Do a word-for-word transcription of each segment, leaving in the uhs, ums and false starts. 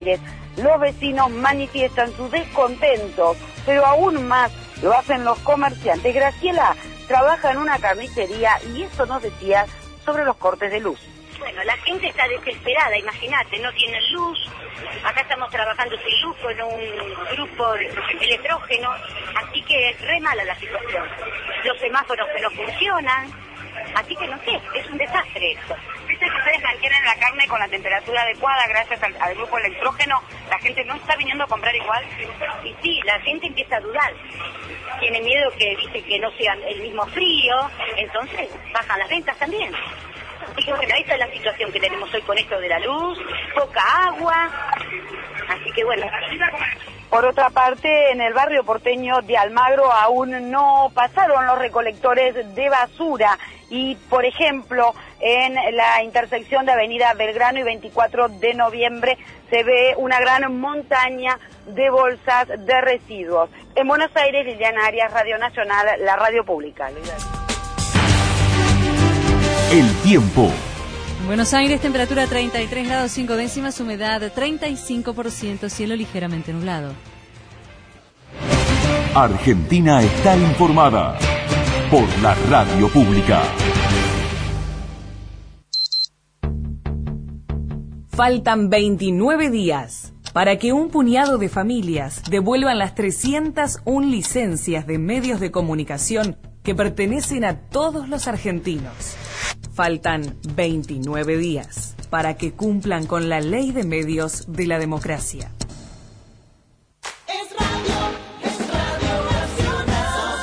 Los vecinos manifiestan su descontento, pero aún más lo hacen los comerciantes. Graciela trabaja en una carnicería y eso nos decía sobre los cortes de luz. Bueno, la gente está desesperada, imagínate, no tienen luz. Acá estamos trabajando sin luz con un grupo electrógeno, así que es re mala la situación. Los semáforos que no funcionan, así que no sé, es un desastre esto. Viste que ustedes mantienen la carne con la temperatura adecuada gracias al, al grupo electrógeno, la gente no está viniendo a comprar igual. Y sí, la gente empieza a dudar. Tiene miedo que, viste, que no sea el mismo frío, entonces bajan las ventas también. Así que bueno, esta es la situación que tenemos hoy con esto de la luz, poca agua, así que bueno. Por otra parte, en el barrio porteño de Almagro aún no pasaron los recolectores de basura y, por ejemplo, en la intersección de Avenida Belgrano y veinticuatro de noviembre se ve una gran montaña de bolsas de residuos. En Buenos Aires, Liliana Arias, Radio Nacional, la radio pública. El tiempo. En Buenos Aires, temperatura treinta y tres grados cinco décimas, humedad treinta y cinco por ciento, cielo ligeramente nublado. Argentina está informada por la radio pública. Faltan veintinueve días para que un puñado de familias devuelvan las trescientas una licencias de medios de comunicación que pertenecen a todos los argentinos. Faltan veintinueve días para que cumplan con la ley de medios de la democracia. Es radio, es Radio Nacional.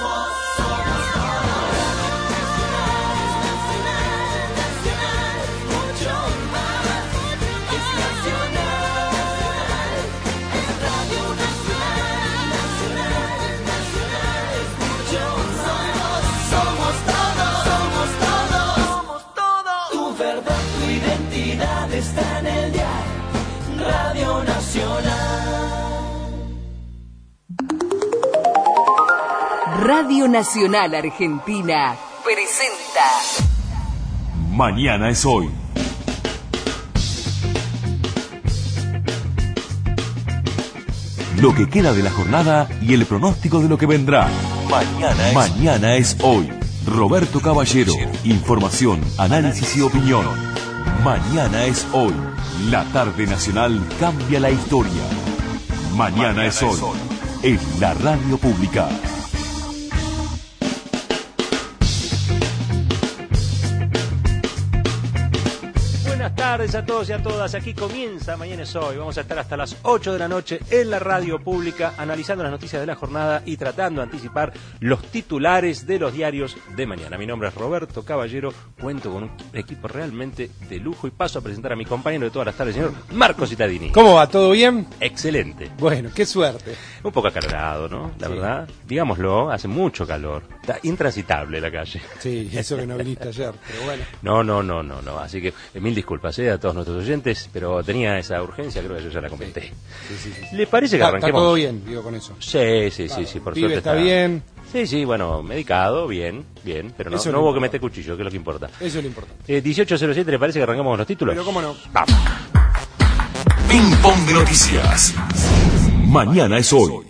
Nacional, nacional, mucho más. Es nacional. Es Radio Nacional, nacional, nacional, es mucho más. Somos todos, somos todos, somos todos. Tu verdad, tu identidad está en el diario Radio Nacional. Radio Nacional Argentina presenta Mañana es hoy. Lo que queda de la jornada y el pronóstico de lo que vendrá. Mañana es, Mañana es hoy. Roberto Caballero. Información, análisis y opinión. Mañana es hoy. La tarde nacional cambia la historia. Mañana, Mañana es hoy. En la radio pública. Buenas tardes a todos y a todas. Aquí comienza Mañana es hoy. Vamos a estar hasta las ocho de la noche en la radio pública analizando las noticias de la jornada y tratando de anticipar los titulares de los diarios de mañana. Mi nombre es Roberto Caballero. Cuento con un equipo realmente de lujo y paso a presentar a mi compañero de todas las tardes, señor Marco Cittadini. ¿Cómo va? ¿Todo bien? Excelente. Bueno, qué suerte. Un poco acalorado, ¿no? La sí. verdad, digámoslo, hace mucho calor. Está intransitable la calle. Sí, eso que no viniste ayer, pero bueno. No, no, no, no, no. Así que eh, mil disculpas eh, a todos nuestros oyentes, pero tenía esa urgencia, creo que yo ya la comenté. Sí, sí, sí, sí. ¿Le parece que está, arranquemos? Está todo bien, digo, con eso. Sí, sí, claro, sí, sí, por pibe suerte está, está bien. Sí, sí, bueno, medicado, bien, bien, pero no, no hubo importa. que meter cuchillo, que es lo que importa. Eso es lo importante. Eh, dieciocho cero siete, ¿le parece que arrancamos con los títulos? Pero cómo no. Vamos. Ping pong de noticias. Mañana es hoy.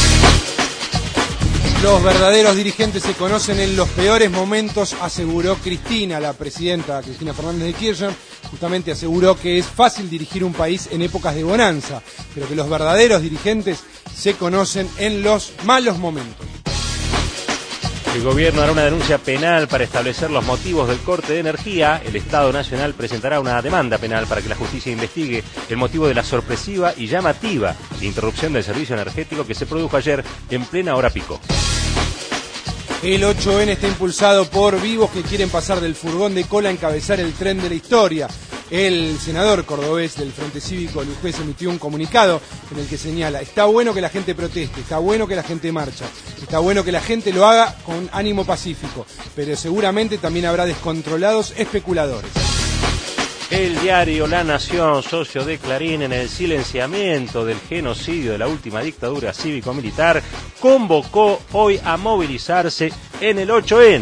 Los verdaderos dirigentes se conocen en los peores momentos, aseguró Cristina, la presidenta Cristina Fernández de Kirchner. Justamente aseguró que es fácil dirigir un país en épocas de bonanza, pero que los verdaderos dirigentes se conocen en los malos momentos. El gobierno hará una denuncia penal para establecer los motivos del corte de energía. El Estado Nacional presentará una demanda penal para que la justicia investigue el motivo de la sorpresiva y llamativa interrupción del servicio energético que se produjo ayer en plena hora pico. El ocho ene está impulsado por vivos que quieren pasar del furgón de cola a encabezar el tren de la historia. El senador cordobés del Frente Cívico, Luis Juez, emitió un comunicado en el que señala: está bueno que la gente proteste, está bueno que la gente marcha, está bueno que la gente lo haga con ánimo pacífico, pero seguramente también habrá descontrolados especuladores. El diario La Nación, socio de Clarín en el silenciamiento del genocidio de la última dictadura cívico-militar, convocó hoy a movilizarse en el ocho ene.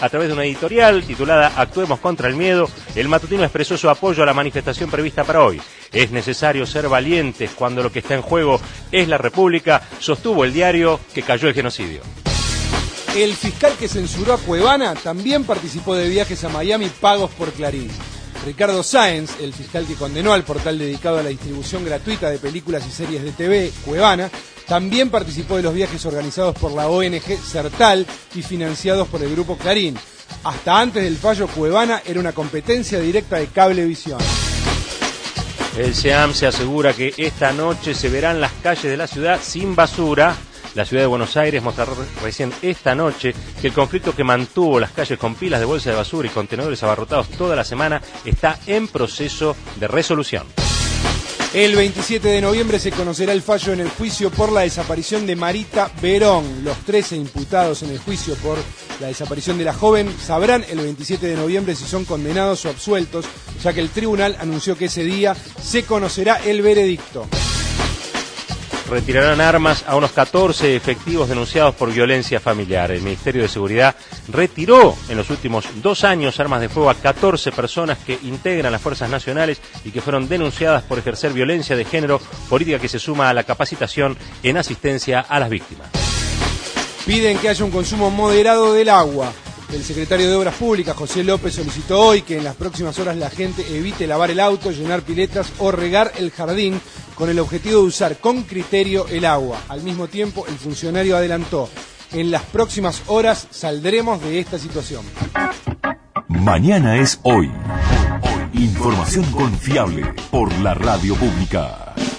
A través de una editorial titulada Actuemos contra el miedo, el matutino expresó su apoyo a la manifestación prevista para hoy. Es necesario ser valientes cuando lo que está en juego es la República, sostuvo el diario que cayó el genocidio. El fiscal que censuró a Cuevana también participó de viajes a Miami pagos por Clarín. Ricardo Sáenz, el fiscal que condenó al portal dedicado a la distribución gratuita de películas y series de T V, Cuevana, también participó de los viajes organizados por la O N G Sertal y financiados por el grupo Clarín. Hasta antes del fallo, Cuevana era una competencia directa de Cablevisión. El SEAM se asegura que esta noche se verán las calles de la ciudad sin basura. La ciudad de Buenos Aires mostrará recién esta noche que el conflicto que mantuvo las calles con pilas de bolsa de basura y contenedores abarrotados toda la semana está en proceso de resolución. El veintisiete de noviembre se conocerá el fallo en el juicio por la desaparición de Marita Verón. Los trece imputados en el juicio por la desaparición de la joven sabrán el veintisiete de noviembre si son condenados o absueltos, ya que el tribunal anunció que ese día se conocerá el veredicto. Retirarán armas a unos catorce efectivos denunciados por violencia familiar. El Ministerio de Seguridad retiró en los últimos dos años armas de fuego a catorce personas que integran las Fuerzas Nacionales y que fueron denunciadas por ejercer violencia de género, política que se suma a la capacitación en asistencia a las víctimas. Piden que haya un consumo moderado del agua. El secretario de Obras Públicas, José López, solicitó hoy que en las próximas horas la gente evite lavar el auto, llenar piletas o regar el jardín con el objetivo de usar con criterio el agua. Al mismo tiempo, el funcionario adelantó: en las próximas horas saldremos de esta situación. Mañana es hoy. Información confiable por la radio pública.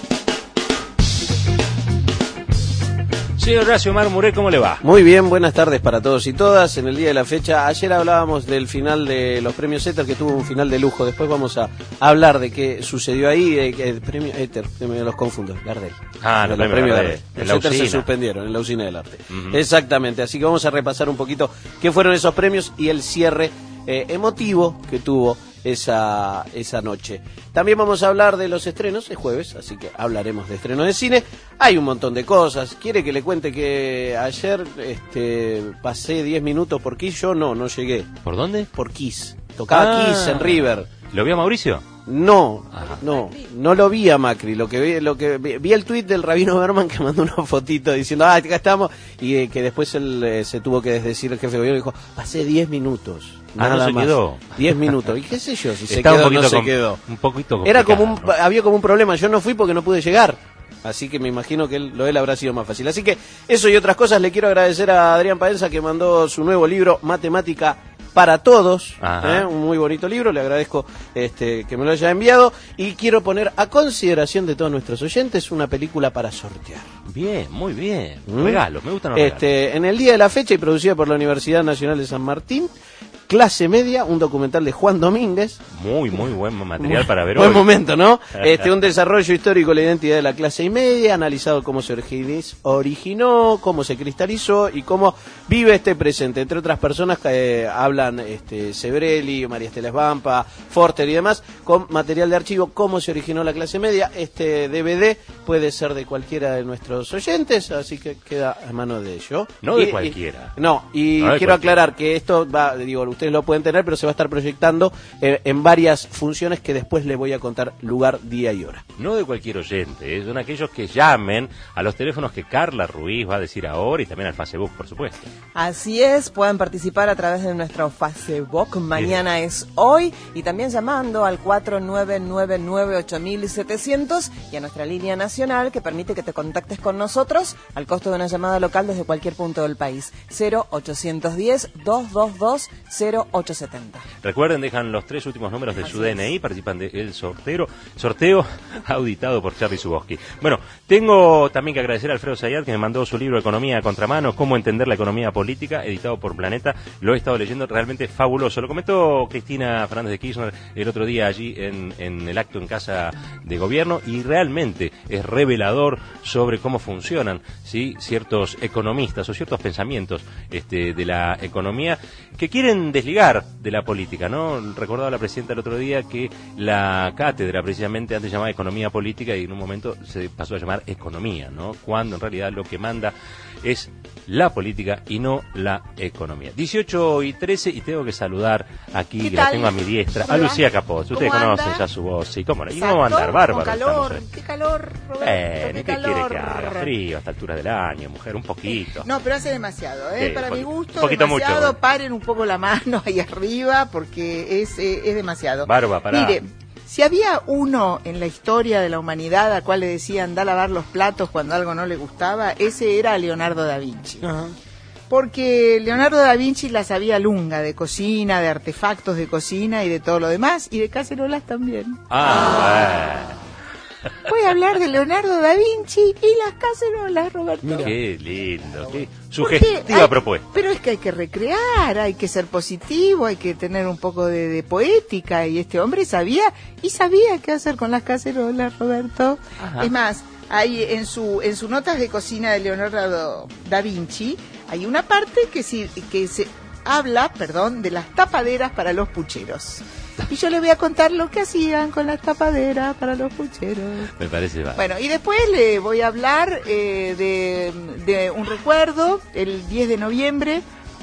Señor Horacio Marmuré, ¿cómo le va? Muy bien, buenas tardes para todos y todas. En el día de la fecha, ayer hablábamos del final de los premios Éter, que tuvo un final de lujo. Después vamos a hablar de qué sucedió ahí, de que el premio Éter, me los confundo, Gardel. Ah, no, los premios Gardel. Gardel. Los Éter se suspendieron en la Usina del Arte. Uh-huh. Exactamente, así que vamos a repasar un poquito qué fueron esos premios y el cierre eh, emotivo que tuvo esa esa noche. También vamos a hablar de los estrenos, es jueves, así que hablaremos de estrenos de cine. Hay un montón de cosas. ¿Quiere que le cuente que ayer este, pasé diez minutos por Kiss? Yo no, no llegué. ¿Por dónde? Por Kiss. Tocaba ah, Kiss en River. ¿Lo vio Mauricio? No, Ajá. no, no lo vi a Macri. Lo que vi, lo que vi, vi el tuit del Rabino Berman que mandó una fotito diciendo, ah, acá estamos, y eh, que después él eh, se tuvo que desdecir el jefe de gobierno y dijo, pasé diez minutos. Ah, Nada no se más. quedó. diez minutos. ¿Y qué sé yo? Si se Está quedó o un no se com- quedó. Un poquito Era como un, ¿no? había como un problema. Yo no fui porque no pude llegar. Así que me imagino que él, lo de él habrá sido más fácil. Así que eso y otras cosas le quiero agradecer a Adrián Paenza que mandó su nuevo libro, Matemática para Todos, ¿eh? Un muy bonito libro, le agradezco este, que me lo haya enviado y quiero poner a consideración de todos nuestros oyentes una película para sortear. Bien, muy bien, ¿Mm? regalos, me gustan los este, regalos. En el día de la fecha y producida por la Universidad Nacional de San Martín, Clase Media, un documental de Juan Domínguez. Muy, muy buen material muy, para ver buen hoy. Buen momento, ¿no? Este, un desarrollo histórico de la identidad de la clase media, analizado cómo se originó, cómo se cristalizó y cómo vive este presente. Entre otras personas que eh, hablan este, Sebrelli, María Estela Esbampa, Forster y demás, con material de archivo, cómo se originó la clase media. Este D V D puede ser de cualquiera de nuestros oyentes, así que queda a mano de ellos. No de y, cualquiera. Y, no, y no quiero aclarar que esto va, digo, ustedes lo pueden tener, pero se va a estar proyectando eh, en varias funciones que después les voy a contar lugar, día y hora. No de cualquier oyente, son aquellos que llamen a los teléfonos que Carla Ruiz va a decir ahora y también al Facebook, por supuesto. Así es, pueden participar a través de nuestro Facebook, mañana Bien. Es hoy, y también llamando al cuatro nueve nueve nueve ocho siete cero cero y a nuestra línea nacional que permite que te contactes con nosotros al costo de una llamada local desde cualquier punto del país. cero ochocientos diez, doscientos veintidós, cero ochocientos setenta. Recuerden, dejan los tres últimos números de Así su D N I, es. participan del sorteo, sorteo auditado por Charlie Zuboski. Bueno, tengo también que agradecer a Alfredo Zayat que me mandó su libro Economía a Contramano, Cómo entender la economía política, editado por Planeta. Lo he estado leyendo, realmente fabuloso. Lo comentó Cristina Fernández de Kirchner el otro día allí en, en el acto en Casa de Gobierno y realmente es es revelador sobre cómo funcionan, ¿sí?, ciertos economistas o ciertos pensamientos este, de la economía que quieren desligar de la política, ¿no? Recordaba la presidenta el otro día que la cátedra precisamente antes llamaba economía política y en un momento se pasó a llamar economía, ¿no? Cuando en realidad lo que manda es la política y no la economía. dieciocho y trece y tengo que saludar aquí, que la tengo a mi diestra, a Lucía Capozzi. Ustedes conocen ya su voz, sí, cómo no. ¿Y cómo va a andar? Bárbaro. Calor, qué calor, Roberto, eh, qué, ¿qué calor. quiere que haga? Frío a esta altura del año, mujer, un poquito. No, pero hace demasiado, ¿eh? Sí, Para un mi poqu- gusto, un poquito demasiado. mucho. Paren un poco la mano ahí arriba porque es, eh, es demasiado. Barba, pará. Mire, si había uno en la historia de la humanidad a cual le decían da a lavar los platos cuando algo no le gustaba, ese era Leonardo da Vinci. Ajá. Porque Leonardo da Vinci la sabía lunga de cocina, de artefactos de cocina y de todo lo demás, y de cacerolas también. Ah, Voy a hablar de Leonardo da Vinci y las cacerolas, Roberto. bueno. Qué lindo, qué Porque sugestiva hay- propuesta. Pero es que hay que recrear, hay que ser positivo, hay que tener un poco de, de poética, y este hombre sabía, y sabía qué hacer con las cacerolas, Roberto. Ajá. Es más, hay en su en sus notas de cocina de Leonardo da Vinci, hay una parte que, sí, que se habla, perdón, de las tapaderas para los pucheros. Y yo le voy a contar lo que hacían con las tapaderas para los pucheros. Me parece va. Bueno, y después le voy a hablar eh, de, de un recuerdo. El diez de noviembre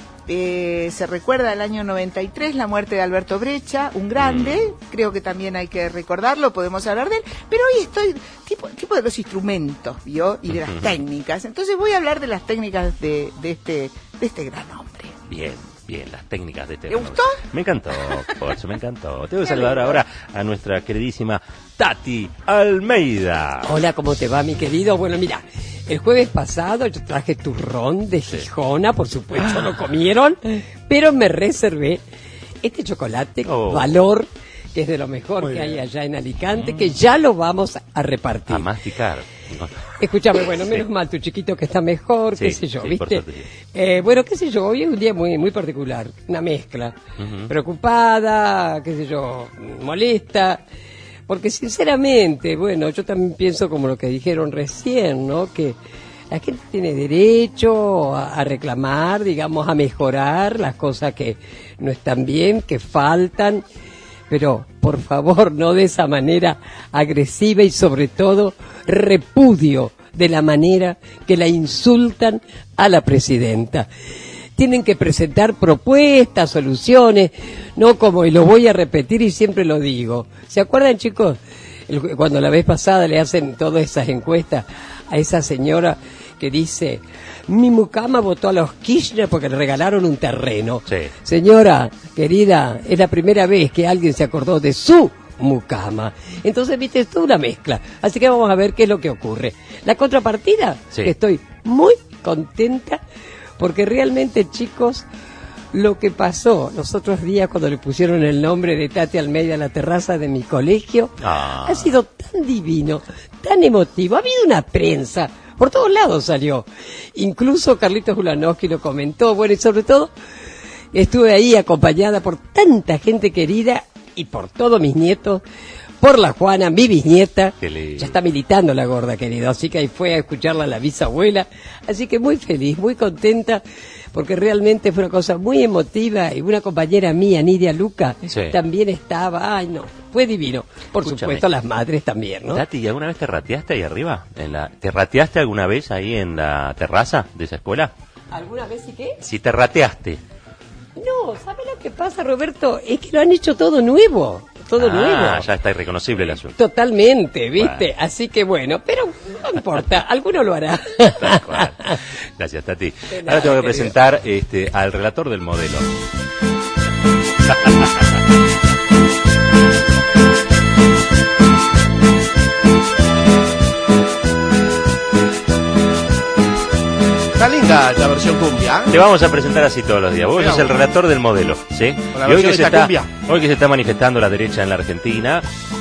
eh, se recuerda el año noventa y tres, la muerte de Alberto Brecha, un grande. Mm. Creo que también hay que recordarlo, podemos hablar de él. Pero hoy estoy tipo, tipo de los instrumentos, ¿vio? Y de las uh-huh. técnicas. Entonces voy a hablar de las técnicas de, de, este, de este gran hombre. Bien. Bien, las técnicas de este. ¿Te gustó? Me encantó, por eso me encantó. Tengo que saludar ahora a nuestra queridísima Tati Almeida. Hola, ¿cómo te va, mi querido? Bueno, mira, el jueves pasado yo traje turrón de Gijona, por supuesto lo comieron, pero me reservé este chocolate oh. Valor, que es de lo mejor Muy que bien. hay allá en Alicante, mm. que ya lo vamos a repartir. A masticar. Escúchame, bueno, menos sí. mal, tu chiquito que está mejor, sí, qué sé yo, sí, ¿viste? Suerte, sí. eh, bueno, qué sé yo, hoy es un día muy muy particular, una mezcla, uh-huh. preocupada, qué sé yo, molesta, porque sinceramente, bueno, yo también pienso como lo que dijeron recién, ¿no? Que la gente tiene derecho a, a reclamar, digamos, a mejorar las cosas que no están bien, que faltan, pero por favor no de esa manera agresiva y sobre todo repudio de la manera que la insultan a la presidenta. Tienen que presentar propuestas, soluciones, no como, y lo voy a repetir y siempre lo digo. ¿Se acuerdan, chicos? El, cuando la vez pasada le hacen todas esas encuestas a esa señora que dice, mi mucama votó a los Kirchner porque le regalaron un terreno. Sí. Señora, querida, es la primera vez que alguien se acordó de su mucama. Entonces, viste, es toda una mezcla. Así que vamos a ver qué es lo que ocurre. La contrapartida, sí. que estoy muy contenta porque realmente, chicos, lo que pasó los otros días cuando le pusieron el nombre de Tati Almeida a la terraza de mi colegio ah. ha sido tan divino, tan emotivo. Ha habido una prensa, por todos lados salió. Incluso Carlitos Ulanowski lo comentó. Bueno, y sobre todo estuve ahí acompañada por tanta gente querida y por todos mis nietos, por la Juana, mi bisnieta. Ya está militando la gorda, querido, así que ahí fue a escucharla a la bisabuela. Así que muy feliz, muy contenta, porque realmente fue una cosa muy emotiva. Y una compañera mía, Nidia Luca, sí. también estaba. Ay, no, fue divino. Por Escúchame. supuesto, las madres también, ¿no? Tati, ¿alguna vez te rateaste ahí arriba? En la... ¿Te rateaste alguna vez ahí en la terraza de esa escuela? ¿Alguna vez y qué? Si te rateaste. No, ¿sabes lo que pasa, Roberto? Es que lo han hecho todo nuevo, todo ah, nuevo. Ya está irreconocible el asunto. Totalmente, ¿viste? Bueno. Así que bueno, pero no importa, alguno lo hará. Gracias, Tati. Nada, ahora tengo que presentar este, al relator del modelo. Está linda la versión cumbia. Te vamos a presentar así todos los días. Vos sos el relator del modelo, ¿sí? Y hoy que, se está, hoy que se está manifestando la derecha en la Argentina, como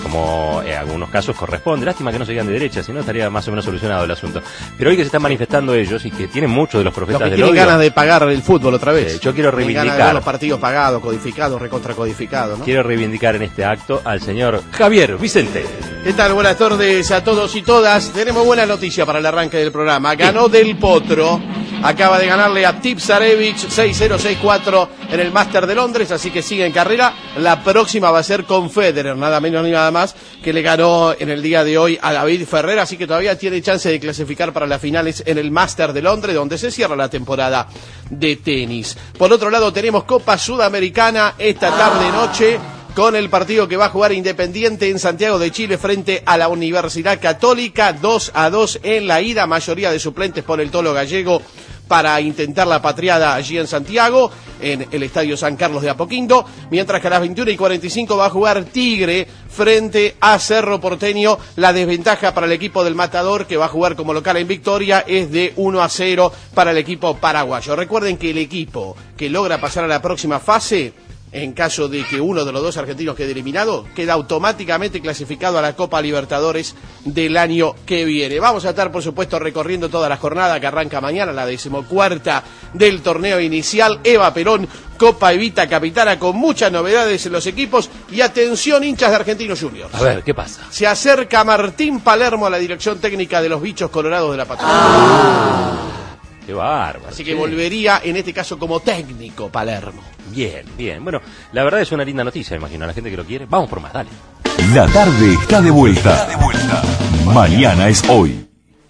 como en algunos casos corresponde. Lástima que no se quedan de derecha, si no estaría más o menos solucionado el asunto. Pero hoy que se están manifestando ellos y que tienen muchos de los profetas Los que del tienen odio, ganas de pagar el fútbol otra vez. Eh, yo quiero Tienen ganas de ver reivindicar, los partidos pagados, codificados, recontracodificados, ¿no? quiero reivindicar en este acto al señor Javier Vicente. ¿Qué tal? Buenas tardes a todos y todas. Tenemos buena noticia para el arranque del programa. Ganó Del Potro. Acaba de ganarle a Tipsarevic seis cero seis cuatro en el Máster de Londres, así que sigue en carrera. La próxima va a ser con Federer, nada menos ni nada más, que le ganó en el día de hoy a David Ferrer, así que todavía tiene chance de clasificar para las finales en el Máster de Londres, donde se cierra la temporada de tenis. Por otro lado, tenemos Copa Sudamericana esta tarde-noche, con el partido que va a jugar Independiente en Santiago de Chile frente a la Universidad Católica, dos a dos en la ida, mayoría de suplentes por el Tolo Gallego para intentar la patriada allí en Santiago, en el Estadio San Carlos de Apoquindo, mientras que a las veintiuna y cuarenta y cinco va a jugar Tigre frente a Cerro Porteño. La desventaja para el equipo del Matador, que va a jugar como local en Victoria, es de uno a cero para el equipo paraguayo. Recuerden que el equipo que logra pasar a la próxima fase, en caso de que uno de los dos argentinos quede eliminado, queda automáticamente clasificado a la Copa Libertadores del año que viene. Vamos a estar, por supuesto, recorriendo toda la jornada que arranca mañana, la decimocuarta del torneo inicial. Eva Perón, Copa Evita Capitana, con muchas novedades en los equipos. Y atención, hinchas de Argentinos Juniors. A ver, ¿qué pasa? Se acerca Martín Palermo a la dirección técnica de los Bichos Colorados de la Patagonia. Ah. Qué bárbaro. Así que sí. volvería, en este caso, como técnico Palermo. Bien, bien. Bueno, la verdad es una linda noticia, imagino, a la gente que lo quiere. Vamos por más, dale. La tarde está de vuelta. Está de vuelta. Mañana es hoy.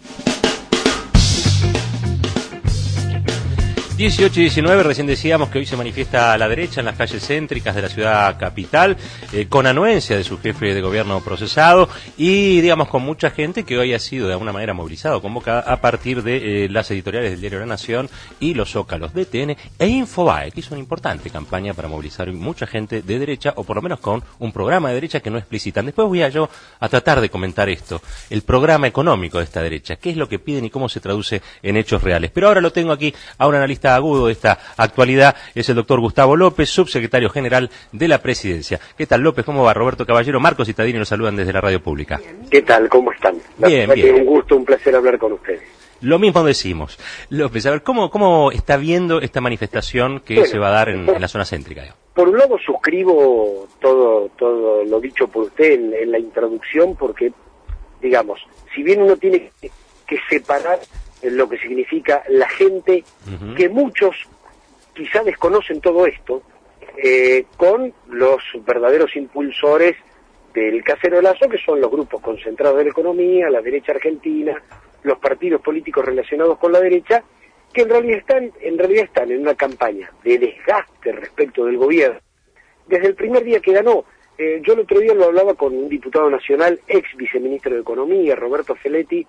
dieciocho y diecinueve, recién decíamos que hoy se manifiesta a la derecha en las calles céntricas de la ciudad capital, eh, con anuencia de su jefe de gobierno procesado y, digamos, con mucha gente que hoy ha sido de alguna manera movilizada o convocada a partir de eh, las editoriales del diario La Nación y los zócalos de T N e Infobae, que hizo una importante campaña para movilizar mucha gente de derecha, o por lo menos con un programa de derecha que no explicitan. Después voy a yo a tratar de comentar esto, el programa económico de esta derecha, qué es lo que piden y cómo se traduce en hechos reales. Pero ahora lo tengo aquí a un analista agudo de esta actualidad, es el doctor Gustavo López, subsecretario general de la Presidencia. ¿Qué tal, López? ¿Cómo va? Roberto Caballero, Marcos Cittadini nos saludan desde la radio pública. ¿Qué tal? ¿Cómo están? La Bien, verdad bien. que un gusto, un placer hablar con ustedes. Lo mismo decimos. López, a ver, ¿cómo, cómo está viendo esta manifestación que Bueno, se va a dar en, en la zona céntrica? Digo? Por un lado suscribo todo todo lo dicho por usted en, en la introducción, porque, digamos, si bien uno tiene que, que separar lo que significa la gente, uh-huh. que muchos quizá desconocen todo esto, eh, con los verdaderos impulsores del cacerolazo, que son los grupos concentrados de la economía, la derecha argentina, los partidos políticos relacionados con la derecha, que en realidad están, en realidad están en una campaña de desgaste respecto del gobierno. Desde el primer día que ganó, eh, yo el otro día lo hablaba con un diputado nacional, ex viceministro de Economía, Roberto Feletti,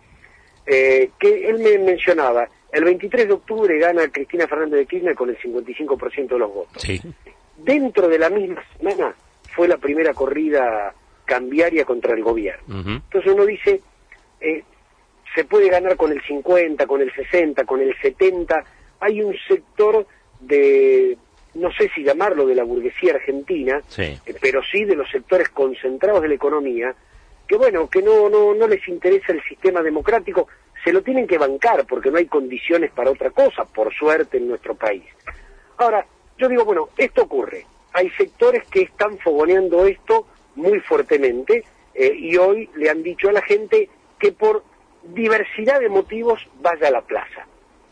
eh, que él me mencionaba, el veintitrés de octubre gana Cristina Fernández de Kirchner con el cincuenta y cinco por ciento de los votos. Sí. Dentro de la misma semana fue la primera corrida cambiaria contra el gobierno. Uh-huh. Entonces uno dice, eh, se puede ganar con el cincuenta, con el sesenta, con el setenta. Hay un sector de, no sé si llamarlo de la burguesía argentina, sí. eh, pero sí de los sectores concentrados de la economía, que bueno, que no, no, no les interesa el sistema democrático, se lo tienen que bancar porque no hay condiciones para otra cosa, por suerte, en nuestro país. Ahora, yo digo, bueno, esto ocurre. Hay sectores que están fogoneando esto muy fuertemente eh, y hoy le han dicho a la gente que por diversidad de motivos vaya a la plaza.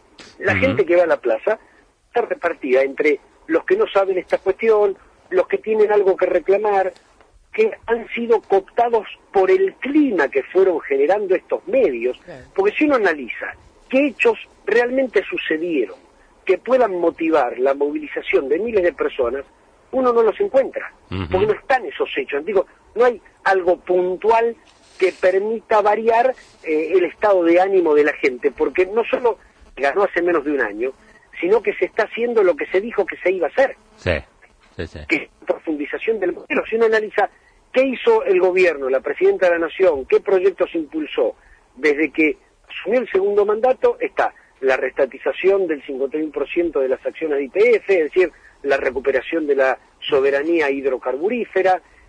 La uh-huh. gente que va a la plaza está repartida entre los que no saben esta cuestión, los que tienen algo que reclamar, que han sido cooptados por el clima que fueron generando estos medios, porque si uno analiza qué hechos realmente sucedieron que puedan motivar la movilización de miles de personas, uno no los encuentra, uh-huh. porque no están esos hechos. Digo, no hay algo puntual que permita variar eh, el estado de ánimo de la gente, porque no solo ganó hace menos de un año, sino que se está haciendo lo que se dijo que se iba a hacer. Sí, sí, sí. Que es profundización del modelo. Si uno analiza qué hizo el gobierno, la presidenta de la Nación, qué proyectos impulsó desde que asumió el segundo mandato, está la restatización del cincuenta y uno por ciento de las acciones de Y P F, es decir, la recuperación de la soberanía hidrocarburífera,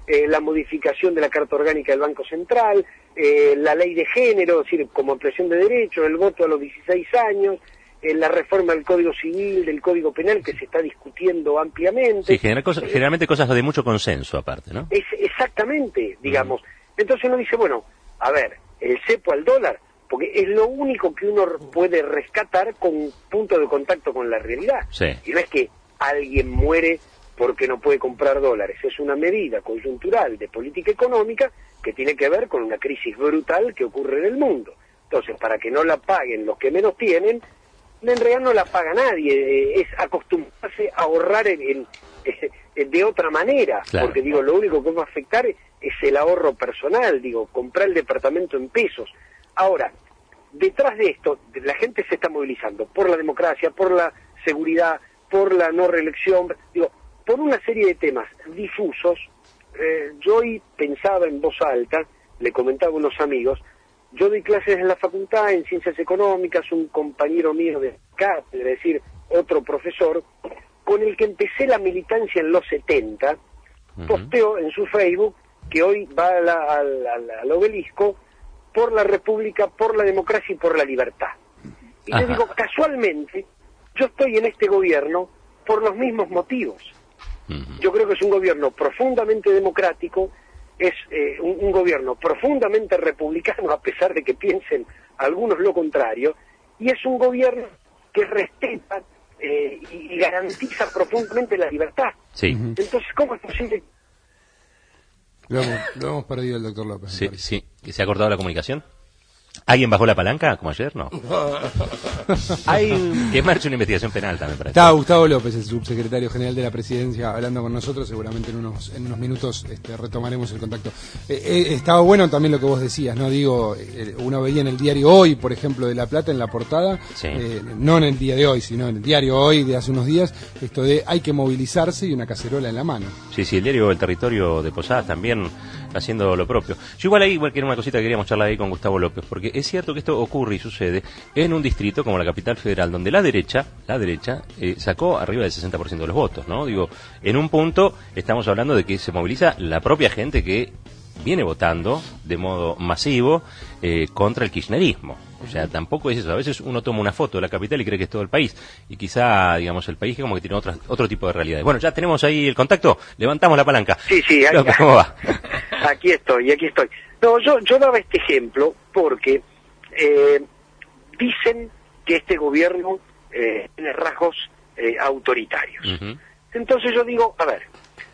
eh, la modificación de la Carta Orgánica del Banco Central, eh, la ley de género, es decir, como ampliación de derechos, el voto a los dieciséis años, eh, la reforma del Código Civil, del Código Penal, que se está discutiendo ampliamente. Sí, general, cosas, generalmente cosas de mucho consenso aparte, ¿no? Es exactamente, digamos. Entonces uno dice, bueno, a ver, el cepo al dólar, porque es lo único que uno puede rescatar con un punto de contacto con la realidad. Sí. Y no es que alguien muere porque no puede comprar dólares, es una medida coyuntural de política económica que tiene que ver con una crisis brutal que ocurre en el mundo. Entonces, para que no la paguen los que menos tienen, en realidad no la paga nadie, es acostumbrarse a ahorrar en, en, en, de otra manera, claro. Porque digo, lo único que va a afectar es el ahorro personal, digo, comprar el departamento en pesos. Ahora, detrás de esto, la gente se está movilizando por la democracia, por la seguridad, por la no reelección, digo, por una serie de temas difusos. Eh, yo hoy pensaba en voz alta, le comentaba a unos amigos, yo doy clases en la facultad en Ciencias Económicas, un compañero mío de cátedra, es decir, otro profesor, con el que empecé la militancia en los setenta, uh-huh. Posteó en su Facebook que hoy va a la, al, al, al obelisco por la República, por la democracia y por la libertad. Y le digo, casualmente, yo estoy en este gobierno por los mismos motivos. Yo creo que es un gobierno profundamente democrático, es eh, un, un gobierno profundamente republicano, a pesar de que piensen algunos lo contrario, y es un gobierno que respeta eh, y, y garantiza profundamente la libertad. Sí. Entonces, ¿cómo es posible? Lo hemos, lo hemos perdido el doctor López. Sí, sí. ¿Se ha cortado la comunicación? ¿Alguien bajó la palanca, como ayer? No. Hay que marche una investigación penal también para Está Gustavo López, el subsecretario general de la Presidencia, hablando con nosotros. Seguramente en unos en unos minutos este, retomaremos el contacto. Eh, eh, estaba bueno también lo que vos decías, ¿no? Digo, eh, uno veía en el diario Hoy, por ejemplo, de La Plata, en la portada, sí. eh, no en el día de hoy, sino en el diario Hoy de hace unos días, esto de hay que movilizarse y una cacerola en la mano. Sí, sí, el diario El Territorio de Posadas también haciendo lo propio. Yo igual ahí, igual que era una cosita que queríamos charlar ahí con Gustavo López, porque es cierto que esto ocurre y sucede en un distrito como la Capital Federal, donde la derecha, la derecha, eh, sacó arriba del sesenta por ciento de los votos, ¿no? Digo, en un punto estamos hablando de que se moviliza la propia gente que viene votando de modo masivo eh, contra el kirchnerismo. O sea, tampoco es eso. A veces uno toma una foto de la capital y cree que es todo el país. Y quizá, digamos, el país como que tiene otra, otro tipo de realidades. Bueno, ya tenemos ahí el contacto. Levantamos la palanca. Sí, sí. Aquí, López, ¿cómo va? Aquí estoy, aquí estoy. No, yo, yo daba este ejemplo porque eh, dicen que este gobierno eh, tiene rasgos eh, autoritarios. Uh-huh. Entonces yo digo, a ver,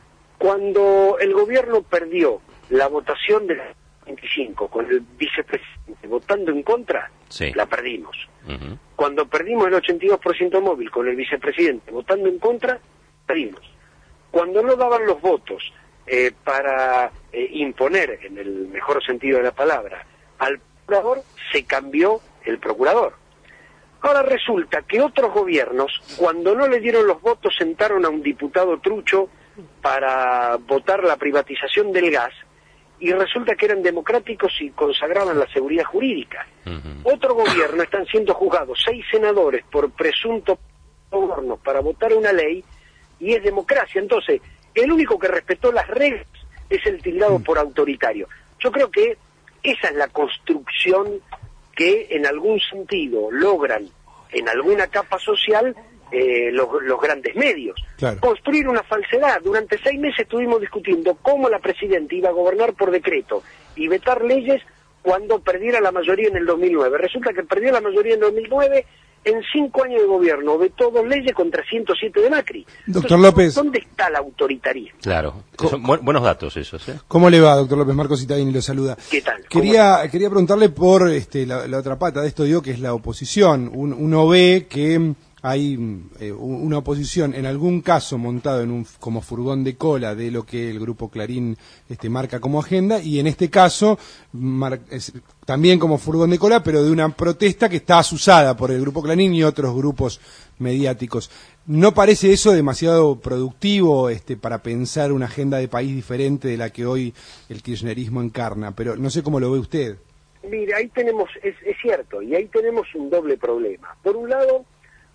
cuando el gobierno perdió la votación del veinticinco con el vicepresidente votando en contra, sí. La perdimos. Uh-huh. Cuando perdimos el ochenta y dos por ciento móvil con el vicepresidente votando en contra, perdimos. Cuando no daban los votos eh, para eh, imponer, en el mejor sentido de la palabra, al procurador, se cambió el procurador. Ahora resulta que otros gobiernos, cuando no le dieron los votos, sentaron a un diputado trucho para votar la privatización del gas, y resulta que eran democráticos y consagraban la seguridad jurídica. Uh-huh. Otro gobierno están siendo juzgados seis senadores por presunto sobornos para votar una ley, y es democracia. Entonces, el único que respetó las reglas es el tildado por autoritario. Yo creo que esa es la construcción que en algún sentido logran en alguna capa social eh, los, los grandes medios. Claro. Construir una falsedad. Durante seis meses estuvimos discutiendo cómo la presidenta iba a gobernar por decreto y vetar leyes cuando perdiera la mayoría en el dos mil nueve. Resulta que perdió la mayoría en dos mil nueve, en cinco años de gobierno vetó dos leyes contra ciento siete de Macri. Doctor López. ¿Dónde está el autoritarismo? Claro, son bu- buenos datos esos, ¿eh? ¿Cómo le va, doctor López? Marcos Citadini lo saluda. ¿Qué tal? Quería, quería preguntarle por este, la, la otra pata de esto, digo, que es la oposición. Un, uno ve que hay eh, una oposición, en algún caso montado en un como furgón de cola de lo que el Grupo Clarín este, marca como agenda, y en este caso mar, es, también como furgón de cola, pero de una protesta que está asusada por el Grupo Clarín y otros grupos mediáticos. ¿No parece eso demasiado productivo este, para pensar una agenda de país diferente de la que hoy el kirchnerismo encarna? Pero no sé cómo lo ve usted. Mire, ahí tenemos, es, es cierto, y ahí tenemos un doble problema. Por un lado,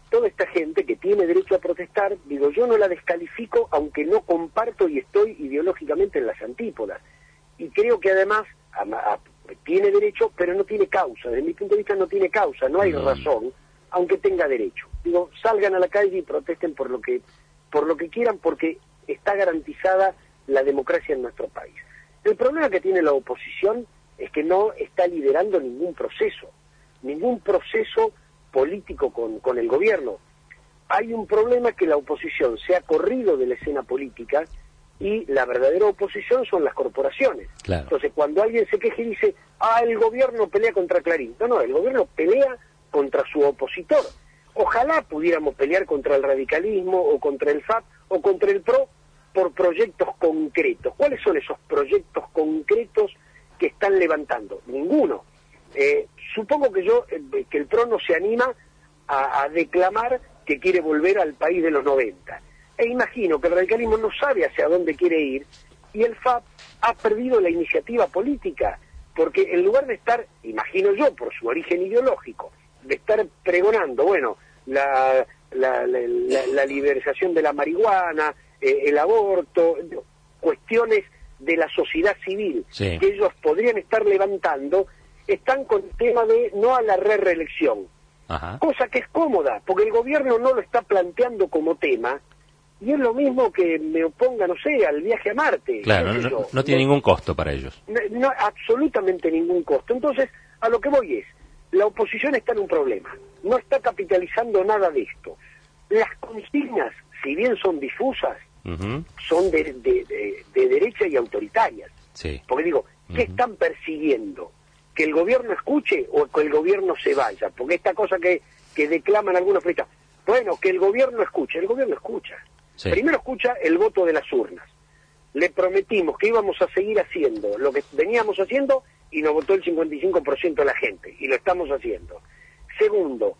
toda esta gente que tiene derecho a protestar, digo, yo no la descalifico, aunque no comparto y estoy ideológicamente en las antípodas. Y creo que además a, a, tiene derecho, pero no tiene causa. Desde mi punto de vista no tiene causa, no hay razón, aunque tenga derecho. Digo, salgan a la calle y protesten por lo que, por lo que quieran, porque está garantizada la democracia en nuestro país. El problema que tiene la oposición es que no está liderando ningún proceso, ningún proceso político con, con el gobierno. Hay un problema que la oposición se ha corrido de la escena política y la verdadera oposición son las corporaciones. Claro. Entonces, cuando alguien se queja y dice, ah, el gobierno pelea contra Clarín. No, no, el gobierno pelea contra su opositor. Ojalá pudiéramos pelear contra el radicalismo o contra el F A P o contra el P R O por proyectos concretos. ¿Cuáles son esos proyectos concretos que están levantando? Ninguno. Eh, supongo que yo eh, que el P R O no se anima a, a declamar que quiere volver al país de los noventa. E imagino que el radicalismo no sabe hacia dónde quiere ir y el F A P ha perdido la iniciativa política, porque en lugar de estar, imagino yo, por su origen ideológico, de estar pregonando, bueno, la, la, la, la, la liberalización de la marihuana, eh, el aborto, cuestiones de la sociedad civil sí. que ellos podrían estar levantando, están con el tema de no a la re-reelección, Ajá. cosa que es cómoda, porque el gobierno no lo está planteando como tema, y es lo mismo que me oponga, no sé, al viaje a Marte. Claro, no, no, no tiene ningún costo para ellos. No, no, absolutamente ningún costo. Entonces, a lo que voy es, la oposición está en un problema, no está capitalizando nada de esto. Las consignas, si bien son difusas, uh-huh. son de, de, de, de derecha y autoritarias. Sí. Porque digo, ¿qué uh-huh. están persiguiendo? ¿Que el gobierno escuche o que el gobierno se vaya? Porque esta cosa que, que declaman algunos periodistas, bueno, que el gobierno escuche, el gobierno escucha. Sí. Primero escucha el voto de las urnas. Le prometimos que íbamos a seguir haciendo lo que veníamos haciendo y nos votó el cincuenta y cinco por ciento de la gente, y lo estamos haciendo. Segundo,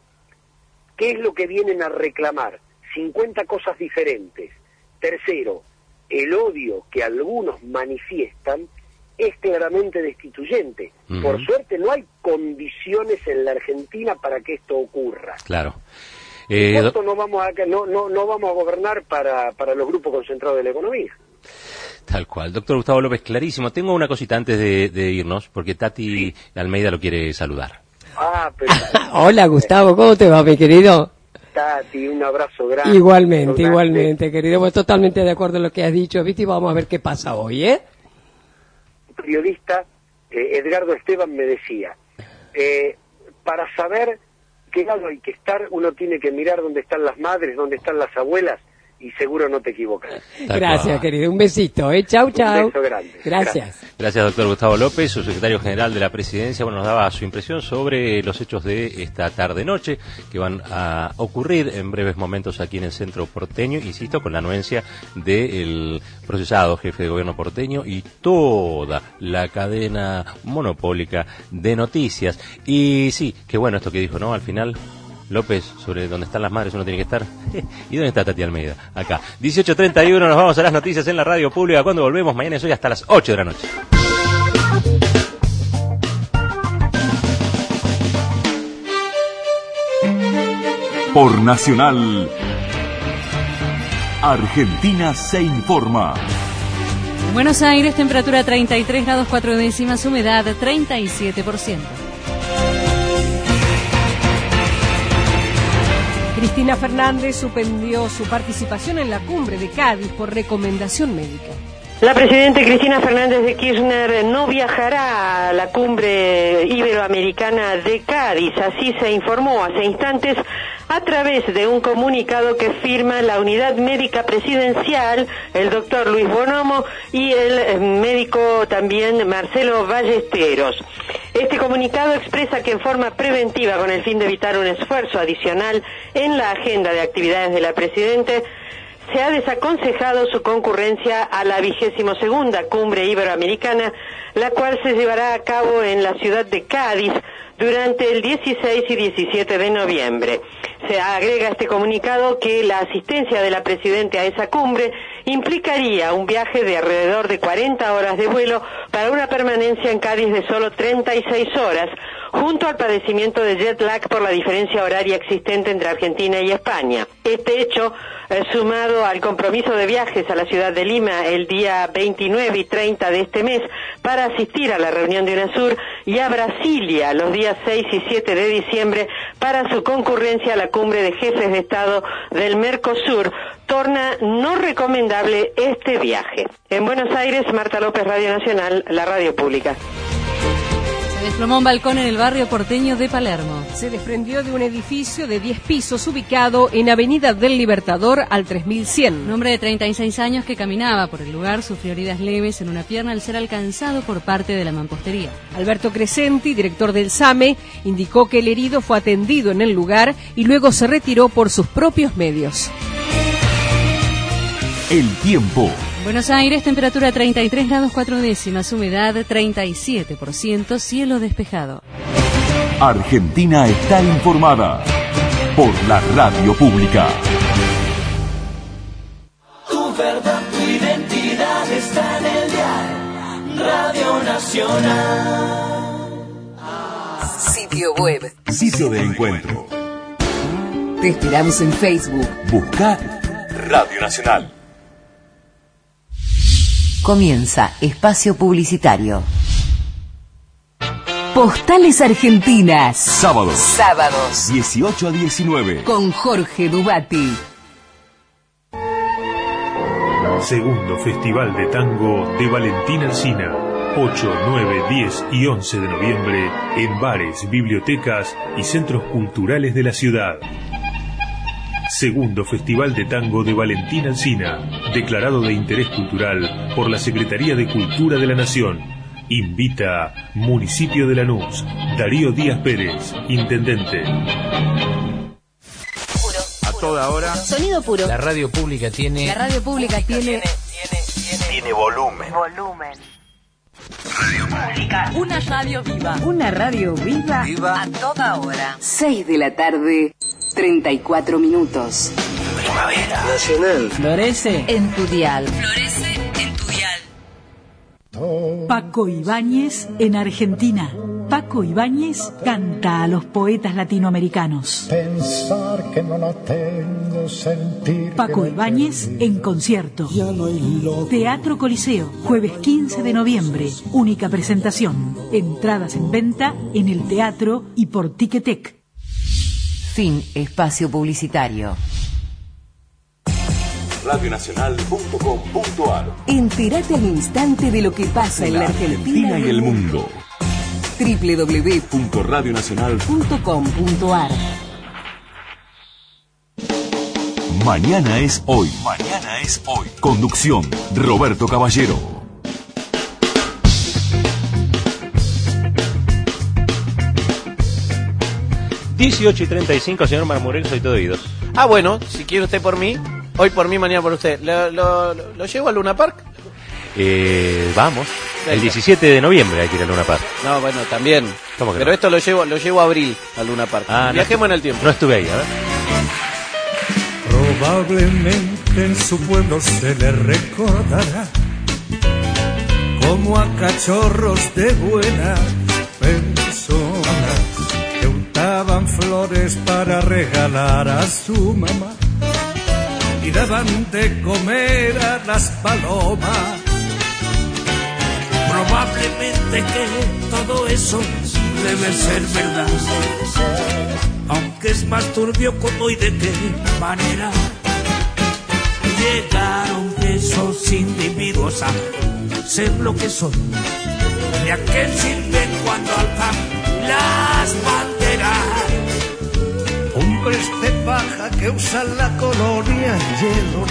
¿qué es lo que vienen a reclamar? cincuenta cosas diferentes. Tercero, el odio que algunos manifiestan es claramente destituyente. Uh-huh. Por suerte no hay condiciones en la Argentina para que esto ocurra. Claro. Eh, do... no vamos a no no no vamos a gobernar para para los grupos concentrados de la economía. Tal cual. Doctor Gustavo López, clarísimo. Tengo una cosita antes de, de irnos, porque Tati sí. Almeida lo quiere saludar. Ah, pero... Hola, Gustavo, ¿cómo te va, mi querido? Tati, un abrazo grande. Igualmente, igualmente, querido. Pues totalmente de acuerdo en lo que has dicho, ¿viste? Y vamos a ver qué pasa hoy, ¿eh? Un periodista, eh, Edgardo Esteban, me decía, eh, para saber qué lado hay que estar, uno tiene que mirar dónde están las madres, dónde están las abuelas, y seguro no te equivocas. Gracias, querido. Un besito, ¿eh? Chau, chau. Un beso grande. Gracias. Gracias. Gracias, doctor Gustavo López, su secretario general de la Presidencia. Bueno, nos daba su impresión sobre los hechos de esta tarde-noche que van a ocurrir en breves momentos aquí en el centro porteño, insisto, con la anuencia del procesado jefe de gobierno porteño y toda la cadena monopólica de noticias. Y sí, qué bueno esto que dijo, ¿no? Al final... López, sobre dónde están las madres uno tiene que estar. ¿Y dónde está Tati Almeida? Acá. dieciocho treinta y uno, nos vamos a las noticias en la radio pública. Cuando volvemos, mañana es hoy hasta las ocho de la noche. Por Nacional, Argentina se informa. Buenos Aires, temperatura treinta y tres grados cuatro décimas, humedad treinta y siete por ciento. Cristina Fernández suspendió su participación en la cumbre de Cádiz por recomendación médica. La presidenta Cristina Fernández de Kirchner no viajará a la cumbre iberoamericana de Cádiz, así se informó hace instantes a través de un comunicado que firma la unidad médica presidencial, el doctor Luis Bonomo y el médico también Marcelo Ballesteros. Este comunicado expresa que en forma preventiva, con el fin de evitar un esfuerzo adicional en la agenda de actividades de la Presidenta, se ha desaconsejado su concurrencia a la vigésimo segunda cumbre iberoamericana, la cual se llevará a cabo en la ciudad de Cádiz durante el dieciséis y diecisiete de noviembre. Se agrega a este comunicado que la asistencia de la Presidenta a esa cumbre implicaría un viaje de alrededor de cuarenta horas de vuelo para una permanencia en Cádiz de solo treinta y seis horas, junto al padecimiento de jet lag por la diferencia horaria existente entre Argentina y España. Este hecho, eh, sumado al compromiso de viajes a la ciudad de Lima el día veintinueve y treinta de este mes para asistir a la reunión de UNASUR y a Brasilia los días seis y siete de diciembre para su concurrencia a la cumbre de jefes de Estado del Mercosur, torna no recomendable este viaje. En Buenos Aires, Marta López, Radio Nacional, la radio pública. Se desplomó un balcón en el barrio porteño de Palermo. Se desprendió de un edificio de diez pisos ubicado en Avenida del Libertador al tres mil cien. Un hombre de treinta y seis años que caminaba por el lugar sufrió heridas leves en una pierna al ser alcanzado por parte de la mampostería. Alberto Crescenti, director del SAME, indicó que el herido fue atendido en el lugar y luego se retiró por sus propios medios. El tiempo. Buenos Aires, temperatura treinta y tres grados cuatro décimas, humedad treinta y siete por ciento, cielo despejado. Argentina está informada por la radio pública. Tu verdad, tu identidad está en el dial Radio Nacional. Sitio web. Sitio de encuentro. Te esperamos en Facebook. Busca Radio Nacional. Comienza espacio publicitario. Postales Argentinas. Sábados. Sábados. dieciocho a diecinueve. Con Jorge Dubati. Segundo Festival de Tango de Valentín Alsina. ocho, nueve, diez y once de noviembre en bares, bibliotecas y centros culturales de la ciudad. Segundo Festival de Tango de Valentín Alsina, declarado de interés cultural por la Secretaría de Cultura de la Nación. Invita Municipio de Lanús. Darío Díaz Pérez, Intendente. A toda hora. Sonido puro. La radio pública tiene... La radio pública tiene... Tiene, tiene, tiene volumen. Volumen. Radio Pública. Una radio viva. Una radio viva. Viva. A toda hora. seis de la tarde, treinta y cuatro minutos. Primavera. Nacional. Florece en tu dial. Florece en tu dial. Paco Ibáñez en Argentina. Paco Ibáñez canta a los poetas latinoamericanos. Pensar que no la tengo, sentir Paco Ibáñez en concierto. Teatro Coliseo, jueves quince de noviembre. Única presentación. Entradas en venta en el teatro y por Ticketek. Fin espacio publicitario. radio nacional punto com punto a r. Entérate al instante de lo que pasa en la Argentina, Argentina y el mundo. doble u doble u doble u punto radio nacional punto com punto a r. Mañana es hoy. Mañana es hoy. Conducción, Roberto Caballero. dieciocho y treinta y cinco, señor Marmurel, soy todo oídos. Ah, bueno, si quiere usted por mí, hoy por mí, mañana por usted. ¿Lo, lo, lo, lo llevo a Luna Park? Eh, vamos. El diecisiete de noviembre hay que ir a Luna Park. No, bueno, también. ¿Cómo que Pero no? esto lo llevo, lo llevo a abril a Luna Park. Ah, Viajemos no en el tiempo. No estuve ahí, a ver. Probablemente en su pueblo se le recordará como a cachorros de buenas personas que untaban flores para regalar a su mamá y daban de comer a las palomas. Probablemente que todo eso debe ser verdad, aunque es más turbio cómo y de qué manera llegaron esos individuos a ser lo que son. ¿De a qué sirven cuando alzan las banderas? Hombres de paja que usan la colonia en hielo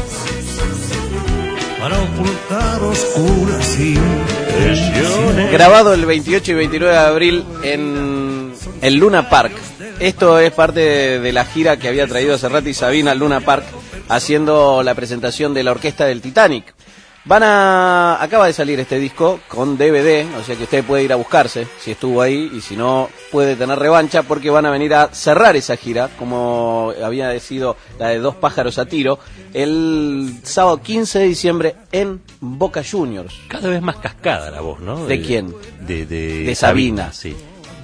para ocultar oscuras intenciones. Grabado el veintiocho y veintinueve de abril en el Luna Park. Esto es parte de, de la gira que había traído Serrat y Sabina al Luna Park, haciendo la presentación de la orquesta del Titanic. Van a... Acaba de salir este disco con D V D, o sea que usted puede ir a buscarse si estuvo ahí, y si no puede tener revancha, porque van a venir a cerrar esa gira, como había sido la de Dos pájaros a tiro, el sábado quince de diciembre en Boca Juniors. Cada vez más cascada la voz, ¿no? ¿De quién? De, de, De Sabina. Sí.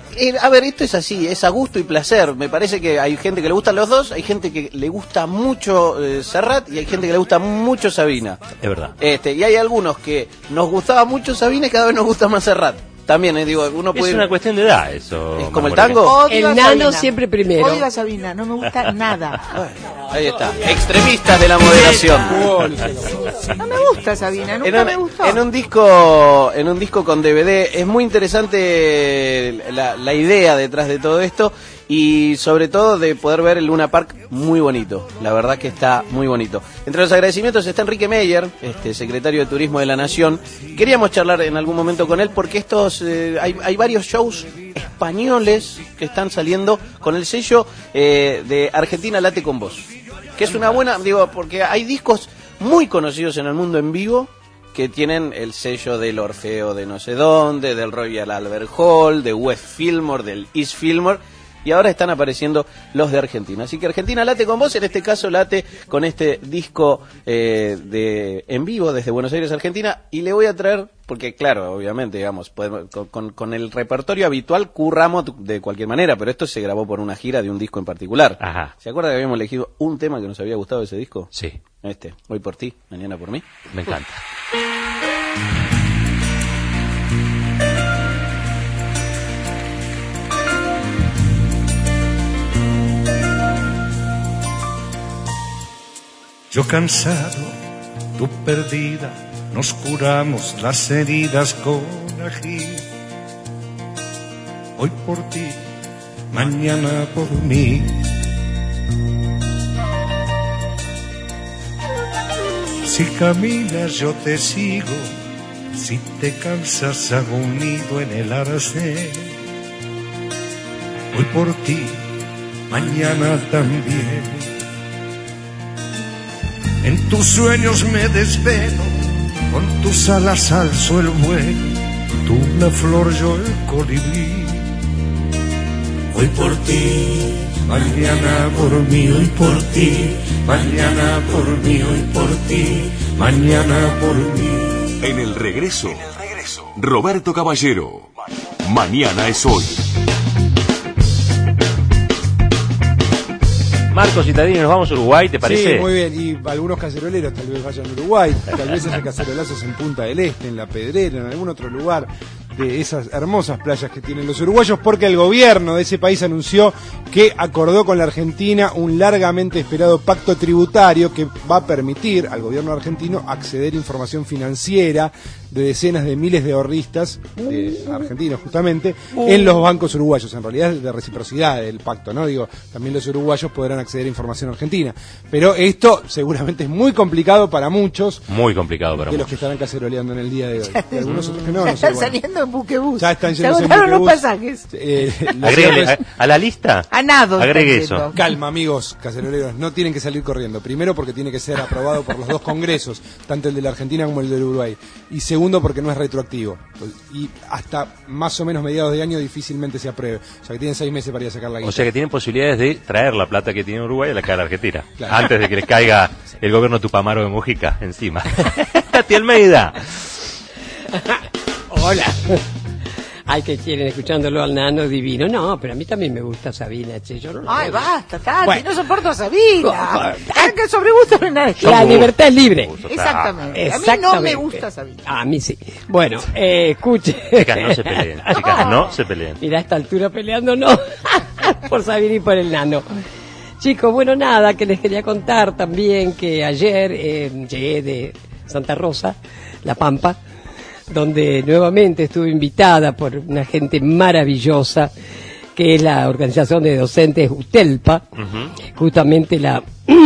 Eh, a ver, esto es así, es a gusto y placer. Me parece que hay gente que le gustan los dos, hay gente que le gusta mucho eh, Serrat y hay gente que le gusta mucho Sabina. Es verdad. Este, y hay algunos que nos gustaba mucho Sabina y cada vez nos gusta más Serrat. También, eh, digo, uno puede... Es una cuestión de edad eso. ¿Es como el tango? Odio a El nano Sabina. siempre primero. Odio a Sabina, no me gusta nada. Ahí está, extremistas de la moderación. No me gusta Sabina, En nunca un, me gustó. en un disco en un disco con D V D es muy interesante la, la idea detrás de todo esto y sobre todo de poder ver el Luna Park muy bonito. La verdad que está muy bonito. Entre los agradecimientos está Enrique Meyer, este secretario de Turismo de la Nación. Queríamos charlar en algún momento con él porque estos eh, hay, hay varios shows españoles que están saliendo con el sello eh, de Argentina Late con Vos, que es una buena, digo, porque hay discos muy conocidos en el mundo en vivo que tienen el sello del Orfeo de no sé dónde, del Royal Albert Hall, de West Fillmore, del East Fillmore, y ahora están apareciendo los de Argentina. Así que Argentina late con vos, en este caso late con este disco eh, de en vivo desde Buenos Aires, Argentina, y le voy a traer, porque claro, obviamente, digamos, podemos, con, con, con el repertorio habitual curramos de cualquier manera, pero esto se grabó por una gira de un disco en particular. Ajá. ¿Se acuerda que habíamos elegido un tema que nos había gustado de ese disco? Sí. Este, Hoy por ti, mañana por mí. Me encanta. Yo cansado, tú perdida, nos curamos las heridas con ají. Hoy por ti, mañana por mí. Si caminas yo te sigo, si te cansas hago un nido en el arcén. Hoy por ti, mañana también. En tus sueños me desvelo, con tus alas alzo el vuelo, tú la flor, yo el colibrí. Hoy por ti, mañana por mí, hoy por ti, mañana por mí, hoy por ti, mañana por mí. En el regreso, Roberto Caballero. Mañana es hoy. Marcos Citadini, nos vamos a Uruguay, ¿te parece? Sí, muy bien. Y algunos caceroleros tal vez vayan a Uruguay, tal vez haya cacerolazos en Punta del Este, en La Pedrera, en algún otro lugar de esas hermosas playas que tienen los uruguayos, porque el gobierno de ese país anunció que acordó con la Argentina un largamente esperado pacto tributario que va a permitir al gobierno argentino acceder a información financiera de decenas de miles de ahorristas de argentinos justamente en los bancos uruguayos. En realidad es de reciprocidad el pacto, ¿no? Digo, también los uruguayos podrán acceder a información argentina, pero esto seguramente es muy complicado para muchos Muy complicado para de los muchos. que estarán caceroleando en el día de hoy. Y algunos otros que no, Ya no sé, están bueno. saliendo en buquebús. Ya están Se yéndose en agotaron los buquebús. pasajes. Eh, lo Agréguele, cierto es- a, a la lista. A nado. Agregue están eso. yendo. Calma, amigos caceroleros, no tienen que salir corriendo. Primero, porque tiene que ser aprobado por los dos congresos, tanto el de la Argentina como el del Uruguay. Y segundo, porque no es retroactivo. Y hasta más o menos mediados de año difícilmente se apruebe. O sea que tienen seis meses para ir a sacar la guita. O sea que tienen posibilidades de traer la plata que tiene Uruguay a la cara a la Argentina. Claro. Antes de que les caiga el gobierno Tupamaro de Mujica encima. Tati Almeida. Hola. Ay, que quieren escuchándolo al nano divino. No, pero a mí también me gusta Sabina, che. Yo no lo Ay, odio. basta, Tati, Bueno. no soporto a Sabina. Ah, que sobre gusto no hay nada. La libertad es libre. Exactamente. A mí no me Exactamente. gusta Sabina. A mí sí. Bueno, eh, escuche. Chicas, no se peleen. Chicas, no se peleen. Mira, a esta altura peleando no. Por Sabina y por el nano. Chicos, bueno, nada, que les quería contar también que ayer eh, llegué de Santa Rosa, La Pampa, donde nuevamente estuve invitada por una gente maravillosa, que es la organización de docentes UTELPA, justamente la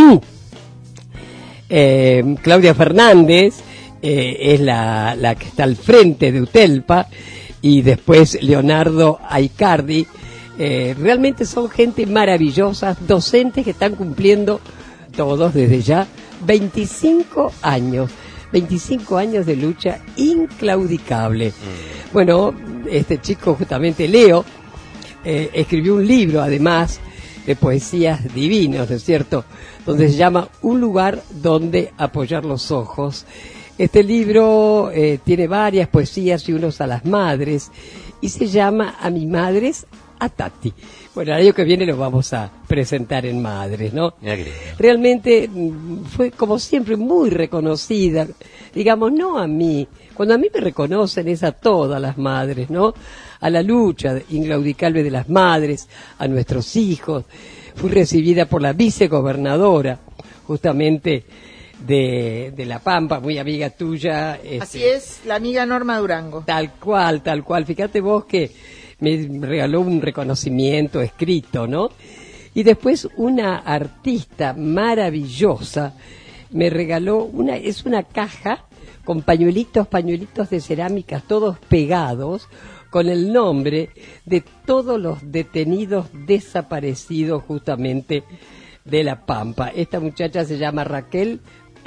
eh, Claudia Fernández eh, es la, la que está al frente de UTELPA, y después Leonardo Aicardi. Eh, realmente son gente maravillosa, docentes que están cumpliendo todos desde ya veinticinco años. veinticinco años de lucha inclaudicable. Bueno, este chico, justamente Leo, eh, escribió un libro, además, de poesías divinas, ¿no es cierto?, donde se llama Un lugar donde apoyar los ojos. Este libro eh, tiene varias poesías y unos a las madres, y se llama A mi madres, a Tati. Bueno, el año que viene lo vamos a presentar en Madres, ¿no? Realmente mm, fue, como siempre, muy reconocida. Digamos, no a mí. Cuando a mí me reconocen es a todas las madres, ¿no? A la lucha inclaudicable de las madres, a nuestros hijos. Fui recibida por la vicegobernadora, justamente de, de La Pampa, muy amiga tuya. Así este, es, la amiga Norma Durango. Tal cual, tal cual. Fíjate vos que me regaló un reconocimiento escrito, ¿no? Y después una artista maravillosa me regaló una, es una caja con pañuelitos, pañuelitos de cerámicas, todos pegados, con el nombre de todos los detenidos desaparecidos justamente de La Pampa. Esta muchacha se llama Raquel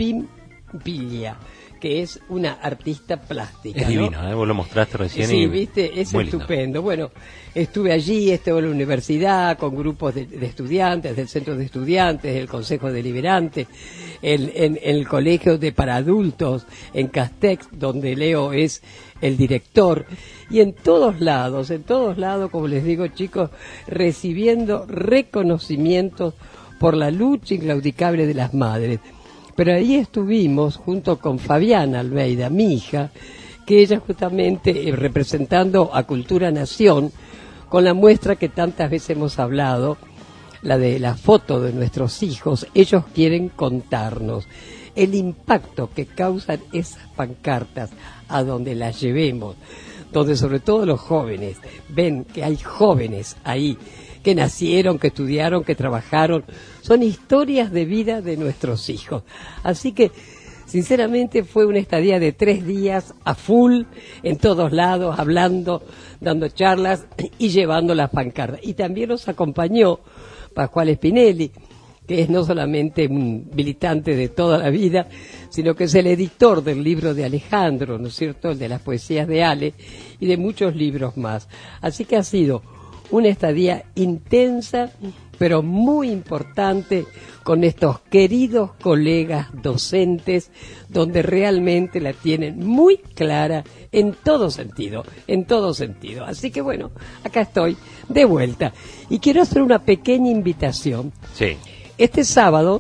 Pimpilla, que es una artista plástica. Es ¿no? divino, ¿eh? Vos lo mostraste recién. Sí, y viste, es muy estupendo. lindo. Bueno, estuve allí, estuve en la universidad con grupos de, de estudiantes, del centro de estudiantes, el consejo deliberante, el, en, en el colegio de para adultos, en Castex, donde Leo es el director, y en todos lados, en todos lados, como les digo, chicos, recibiendo reconocimientos por la lucha inclaudicable de las madres. Pero ahí estuvimos junto con Fabiana Almeida, mi hija, que ella justamente eh, representando a Cultura Nación, con la muestra que tantas veces hemos hablado, la de la foto de nuestros hijos. Ellos quieren contarnos el impacto que causan esas pancartas a donde las llevemos, donde sobre todo los jóvenes ven que hay jóvenes ahí que nacieron, que estudiaron, que trabajaron. Son historias de vida de nuestros hijos. Así que, sinceramente, fue una estadía de tres días a full, en todos lados, hablando, dando charlas y llevando las pancartas. Y también nos acompañó Pascual Spinelli, que es no solamente un militante de toda la vida, sino que es el editor del libro de Alejandro, ¿no es cierto?, el de las poesías de Ale, y de muchos libros más. Así que ha sido una estadía intensa, pero muy importante, con estos queridos colegas docentes, donde realmente la tienen muy clara en todo sentido, en todo sentido. Así que bueno, acá estoy de vuelta. Y quiero hacer una pequeña invitación. Sí. Este sábado,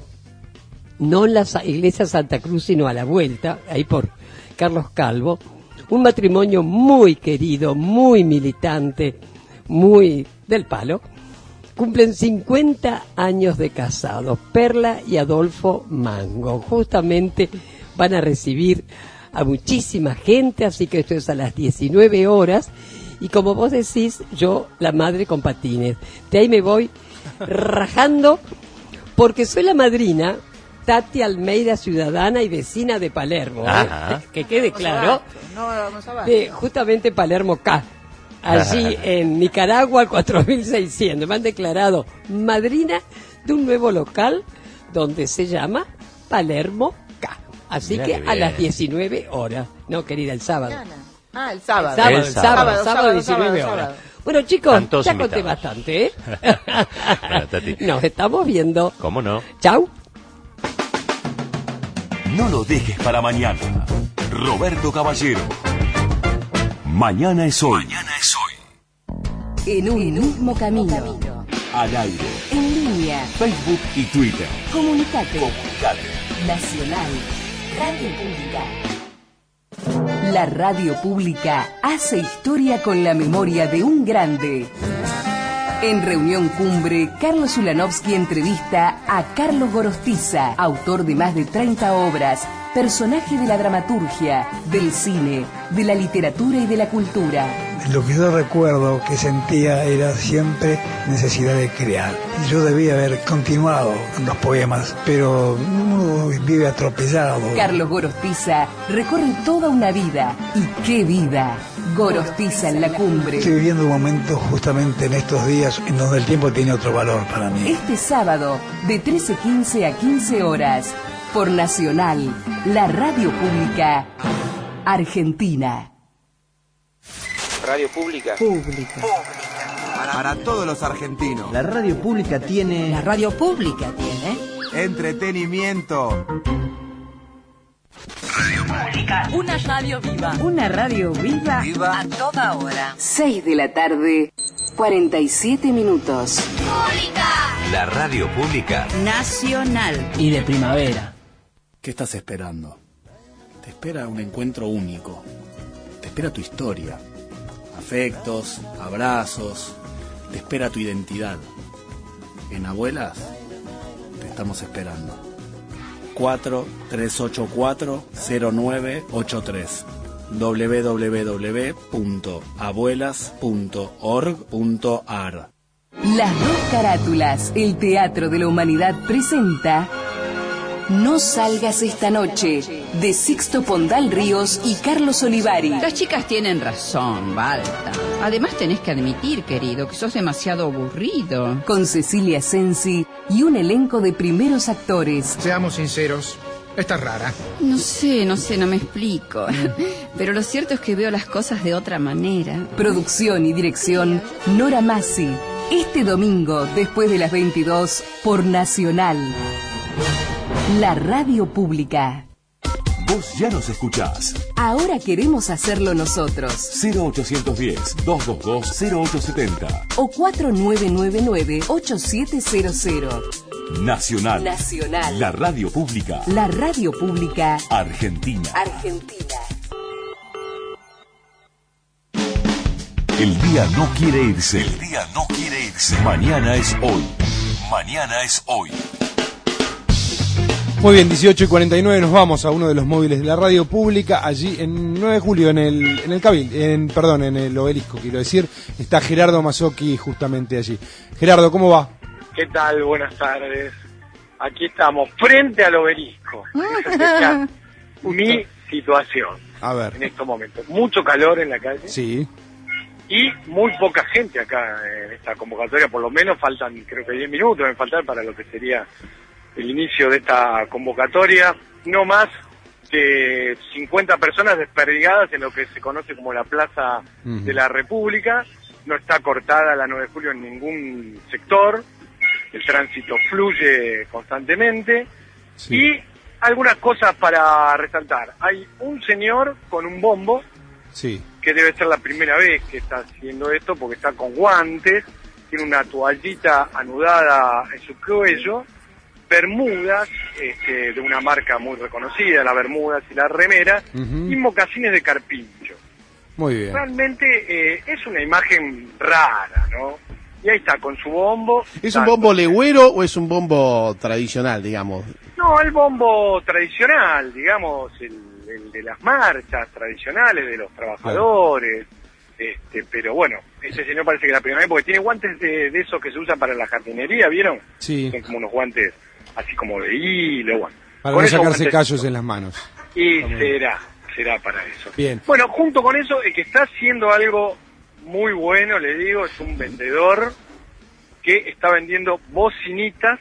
no en la iglesia Santa Cruz, sino a la vuelta, ahí por Carlos Calvo, un matrimonio muy querido, muy militante, muy del palo, cumplen cincuenta años de casados, Perla y Adolfo Mango. Justamente van a recibir a muchísima gente, así que esto es a las diecinueve horas, y como vos decís, yo, la madre con patines. De ahí me voy rajando, porque soy la madrina, Tati Almeida, ciudadana y vecina de Palermo, ¿eh? Que quede claro, No, vamos abajo. de justamente Palermo K. Allí en Nicaragua, al cuatro mil seiscientos. Me han declarado madrina de un nuevo local donde se llama Palermo K. Así Mirá que qué a bien. las diecinueve horas. No, querida, el sábado. Ah, el sábado. El sábado, El el sábado, sábado, sábado, diecinueve sábado, horas. sábado. Bueno, chicos, Están todos ya conté invitados. bastante, ¿eh? Bueno, Tati. Nos estamos viendo. ¿Cómo no? Chau. No lo dejes para mañana. Roberto Caballero. Mañana es hoy. Mañana es hoy. En un mismo camino. Al aire. En línea. Facebook y Twitter. Comunicate. Comunicate. Nacional. Radio Pública. La radio pública hace historia con la memoria de un grande. En Reunión Cumbre, Carlos Ulanovsky entrevista a Carlos Gorostiza, autor de más de treinta obras, personaje de la dramaturgia, del cine, de la literatura y de la cultura. Lo que yo recuerdo que sentía era siempre necesidad de crear. Y yo debía haber continuado con los poemas, pero uno vive atropellado. Carlos Gorostiza recorre toda una vida. ¿Y qué vida? Gorostiza en la cumbre. Estoy viviendo un momento justamente en estos días en donde el tiempo tiene otro valor para mí. Este sábado, de trece quince a quince horas, por Nacional, la radio pública argentina. Radio Pública. Pública. Para, para todos los argentinos. La radio pública tiene... La radio pública tiene... Entretenimiento. Radio Pública. Una radio viva. Una radio viva. Viva. A toda hora. seis de la tarde, cuarenta y siete minutos. La radio pública. Nacional. Y de primavera. ¿Qué estás esperando? Te espera un encuentro único. Te espera tu historia. Afectos, abrazos. Te espera tu identidad. En Abuelas te estamos esperando. cuatro tres ocho cuatro cero nueve ocho tres doble u doble u doble u punto abuelas punto org punto a r. Las dos carátulas, el Teatro de la Humanidad presenta No salgas esta noche, de Sixto Pondal Ríos y Carlos Olivari. Las chicas tienen razón, Balta. Además tenés que admitir, querido, que sos demasiado aburrido. Con Cecilia Sensi y un elenco de primeros actores. Seamos sinceros, estás rara. No sé, no sé, no me explico. Pero lo cierto es que veo las cosas de otra manera. Producción y dirección, Nora Massi. Este domingo, después de las veintidós, por Nacional. La radio pública. Vos ya nos escuchás. Ahora queremos hacerlo nosotros. cero ochocientos diez, doscientos veintidós, cero ocho setenta. O cuatro nueve nueve nueve, ocho siete cero cero. Nacional. Nacional. La radio pública. La radio pública. Argentina. Argentina. El día no quiere irse. El día no quiere irse. Mañana es hoy. Mañana es hoy. Muy bien, dieciocho y cuarenta y nueve, nos vamos a uno de los móviles de la radio pública, allí en nueve de julio, en el en el Cabil, en, perdón, en el Obelisco, quiero decir, está Gerardo Mazzocchi justamente allí. Gerardo, ¿cómo va? ¿Qué tal? Buenas tardes. Aquí estamos, frente al Obelisco. Esa es mi situación. A ver. En estos momentos. Mucho calor en la calle. Sí. Y muy poca gente acá en esta convocatoria, por lo menos faltan, creo que diez minutos, deben faltar para lo que sería el inicio de esta convocatoria, no más que cincuenta personas desperdigadas en lo que se conoce como la Plaza uh-huh. de la República. No está cortada la nueve de julio en ningún sector, el tránsito fluye constantemente. Sí. Y algunas cosas para resaltar. Hay un señor con un bombo, sí. que debe ser la primera vez que está haciendo esto porque está con guantes, tiene una toallita anudada en su cuello, bermudas este, de una marca muy reconocida, las bermudas y la remera, uh-huh. y mocasines de carpincho. Muy bien. Realmente eh, es una imagen rara, ¿no? Y ahí está, con su bombo. ¿Es un bombo legüero o es un bombo tradicional, digamos? No, el bombo tradicional, digamos, el, el de las marchas tradicionales de los trabajadores. Claro. Este, pero bueno, ese señor parece que es la primera vez, porque tiene guantes de, de esos que se usan para la jardinería, ¿vieron? Sí. Son como unos guantes así como de hilo, bueno. Para no sacarse callos en las manos. Y será, será para eso. Bien. Bueno, junto con eso, el que está haciendo algo muy bueno, le digo, es un vendedor que está vendiendo bocinitas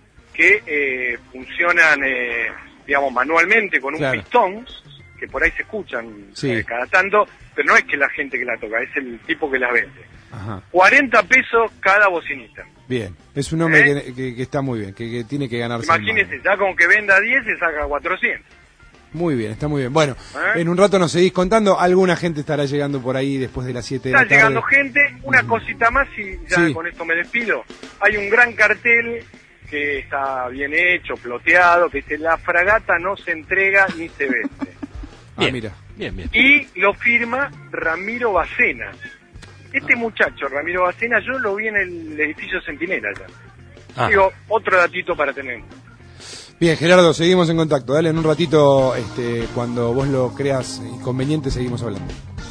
que eh, funcionan, eh, digamos, manualmente con un claro. pistón, que por ahí se escuchan sí. eh, cada tanto, pero no es que la gente que la toca, es el tipo que las vende. Ajá. cuarenta pesos cada bocinita. Bien, es un hombre ¿Eh? que, que, que está muy bien, que, que tiene que ganarse. Imagínese, ya con que venda diez se saca cuatrocientos. Muy bien, está muy bien. Bueno, ¿Eh? en un rato nos seguís contando, alguna gente estará llegando por ahí después de las siete de la tarde. Está llegando gente, una cosita más y ya sí. con esto me despido. Hay un gran cartel que está bien hecho, ploteado, que dice: la fragata no se entrega ni se vende. Ah, mira. Bien, bien. Y lo firma Ramiro Bacena. Este ah. muchacho, Ramiro Bacena, yo lo vi en el edificio Centinela ya. Ah. Digo, otro datito para tener. Bien, Gerardo, seguimos en contacto. Dale, en un ratito, este, cuando vos lo creas conveniente, seguimos hablando.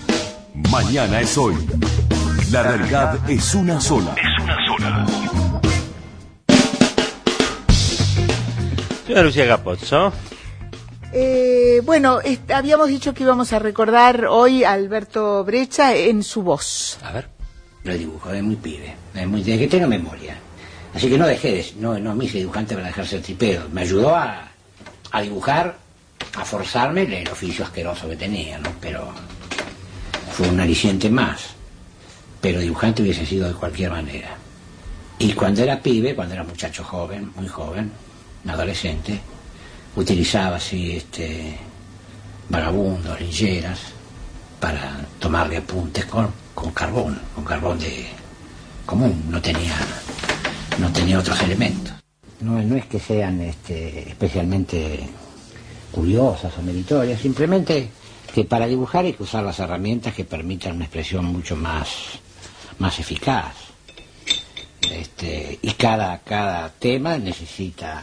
Mañana es hoy. La realidad es una sola. Es una sola. Señora Lucía Capozzo. Eh, bueno, est- habíamos dicho que íbamos a recordar hoy a Alberto Brecha en su voz. A ver. Lo dibujo, es muy pibe, es muy, desde que tengo memoria. Así que no dejé de, no, no me hice dibujante para dejarse el tripeo. Me ayudó a, a dibujar, a forzarme en el oficio asqueroso que tenía, ¿no? Pero fue un aliciente más. Pero dibujante hubiese sido de cualquier manera. Y cuando era pibe, cuando era muchacho joven, muy joven, un adolescente, utilizaba así este vagabundos, lincheras, para tomarle apuntes con, con carbón, con carbón de común, no tenía, no tenía otros elementos. No, no es que sean este, especialmente curiosas o meritorias, simplemente que para dibujar hay que usar las herramientas que permitan una expresión mucho más, más eficaz. Este, y cada, cada tema necesita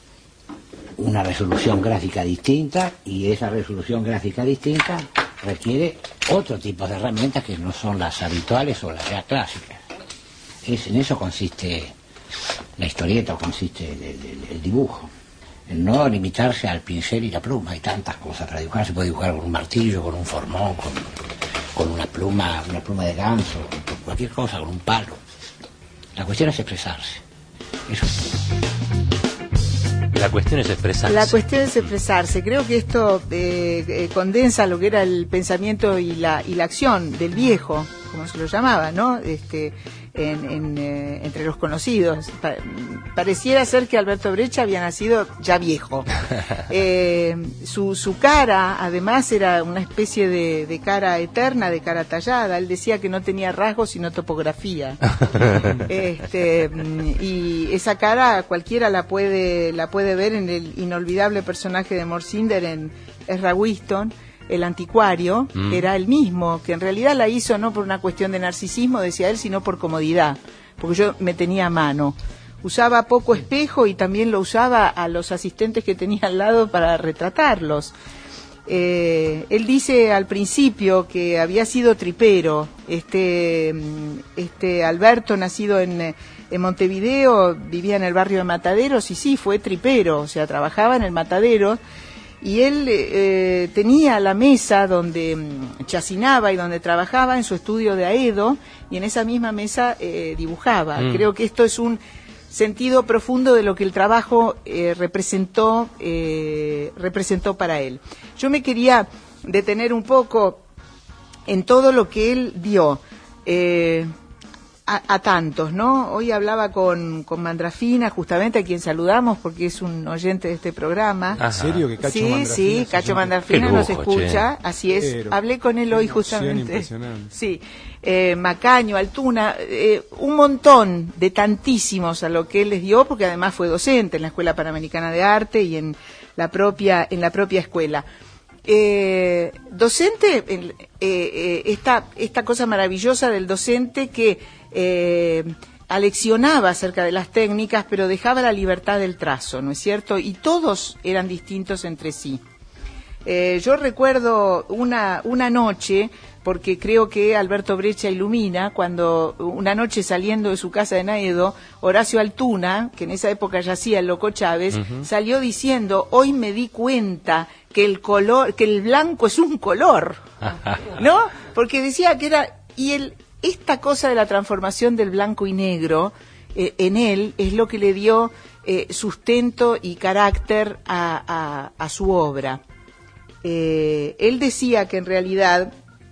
una resolución gráfica distinta, y esa resolución gráfica distinta requiere otro tipo de herramientas que no son las habituales o las ya clásicas. Es, en eso consiste la historieta, o consiste el, el, el dibujo. En no limitarse al pincel y la pluma. Hay tantas cosas para dibujar. Se puede dibujar con un martillo, con un formón, con, con una pluma, una pluma de ganso, con cualquier cosa, con un palo. La cuestión es expresarse. Eso es. La cuestión es expresarse. La cuestión es expresarse. Creo que esto eh, eh, condensa lo que era el pensamiento y la y la acción del viejo, como se lo llamaba, ¿no? Este, en, en, eh, entre los conocidos. Pa pareciera ser que Alberto Breccia había nacido ya viejo. Eh, su, su cara, además, era una especie de, de cara eterna, de cara tallada. Él decía que no tenía rasgos sino topografía. Este, y esa cara cualquiera la puede la puede ver en el inolvidable personaje de Morsinder en Ezra Winston, el anticuario. Mm. Era el mismo, que en realidad la hizo no por una cuestión de narcisismo, decía él, sino por comodidad, porque yo me tenía a mano. Usaba poco espejo y también lo usaba a los asistentes que tenía al lado para retratarlos. Eh, él dice al principio que había sido tripero. Este, este Alberto, nacido en, en Montevideo, vivía en el barrio de Mataderos, y sí, fue tripero, o sea, trabajaba en el matadero. Y él eh, tenía la mesa donde mm, chacinaba y donde trabajaba en su estudio de Aedo, y en esa misma mesa eh, dibujaba. Mm. Creo que esto es un sentido profundo de lo que el trabajo eh, representó, eh, representó para él. Yo me quería detener un poco en todo lo que él dio. Eh, A, a tantos, ¿no? Hoy hablaba con, con Mandrafina, justamente, a quien saludamos porque es un oyente de este programa. ¿En serio que Cacho sí, Mandrafina? Sí, Cacho Mandrafina nos escucha, che. Así es. Pero, hablé con él hoy justamente. Sí, eh, Macaño, Altuna, eh, un montón de tantísimos a lo que él les dio, porque además fue docente en la Escuela Panamericana de Arte y en la propia, en la propia escuela. Eh, docente, eh, eh, esta, esta cosa maravillosa del docente que eh, aleccionaba acerca de las técnicas, pero dejaba la libertad del trazo, ¿no es cierto? Y todos eran distintos entre sí. Eh, yo recuerdo una, una noche, porque creo que Alberto Breccia ilumina, cuando una noche saliendo de su casa de Naedo, Horacio Altuna, que en esa época ya hacía el Loco Chávez, uh-huh. salió diciendo: hoy me di cuenta que el color, que el blanco es un color, ¿no? Porque decía que era, y el, esta cosa de la transformación del blanco y negro eh, en él es lo que le dio eh, sustento y carácter a, a, a su obra. Eh, él decía que en realidad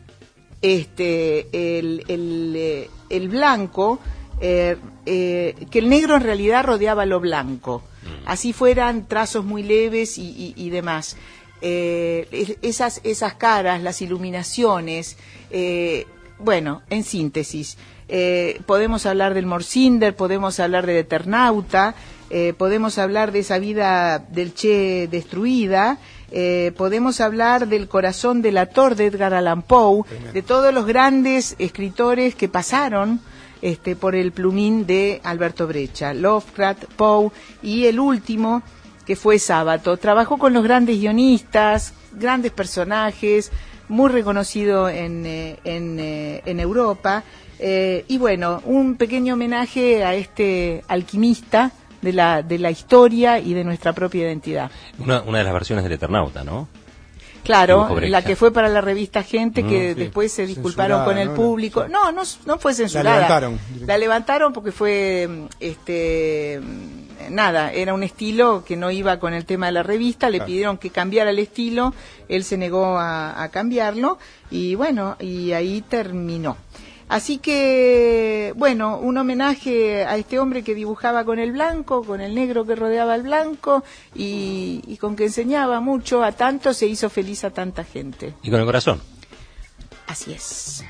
este el, el, eh, el blanco, eh, eh, que el negro en realidad rodeaba lo blanco, así fueran trazos muy leves y, y, y demás. Eh, esas, esas caras, las iluminaciones, eh, bueno, en síntesis, eh, podemos hablar del Morsinder, podemos hablar del Eternauta, eh, podemos hablar de esa vida del Che destruida, eh, podemos hablar del Corazón delator de Edgar Allan Poe, de todos los grandes escritores que pasaron este, por el plumín de Alberto Breccia, Lovecraft, Poe, y el último, que fue Sábato. Trabajó con los grandes guionistas, grandes personajes, muy reconocido en, eh, en, eh, en Europa, eh, y bueno, un pequeño homenaje a este alquimista de la, de la historia y de nuestra propia identidad. Una, una de las versiones del Eternauta, ¿no? Claro, la que fue para la revista Gente, que mm, sí. después se disculparon censurada, con el ¿no? público. No, no, no fue censurada. La levantaron. La levantaron porque fue, este, nada, era un estilo que no iba con el tema de la revista, le claro. pidieron que cambiara el estilo, él se negó a, a cambiarlo, y bueno, y ahí terminó. Así que, bueno, un homenaje a este hombre que dibujaba con el blanco, con el negro que rodeaba el blanco y, y con que enseñaba mucho a tanto, se hizo feliz a tanta gente. Y con el corazón. Así es.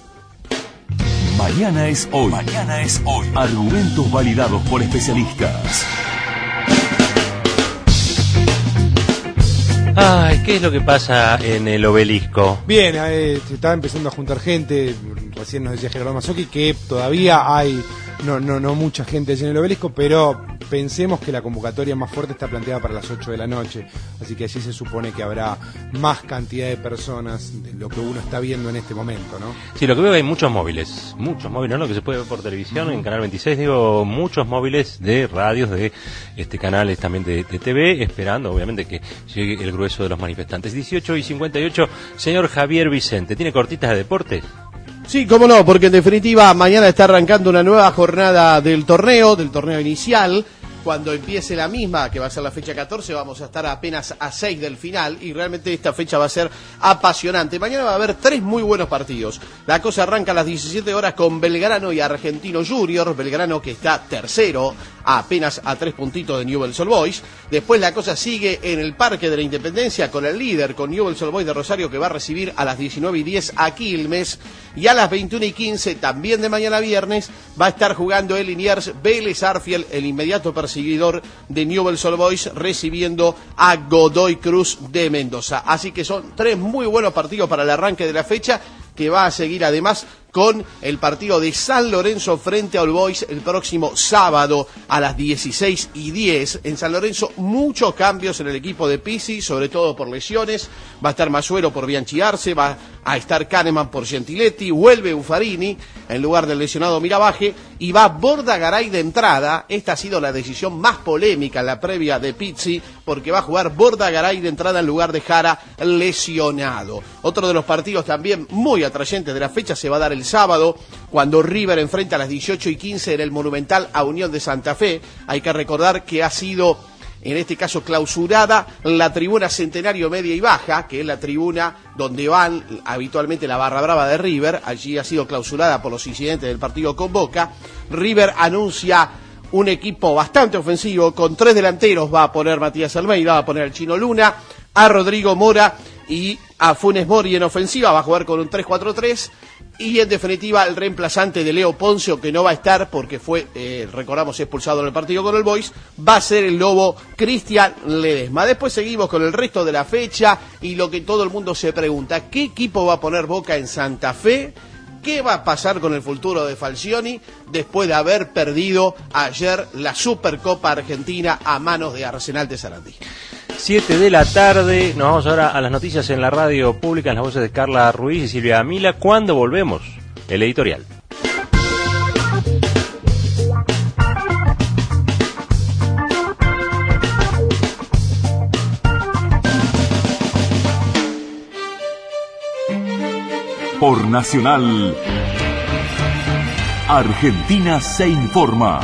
Mañana es hoy. Mañana es hoy. Argumentos validados por especialistas. Ay, ¿qué es lo que pasa en el Obelisco? Bien, eh, se está empezando a juntar gente. Recién nos decía Gerardo Mazzocchi que todavía hay no no no mucha gente en el Obelisco, pero pensemos que la convocatoria más fuerte está planteada para las ocho de la noche, así que allí se supone que habrá más cantidad de personas de lo que uno está viendo en este momento, ¿no? Sí, lo que veo hay muchos móviles, muchos móviles, ¿no? Lo que se puede ver por televisión, uh-huh. En Canal veintiséis, digo, muchos móviles de radios, de este canales también de, de T V, esperando, obviamente, que llegue el grueso de los manifestantes. dieciocho y cincuenta y ocho, señor Javier Vicente, ¿tiene cortitas de deportes? Sí, cómo no, porque en definitiva mañana está arrancando una nueva jornada del torneo, del torneo inicial. Cuando empiece la misma, que va a ser la fecha catorce, vamos a estar apenas a seis del final y realmente esta fecha va a ser apasionante. Mañana va a haber tres muy buenos partidos. La cosa arranca a las diecisiete horas con Belgrano y Argentino Junior. Belgrano que está tercero, apenas a tres puntitos de Newell's Old Boys. Después la cosa sigue en el Parque de la Independencia con el líder, con Newell's Old Boys de Rosario, que va a recibir a las diecinueve y diez a Quilmes. Y a las veintiuna y quince, también de mañana viernes, va a estar jugando el Liniers Vélez Arfiel, el inmediato perseguidor de Newell's Old Boys, recibiendo a Godoy Cruz de Mendoza. Así que son tres muy buenos partidos para el arranque de la fecha, que va a seguir además con el partido de San Lorenzo frente a All Boys el próximo sábado a las dieciséis y diez. En San Lorenzo muchos cambios en el equipo de Pizzi, sobre todo por lesiones. Va a estar Masuero por Bianchi Arce, va a estar Kahneman por Gentiletti, vuelve Uffarini en lugar del lesionado Mirabaje y va Borda Garay de entrada. Esta ha sido la decisión más polémica en la previa de Pizzi, porque va a jugar Borda Garay de entrada en lugar de Jara, lesionado. Otro de los partidos también muy atrayentes de la fecha se va a dar el sábado, cuando River enfrenta a las dieciocho y quince en el Monumental a Unión de Santa Fe. Hay que recordar que ha sido, en este caso, clausurada la tribuna Centenario Media y Baja, que es la tribuna donde van habitualmente la barra brava de River. Allí ha sido clausurada por los incidentes del partido con Boca. River anuncia un equipo bastante ofensivo, con tres delanteros. Va a poner Matías Almeida, va a poner al Chino Luna, a Rodrigo Mora y a Funes Mori en ofensiva. Va a jugar con un tres cuatro tres. Y en definitiva el reemplazante de Leo Poncio, que no va a estar porque fue, eh, recordamos, expulsado en el partido con el Boys, va a ser el lobo Cristian Ledesma. Después seguimos con el resto de la fecha y lo que todo el mundo se pregunta: ¿qué equipo va a poner Boca en Santa Fe? ¿Qué va a pasar con el futuro de Falcioni después de haber perdido ayer la Supercopa Argentina a manos de Arsenal de Sarandí? siete de la tarde, nos vamos ahora a las noticias en la radio pública, en las voces de Carla Ruiz y Silvia Amila. ¿Cuándo volvemos? El editorial. Por Nacional, Argentina se informa.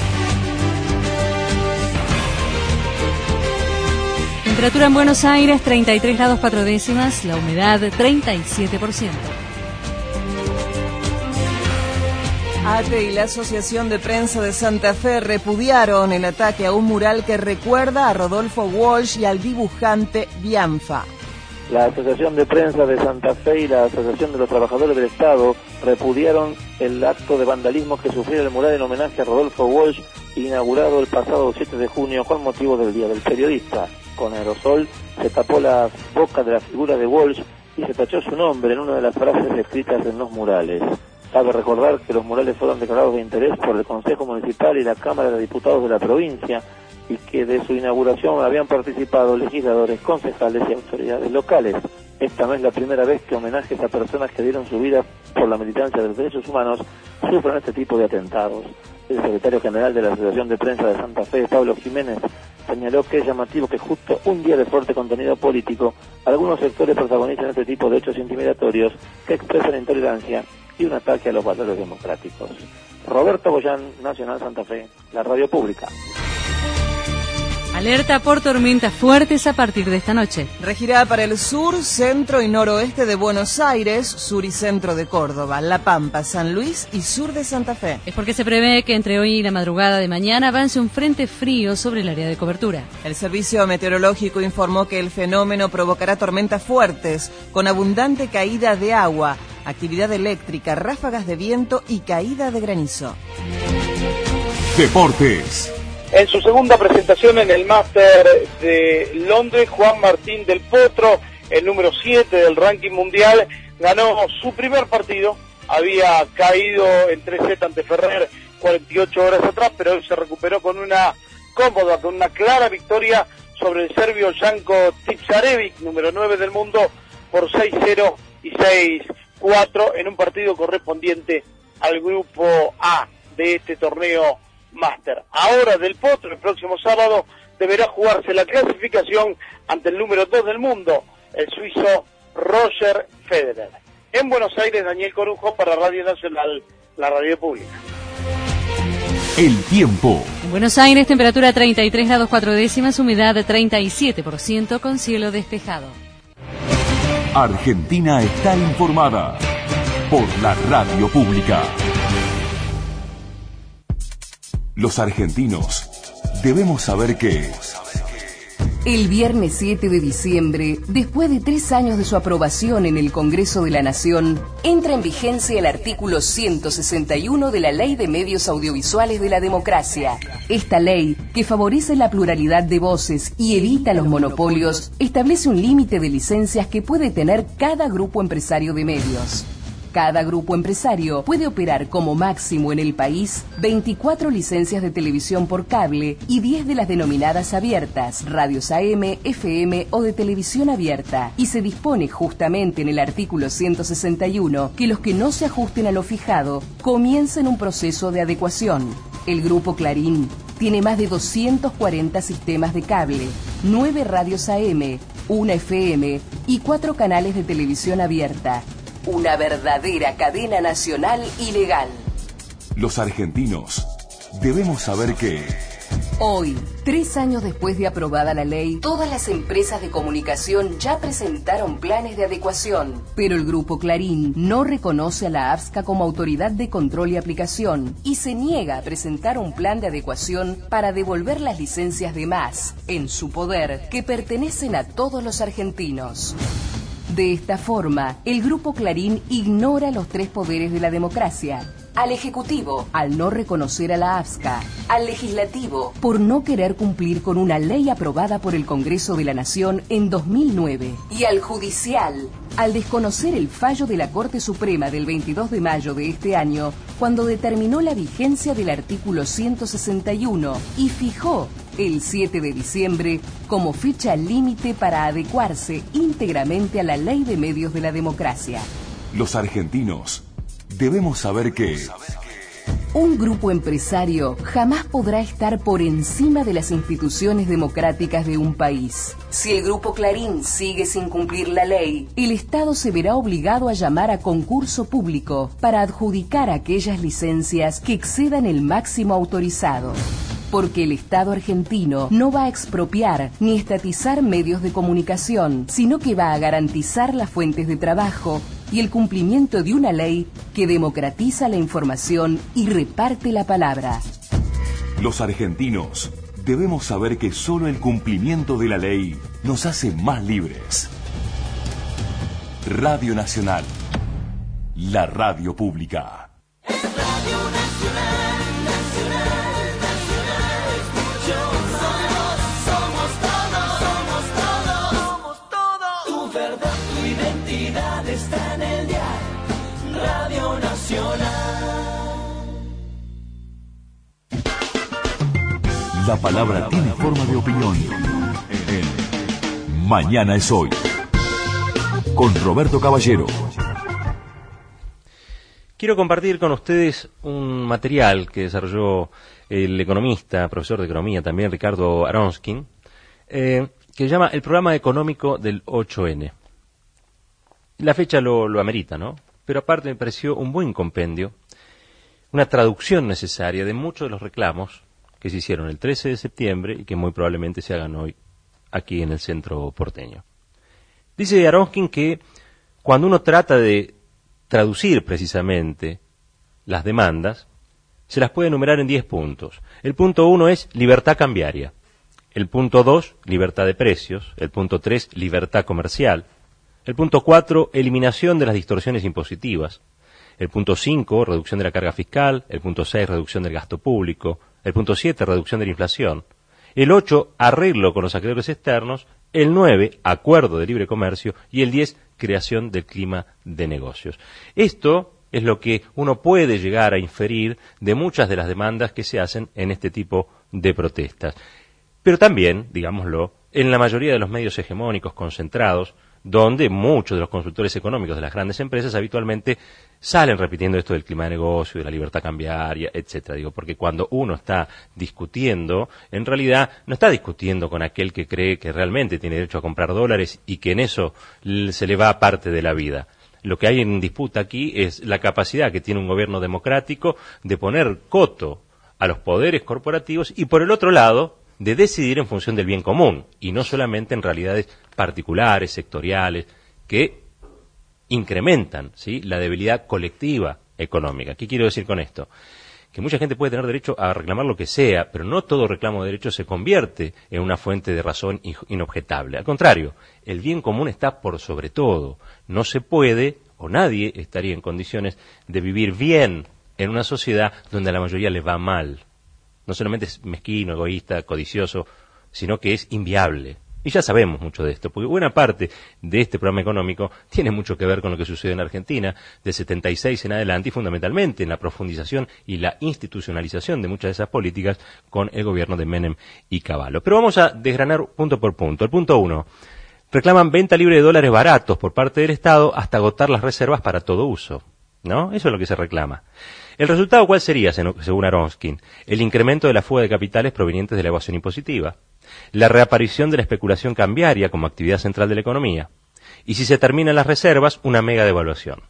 Temperatura en Buenos Aires, treinta y tres grados cuatro décimas, la humedad treinta y siete por ciento. A T E y la Asociación de Prensa de Santa Fe repudiaron el ataque a un mural que recuerda a Rodolfo Walsh y al dibujante Bianfa. La Asociación de Prensa de Santa Fe y la Asociación de los Trabajadores del Estado repudiaron el acto de vandalismo que sufrió el mural en homenaje a Rodolfo Walsh, inaugurado el pasado siete de junio con motivo del Día del Periodista. Con aerosol se tapó las bocas de la figura de Walsh y se tachó su nombre en una de las frases escritas en los murales. Cabe recordar que los murales fueron declarados de interés por el Consejo Municipal y la Cámara de Diputados de la provincia y que de su inauguración habían participado legisladores, concejales y autoridades locales. Esta no es la primera vez que homenajes a personas que dieron su vida por la militancia de los derechos humanos sufren este tipo de atentados. El secretario general de la Asociación de Prensa de Santa Fe, Pablo Jiménez, señaló que es llamativo que justo un día de fuerte contenido político, algunos sectores protagonizan este tipo de hechos intimidatorios que expresan intolerancia y un ataque a los valores democráticos. Roberto Boyán, Nacional Santa Fe, la radio pública. Alerta por tormentas fuertes a partir de esta noche. Regirá para el sur, centro y noroeste de Buenos Aires, sur y centro de Córdoba, La Pampa, San Luis y sur de Santa Fe. Es porque se prevé que entre hoy y la madrugada de mañana avance un frente frío sobre el área de cobertura. El Servicio Meteorológico informó que el fenómeno provocará tormentas fuertes, con abundante caída de agua, actividad eléctrica, ráfagas de viento y caída de granizo. Deportes. En su segunda presentación en el Máster de Londres, Juan Martín del Potro, el número siete del ranking mundial, ganó su primer partido. Había caído en tres sets ante Ferrer cuarenta y ocho horas atrás, pero hoy se recuperó con una cómoda, con una clara victoria sobre el serbio Janko Tipsarevic, número nueve del mundo, por seis cero y seis cuatro en un partido correspondiente al grupo A de este torneo Máster. Ahora Del Potro, el próximo sábado, deberá jugarse la clasificación ante el número dos del mundo, el suizo Roger Federer. En Buenos Aires, Daniel Corujo para Radio Nacional, la radio pública. El tiempo. En Buenos Aires, temperatura treinta y tres grados cuatro décimas, humedad treinta y siete por ciento con cielo despejado. Argentina está informada por la radio pública. Los argentinos debemos saber que... El viernes siete de diciembre, después de tres años de su aprobación en el Congreso de la Nación, entra en vigencia el artículo ciento sesenta y uno de la Ley de Medios Audiovisuales de la Democracia. Esta ley, que favorece la pluralidad de voces y evita los monopolios, establece un límite de licencias que puede tener cada grupo empresario de medios. Cada grupo empresario puede operar como máximo en el país veinticuatro licencias de televisión por cable y diez de las denominadas abiertas, radios A M, F M o de televisión abierta. Y se dispone justamente en el artículo ciento sesenta y uno que los que no se ajusten a lo fijado comiencen un proceso de adecuación. El grupo Clarín tiene más de doscientos cuarenta sistemas de cable, nueve radios A M, una F M y cuatro canales de televisión abierta. Una verdadera cadena nacional y legal. Los argentinos debemos saber que... Hoy, tres años después de aprobada la ley, todas las empresas de comunicación ya presentaron planes de adecuación. Pero el Grupo Clarín no reconoce a la AFSCA como autoridad de control y aplicación y se niega a presentar un plan de adecuación para devolver las licencias de más, en su poder, que pertenecen a todos los argentinos. De esta forma, el Grupo Clarín ignora los tres poderes de la democracia. Al Ejecutivo, al no reconocer a la AFSCA. Al Legislativo, por no querer cumplir con una ley aprobada por el Congreso de la Nación en dos mil nueve. Y al Judicial, al desconocer el fallo de la Corte Suprema del veintidós de mayo de este año, cuando determinó la vigencia del artículo ciento sesenta y uno y fijó el siete de diciembre como fecha límite para adecuarse íntegramente a la Ley de Medios de la Democracia. Los argentinos debemos saber que... Un grupo empresario jamás podrá estar por encima de las instituciones democráticas de un país. Si el Grupo Clarín sigue sin cumplir la ley, el Estado se verá obligado a llamar a concurso público para adjudicar aquellas licencias que excedan el máximo autorizado. Porque el Estado argentino no va a expropiar ni estatizar medios de comunicación, sino que va a garantizar las fuentes de trabajo y el cumplimiento de una ley que democratiza la información y reparte la palabra. Los argentinos debemos saber que solo el cumplimiento de la ley nos hace más libres. Radio Nacional, la radio pública. Está en el diario Radio Nacional. La palabra tiene forma de opinión. En Mañana es hoy. Con Roberto Caballero. Quiero compartir con ustedes un material que desarrolló el economista, profesor de economía también, Ricardo Aronskin, eh, que se llama El Programa Económico del ocho ene. La fecha lo, lo amerita, ¿no? Pero aparte me pareció un buen compendio, una traducción necesaria de muchos de los reclamos que se hicieron el trece de septiembre y que muy probablemente se hagan hoy aquí en el centro porteño. Dice Aronskin que cuando uno trata de traducir precisamente las demandas, se las puede enumerar en diez puntos. El punto uno es libertad cambiaria. El punto dos, libertad de precios. El punto tres, libertad comercial. El punto cuatro, eliminación de las distorsiones impositivas. El punto cinco, reducción de la carga fiscal. El punto seis, reducción del gasto público. El punto siete, reducción de la inflación. El ocho, arreglo con los acreedores externos. El nueve, acuerdo de libre comercio. Y el diez, creación del clima de negocios. Esto es lo que uno puede llegar a inferir de muchas de las demandas que se hacen en este tipo de protestas. Pero también, digámoslo, en la mayoría de los medios hegemónicos concentrados, donde muchos de los consultores económicos de las grandes empresas habitualmente salen repitiendo esto del clima de negocio, de la libertad cambiaria, etcétera. Digo, porque cuando uno está discutiendo, en realidad no está discutiendo con aquel que cree que realmente tiene derecho a comprar dólares y que en eso se le va parte de la vida. Lo que hay en disputa aquí es la capacidad que tiene un gobierno democrático de poner coto a los poderes corporativos y, por el otro lado, de decidir en función del bien común y no solamente en realidades particulares, sectoriales, que incrementan, ¿sí?, la debilidad colectiva económica. ¿Qué quiero decir con esto? Que mucha gente puede tener derecho a reclamar lo que sea, pero no todo reclamo de derecho se convierte en una fuente de razón inobjetable. Al contrario, el bien común está por sobre todo. No se puede, o nadie estaría en condiciones de vivir bien en una sociedad donde a la mayoría le va mal. No solamente es mezquino, egoísta, codicioso, sino que es inviable. Y ya sabemos mucho de esto, porque buena parte de este programa económico tiene mucho que ver con lo que sucede en Argentina del setenta y seis en adelante y fundamentalmente en la profundización y la institucionalización de muchas de esas políticas con el gobierno de Menem y Cavallo. Pero vamos a desgranar punto por punto. El punto uno, reclaman venta libre de dólares baratos por parte del Estado hasta agotar las reservas para todo uso, ¿no? Eso es lo que se reclama. ¿El resultado cuál sería, según Aronskin? El incremento de la fuga de capitales provenientes de la evasión impositiva, la reaparición de la especulación cambiaria como actividad central de la economía, y si se terminan las reservas, una mega devaluación.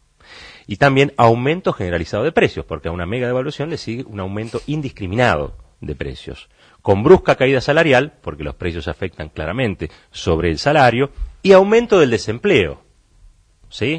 Y también aumento generalizado de precios, porque a una mega devaluación le sigue un aumento indiscriminado de precios, con brusca caída salarial, porque los precios afectan claramente sobre el salario, y aumento del desempleo, ¿sí?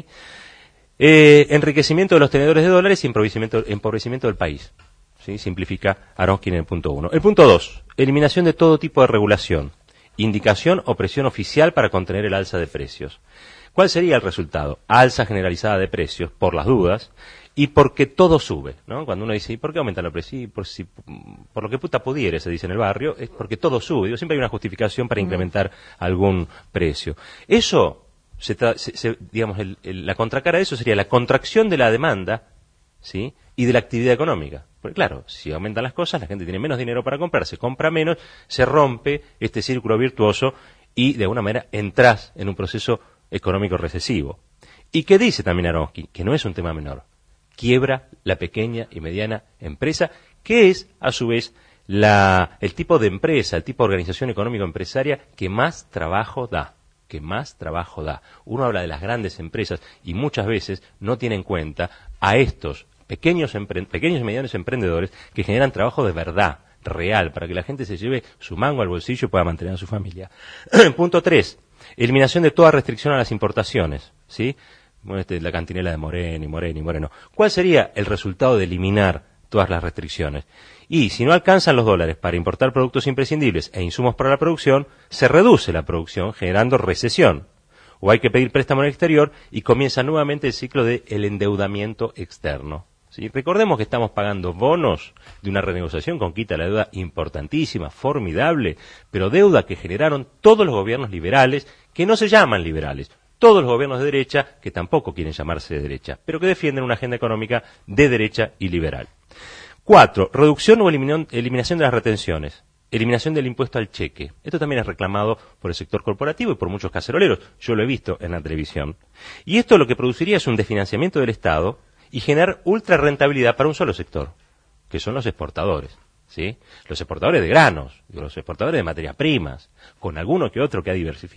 Eh, enriquecimiento de los tenedores de dólares y empobrecimiento, empobrecimiento del país. ¿Sí? Simplifica Aronskin en el punto uno. El punto dos, eliminación de todo tipo de regulación, indicación o presión oficial para contener el alza de precios. ¿Cuál sería el resultado? Alza generalizada de precios, por las dudas, y porque todo sube, ¿no? Cuando uno dice, ¿y por qué aumentan los precios? Sí, por, si, por lo que puta pudiere, se dice en el barrio, es porque todo sube. Digo, siempre hay una justificación para incrementar algún precio. Eso... Se tra- se, se, digamos, el, el, la contracara de eso sería la contracción de la demanda, ¿sí?, y de la actividad económica. Porque claro, si aumentan las cosas, la gente tiene menos dinero para comprar, se compra menos, se rompe este círculo virtuoso y de alguna manera entras en un proceso económico recesivo. ¿Y qué dice también Aronskin? Que no es un tema menor. Quiebra la pequeña y mediana empresa, que es, a su vez, la, el tipo de empresa, el tipo de organización económico-empresaria que más trabajo da. que más trabajo da. Uno habla de las grandes empresas y muchas veces no tiene en cuenta a estos pequeños, empre- pequeños y medianos emprendedores que generan trabajo de verdad, real, para que la gente se lleve su mango al bolsillo y pueda mantener a su familia. Punto tres, eliminación de toda restricción a las importaciones, ¿sí? Bueno, este, la cantinela de Moreno y Moreno y Moreno. ¿Cuál sería el resultado de eliminar todas las restricciones? Y si no alcanzan los dólares para importar productos imprescindibles e insumos para la producción, se reduce la producción generando recesión. O hay que pedir préstamo en el exterior y comienza nuevamente el ciclo del endeudamiento externo. ¿Sí? Recordemos que estamos pagando bonos de una renegociación con quita de la deuda importantísima, formidable, pero deuda que generaron todos los gobiernos liberales, que no se llaman liberales, todos los gobiernos de derecha, que tampoco quieren llamarse de derecha, pero que defienden una agenda económica de derecha y liberal. Cuatro, reducción o eliminación de las retenciones, eliminación del impuesto al cheque. Esto también es reclamado por el sector corporativo y por muchos caceroleros. Yo lo he visto en la televisión. Y esto lo que produciría es un desfinanciamiento del Estado y generar ultra rentabilidad para un solo sector, que son los exportadores, ¿sí? Los exportadores de granos, los exportadores de materias primas, con alguno que otro que ha diversificado.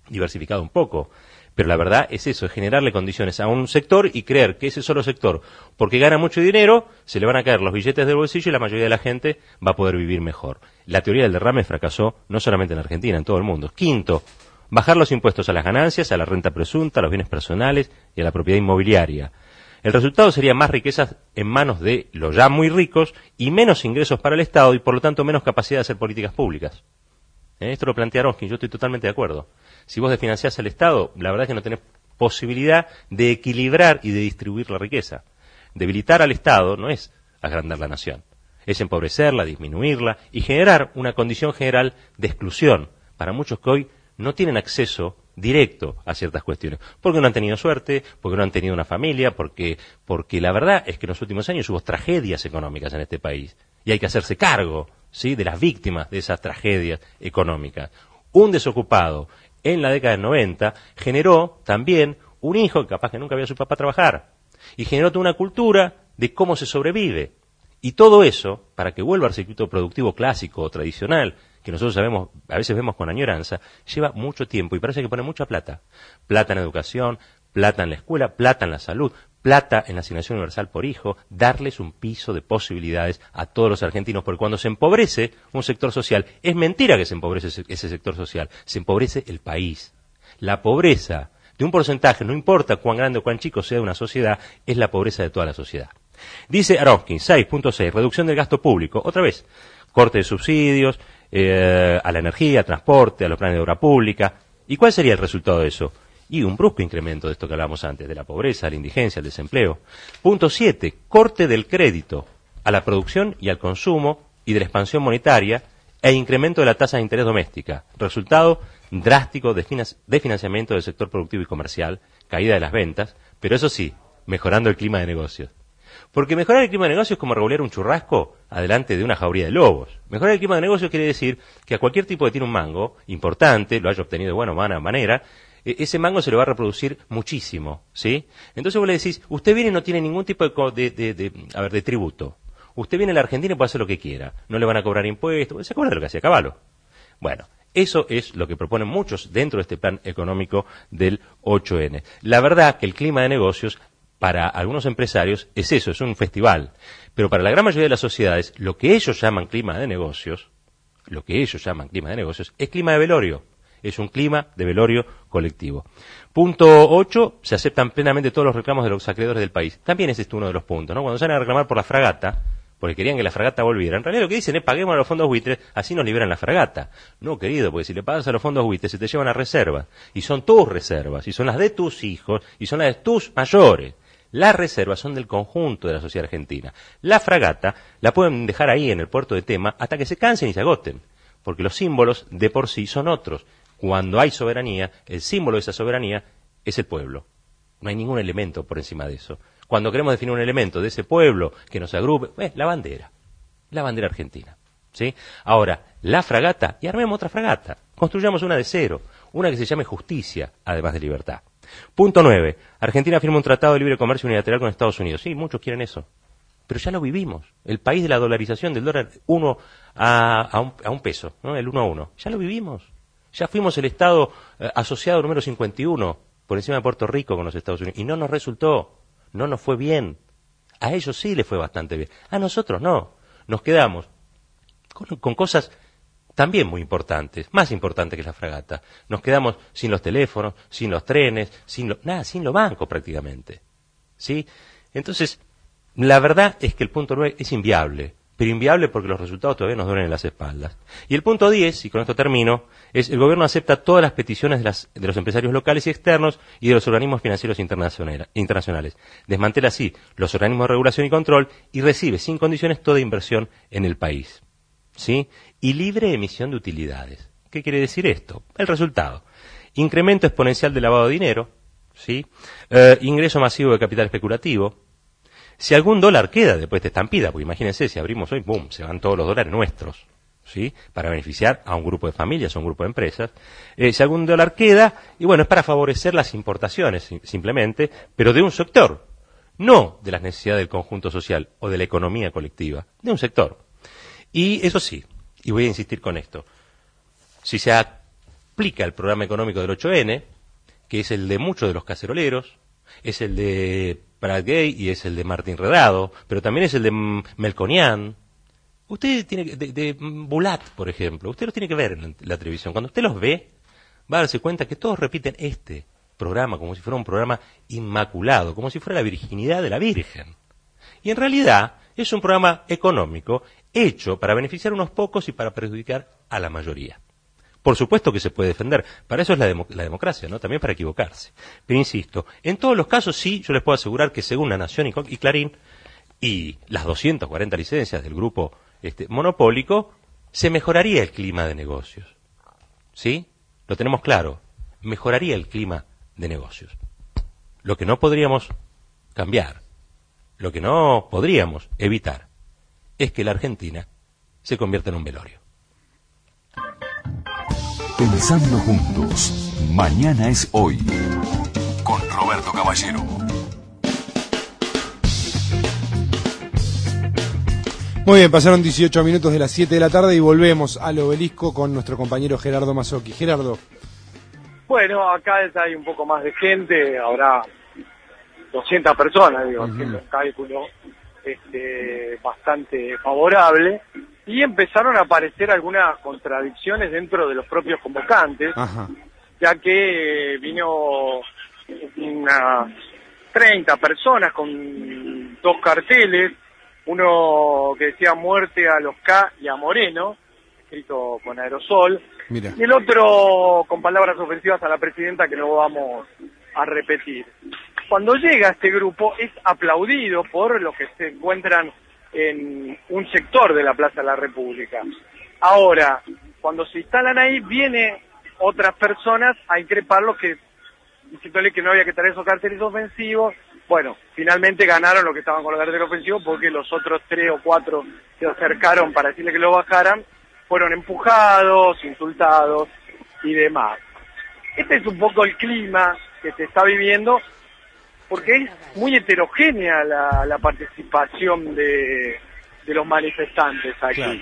diversificado un poco. Pero la verdad es eso, es generarle condiciones a un sector y creer que ese solo sector, porque gana mucho dinero, se le van a caer los billetes del bolsillo y la mayoría de la gente va a poder vivir mejor. La teoría del derrame fracasó no solamente en Argentina, en todo el mundo. Quinto, bajar los impuestos a las ganancias, a la renta presunta, a los bienes personales y a la propiedad inmobiliaria. El resultado sería más riquezas en manos de los ya muy ricos y menos ingresos para el Estado y por lo tanto menos capacidad de hacer políticas públicas. Esto lo plantea Aronskin, yo estoy totalmente de acuerdo. Si vos desfinanciás al Estado, la verdad es que no tenés posibilidad de equilibrar y de distribuir la riqueza. Debilitar al Estado no es agrandar la nación, es empobrecerla, disminuirla y generar una condición general de exclusión para muchos que hoy no tienen acceso directo a ciertas cuestiones, porque no han tenido suerte, porque no han tenido una familia, porque, porque la verdad es que en los últimos años hubo tragedias económicas en este país y hay que hacerse cargo, ¿sí?, de las víctimas de esas tragedias económicas. Un desocupado en la década del noventa generó también un hijo que capaz que nunca vio a su papá trabajar y generó toda una cultura de cómo se sobrevive. Y todo eso, para que vuelva al circuito productivo clásico o tradicional, que nosotros sabemos, a veces vemos con añoranza, lleva mucho tiempo y parece que pone mucha plata. Plata en educación, plata en la escuela, plata en la salud, plata en la asignación universal por hijo, darles un piso de posibilidades a todos los argentinos, porque cuando se empobrece un sector social, es mentira que se empobrece ese, ese sector social, se empobrece el país. La pobreza de un porcentaje, no importa cuán grande o cuán chico sea de una sociedad, es la pobreza de toda la sociedad. Dice Aronskin, seis punto seis, reducción del gasto público, otra vez, corte de subsidios, eh, a la energía, transporte, a los planes de obra pública. ¿Y cuál sería el resultado de eso? Y un brusco incremento de esto que hablábamos antes, de la pobreza, la indigencia, el desempleo. Punto siete, corte del crédito a la producción y al consumo y de la expansión monetaria e incremento de la tasa de interés doméstica. Resultado drástico de, finan- de financiamiento del sector productivo y comercial, caída de las ventas, pero eso sí, mejorando el clima de negocios. Porque mejorar el clima de negocios es como regular un churrasco adelante de una jauría de lobos. Mejorar el clima de negocios quiere decir que a cualquier tipo que tiene un mango importante, lo haya obtenido de buena o mala manera, ese mango se lo va a reproducir muchísimo, ¿sí? Entonces vos le decís, usted viene y no tiene ningún tipo de, de, de, de, a ver, de tributo. Usted viene a la Argentina y puede hacer lo que quiera. No le van a cobrar impuestos. ¿Se acuerda de lo que hacía Caballo? Bueno, eso es lo que proponen muchos dentro de este plan económico del ocho ene. La verdad que el clima de negocios para algunos empresarios es eso, es un festival. Pero para la gran mayoría de las sociedades, lo que ellos llaman clima de negocios, lo que ellos llaman clima de negocios, es clima de velorio. Es un clima de velorio colectivo. Punto ocho, se aceptan plenamente todos los reclamos de los acreedores del país. También es este uno de los puntos, ¿no? Cuando salen a reclamar por la fragata, porque querían que la fragata volviera, en realidad lo que dicen es paguemos a los fondos buitres, así nos liberan la fragata. No, querido, porque si le pagas a los fondos buitres se te llevan a reservas, y son tus reservas, y son las de tus hijos, y son las de tus mayores. Las reservas son del conjunto de la sociedad argentina. La fragata la pueden dejar ahí en el puerto de Tema hasta que se cansen y se agoten, porque los símbolos de por sí son otros. Cuando hay soberanía, el símbolo de esa soberanía es el pueblo. No hay ningún elemento por encima de eso. Cuando queremos definir un elemento de ese pueblo que nos agrupe, eh, la bandera, la bandera argentina, ¿sí? Ahora, la fragata, y armemos otra fragata, construyamos una de cero, una que se llame justicia, además de libertad. Punto nueve, Argentina firma un tratado de libre comercio unilateral con Estados Unidos. Sí, muchos quieren eso, pero ya lo vivimos. El país de la dolarización del dólar uno a, a, un, a un peso, ¿no? El uno a uno, ya lo vivimos. Ya fuimos el Estado eh, asociado número cincuenta y uno, por encima de Puerto Rico con los Estados Unidos, y no nos resultó, no nos fue bien. A ellos sí les fue bastante bien, a nosotros no. Nos quedamos con, con cosas también muy importantes, más importantes que la fragata. Nos quedamos sin los teléfonos, sin los trenes, sin lo, nada, sin los bancos prácticamente, ¿sí? Entonces, la verdad es que el punto nueve es inviable. Pero inviable porque los resultados todavía nos duelen en las espaldas. Y el punto diez, y con esto termino, es el gobierno acepta todas las peticiones de, las, de los empresarios locales y externos y de los organismos financieros internacionales. Desmantela así los organismos de regulación y control y recibe sin condiciones toda inversión en el país, ¿sí? Y libre emisión de utilidades. ¿Qué quiere decir esto? El resultado. Incremento exponencial de lavado de dinero, ¿sí? Eh, ingreso masivo de capital especulativo. Si algún dólar queda después de esta estampida, porque imagínense, si abrimos hoy, ¡boom!, se van todos los dólares nuestros, ¿sí? Para beneficiar a un grupo de familias, a un grupo de empresas. Eh, si algún dólar queda, y bueno, es para favorecer las importaciones, simplemente, pero de un sector, no de las necesidades del conjunto social o de la economía colectiva, de un sector. Y eso sí, y voy a insistir con esto, si se explica el programa económico del ocho ene, que es el de muchos de los caceroleros, es el de Prat Gay y es el de Martín Redado, pero también es el de Melconian. Usted tiene que, de, de Bulat, por ejemplo, usted los tiene que ver en la televisión. Cuando usted los ve, va a darse cuenta que todos repiten este programa como si fuera un programa inmaculado, como si fuera la virginidad de la Virgen. Y en realidad es un programa económico hecho para beneficiar a unos pocos y para perjudicar a la mayoría. Por supuesto que se puede defender, para eso es la, demo, la democracia, ¿no? También para equivocarse. Pero insisto, en todos los casos sí, yo les puedo asegurar que según La Nación y, y Clarín, y las doscientas cuarenta licencias del grupo este, monopólico, se mejoraría el clima de negocios. ¿Sí? Lo tenemos claro, mejoraría el clima de negocios. Lo que no podríamos cambiar, lo que no podríamos evitar, es que la Argentina se convierta en un velorio. Pensando juntos, mañana es hoy, con Roberto Caballero. Muy bien, pasaron dieciocho minutos de las siete de la tarde y volvemos al obelisco con nuestro compañero Gerardo Mazzocchi. Gerardo. Bueno, acá hay un poco más de gente, habrá doscientas personas, digo, haciendo un cálculo este, bastante favorable, y empezaron a aparecer algunas contradicciones dentro de los propios convocantes, Ajá. ya que vino unas treinta personas con dos carteles, uno que decía muerte a los K y a Moreno, escrito con aerosol, Mira. y el otro con palabras ofensivas a la presidenta que no vamos a repetir. Cuando llega este grupo es aplaudido por los que se encuentran en un sector de la Plaza de la República. Ahora, cuando se instalan ahí, vienen otras personas a increparlos que, diciéndole que no había que traer esos carteles ofensivos. Bueno, finalmente ganaron los que estaban con los carteles ofensivos porque los otros tres o cuatro se acercaron para decirle que lo bajaran, fueron empujados, insultados y demás. Este es un poco el clima que se está viviendo, porque es muy heterogénea la, la participación de, de los manifestantes aquí. Claro.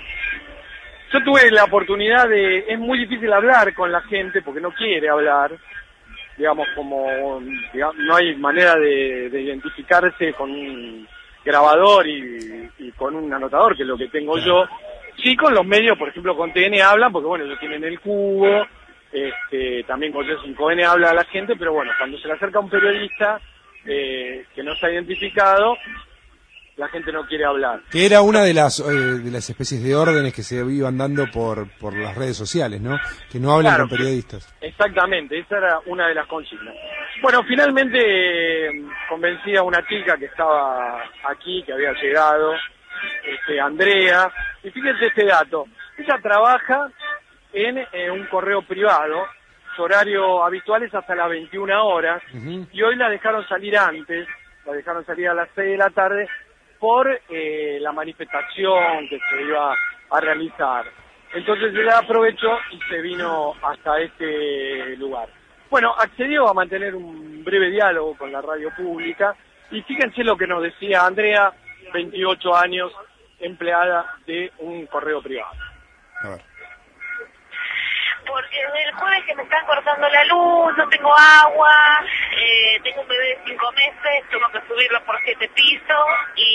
Yo tuve la oportunidad de... Es muy difícil hablar con la gente porque no quiere hablar, digamos, como digamos, no hay manera de, de identificarse con un grabador y, y con un anotador, que es lo que tengo yo. Sí, con los medios, por ejemplo, con T N hablan, porque bueno, ellos tienen el cubo, este, también con cinco ene habla a la gente, pero bueno, cuando se le acerca un periodista eh, que no se ha identificado, la gente no quiere hablar. Que era una de las eh, de las especies de órdenes que se iban dando por por las redes sociales, ¿no? Que no hablen Claro, con periodistas. Exactamente, esa era una de las consignas. Bueno, finalmente eh, convencí a una chica que estaba aquí, que había llegado, este, Andrea, y fíjense este dato, ella trabaja en eh, un correo privado, su horario habitual es hasta las veintiuna horas, uh-huh. y hoy la dejaron salir antes, la dejaron salir a las seis de la tarde, por eh, la manifestación que se iba a realizar. Entonces ella aprovechó y se vino hasta este lugar. Bueno, accedió a mantener un breve diálogo con la radio pública, y fíjense lo que nos decía Andrea, veintiocho años, empleada de un correo privado. A ver. Porque desde el jueves que me están cortando la luz, no tengo agua, eh, tengo un bebé de cinco meses, tengo que subirlo por siete pisos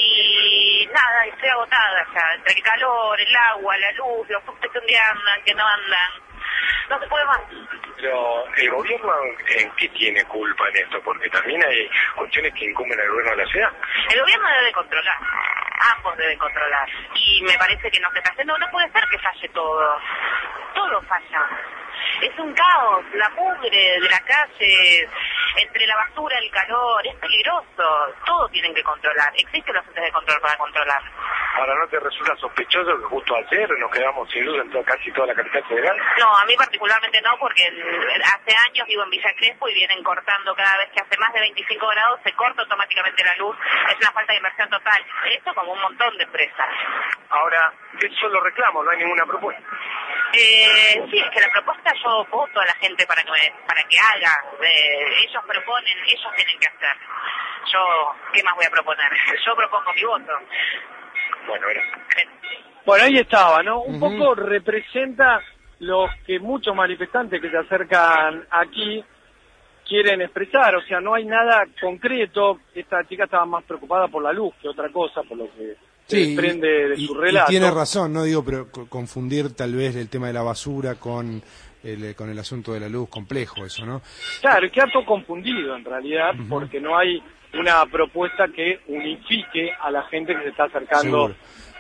y nada, estoy agotada ya, entre el calor, el agua, la luz, los postes que un día andan, que no andan, no se puede más. Pero el gobierno, ¿en qué tiene culpa en esto? Porque también hay cuestiones que incumben al gobierno de la ciudad. El gobierno debe controlar, ambos deben controlar, y me parece que no se está haciendo, no puede ser que falle todo, todo falla. Es un caos, la mugre de la calle, entre la basura, el calor, es peligroso, todo tienen que controlar, existen los entes de control para controlar. Ahora, ¿no te resulta sospechoso que justo ayer nos quedamos sin luz en toda, casi toda la capital federal? No, a mí particularmente no, porque hace años vivo en Villa Crespo y vienen cortando cada vez que hace más de veinticinco grados, se corta automáticamente la luz, es una falta de inversión total, esto como un montón de empresas. Ahora, eso lo reclamo, no hay ninguna propuesta. Eh, sí, es que la propuesta yo voto a la gente para que me, para que haga, eh, ellos proponen, ellos tienen que hacer. Yo, ¿qué más voy a proponer? Yo propongo mi voto. Bueno, era. Bueno, ahí estaba, ¿no? Un uh-huh. poco representa los que muchos manifestantes que se acercan aquí quieren expresar, o sea, no hay nada concreto. Esta chica estaba más preocupada por la luz que otra cosa, por lo que se Sí, desprende de y, su y relato. tiene razón, no digo, pero co- confundir tal vez el tema de la basura con el, con el asunto de la luz, complejo eso, ¿no? Claro, y queda todo confundido en realidad, porque no hay una propuesta que unifique a la gente que se está acercando Seguro.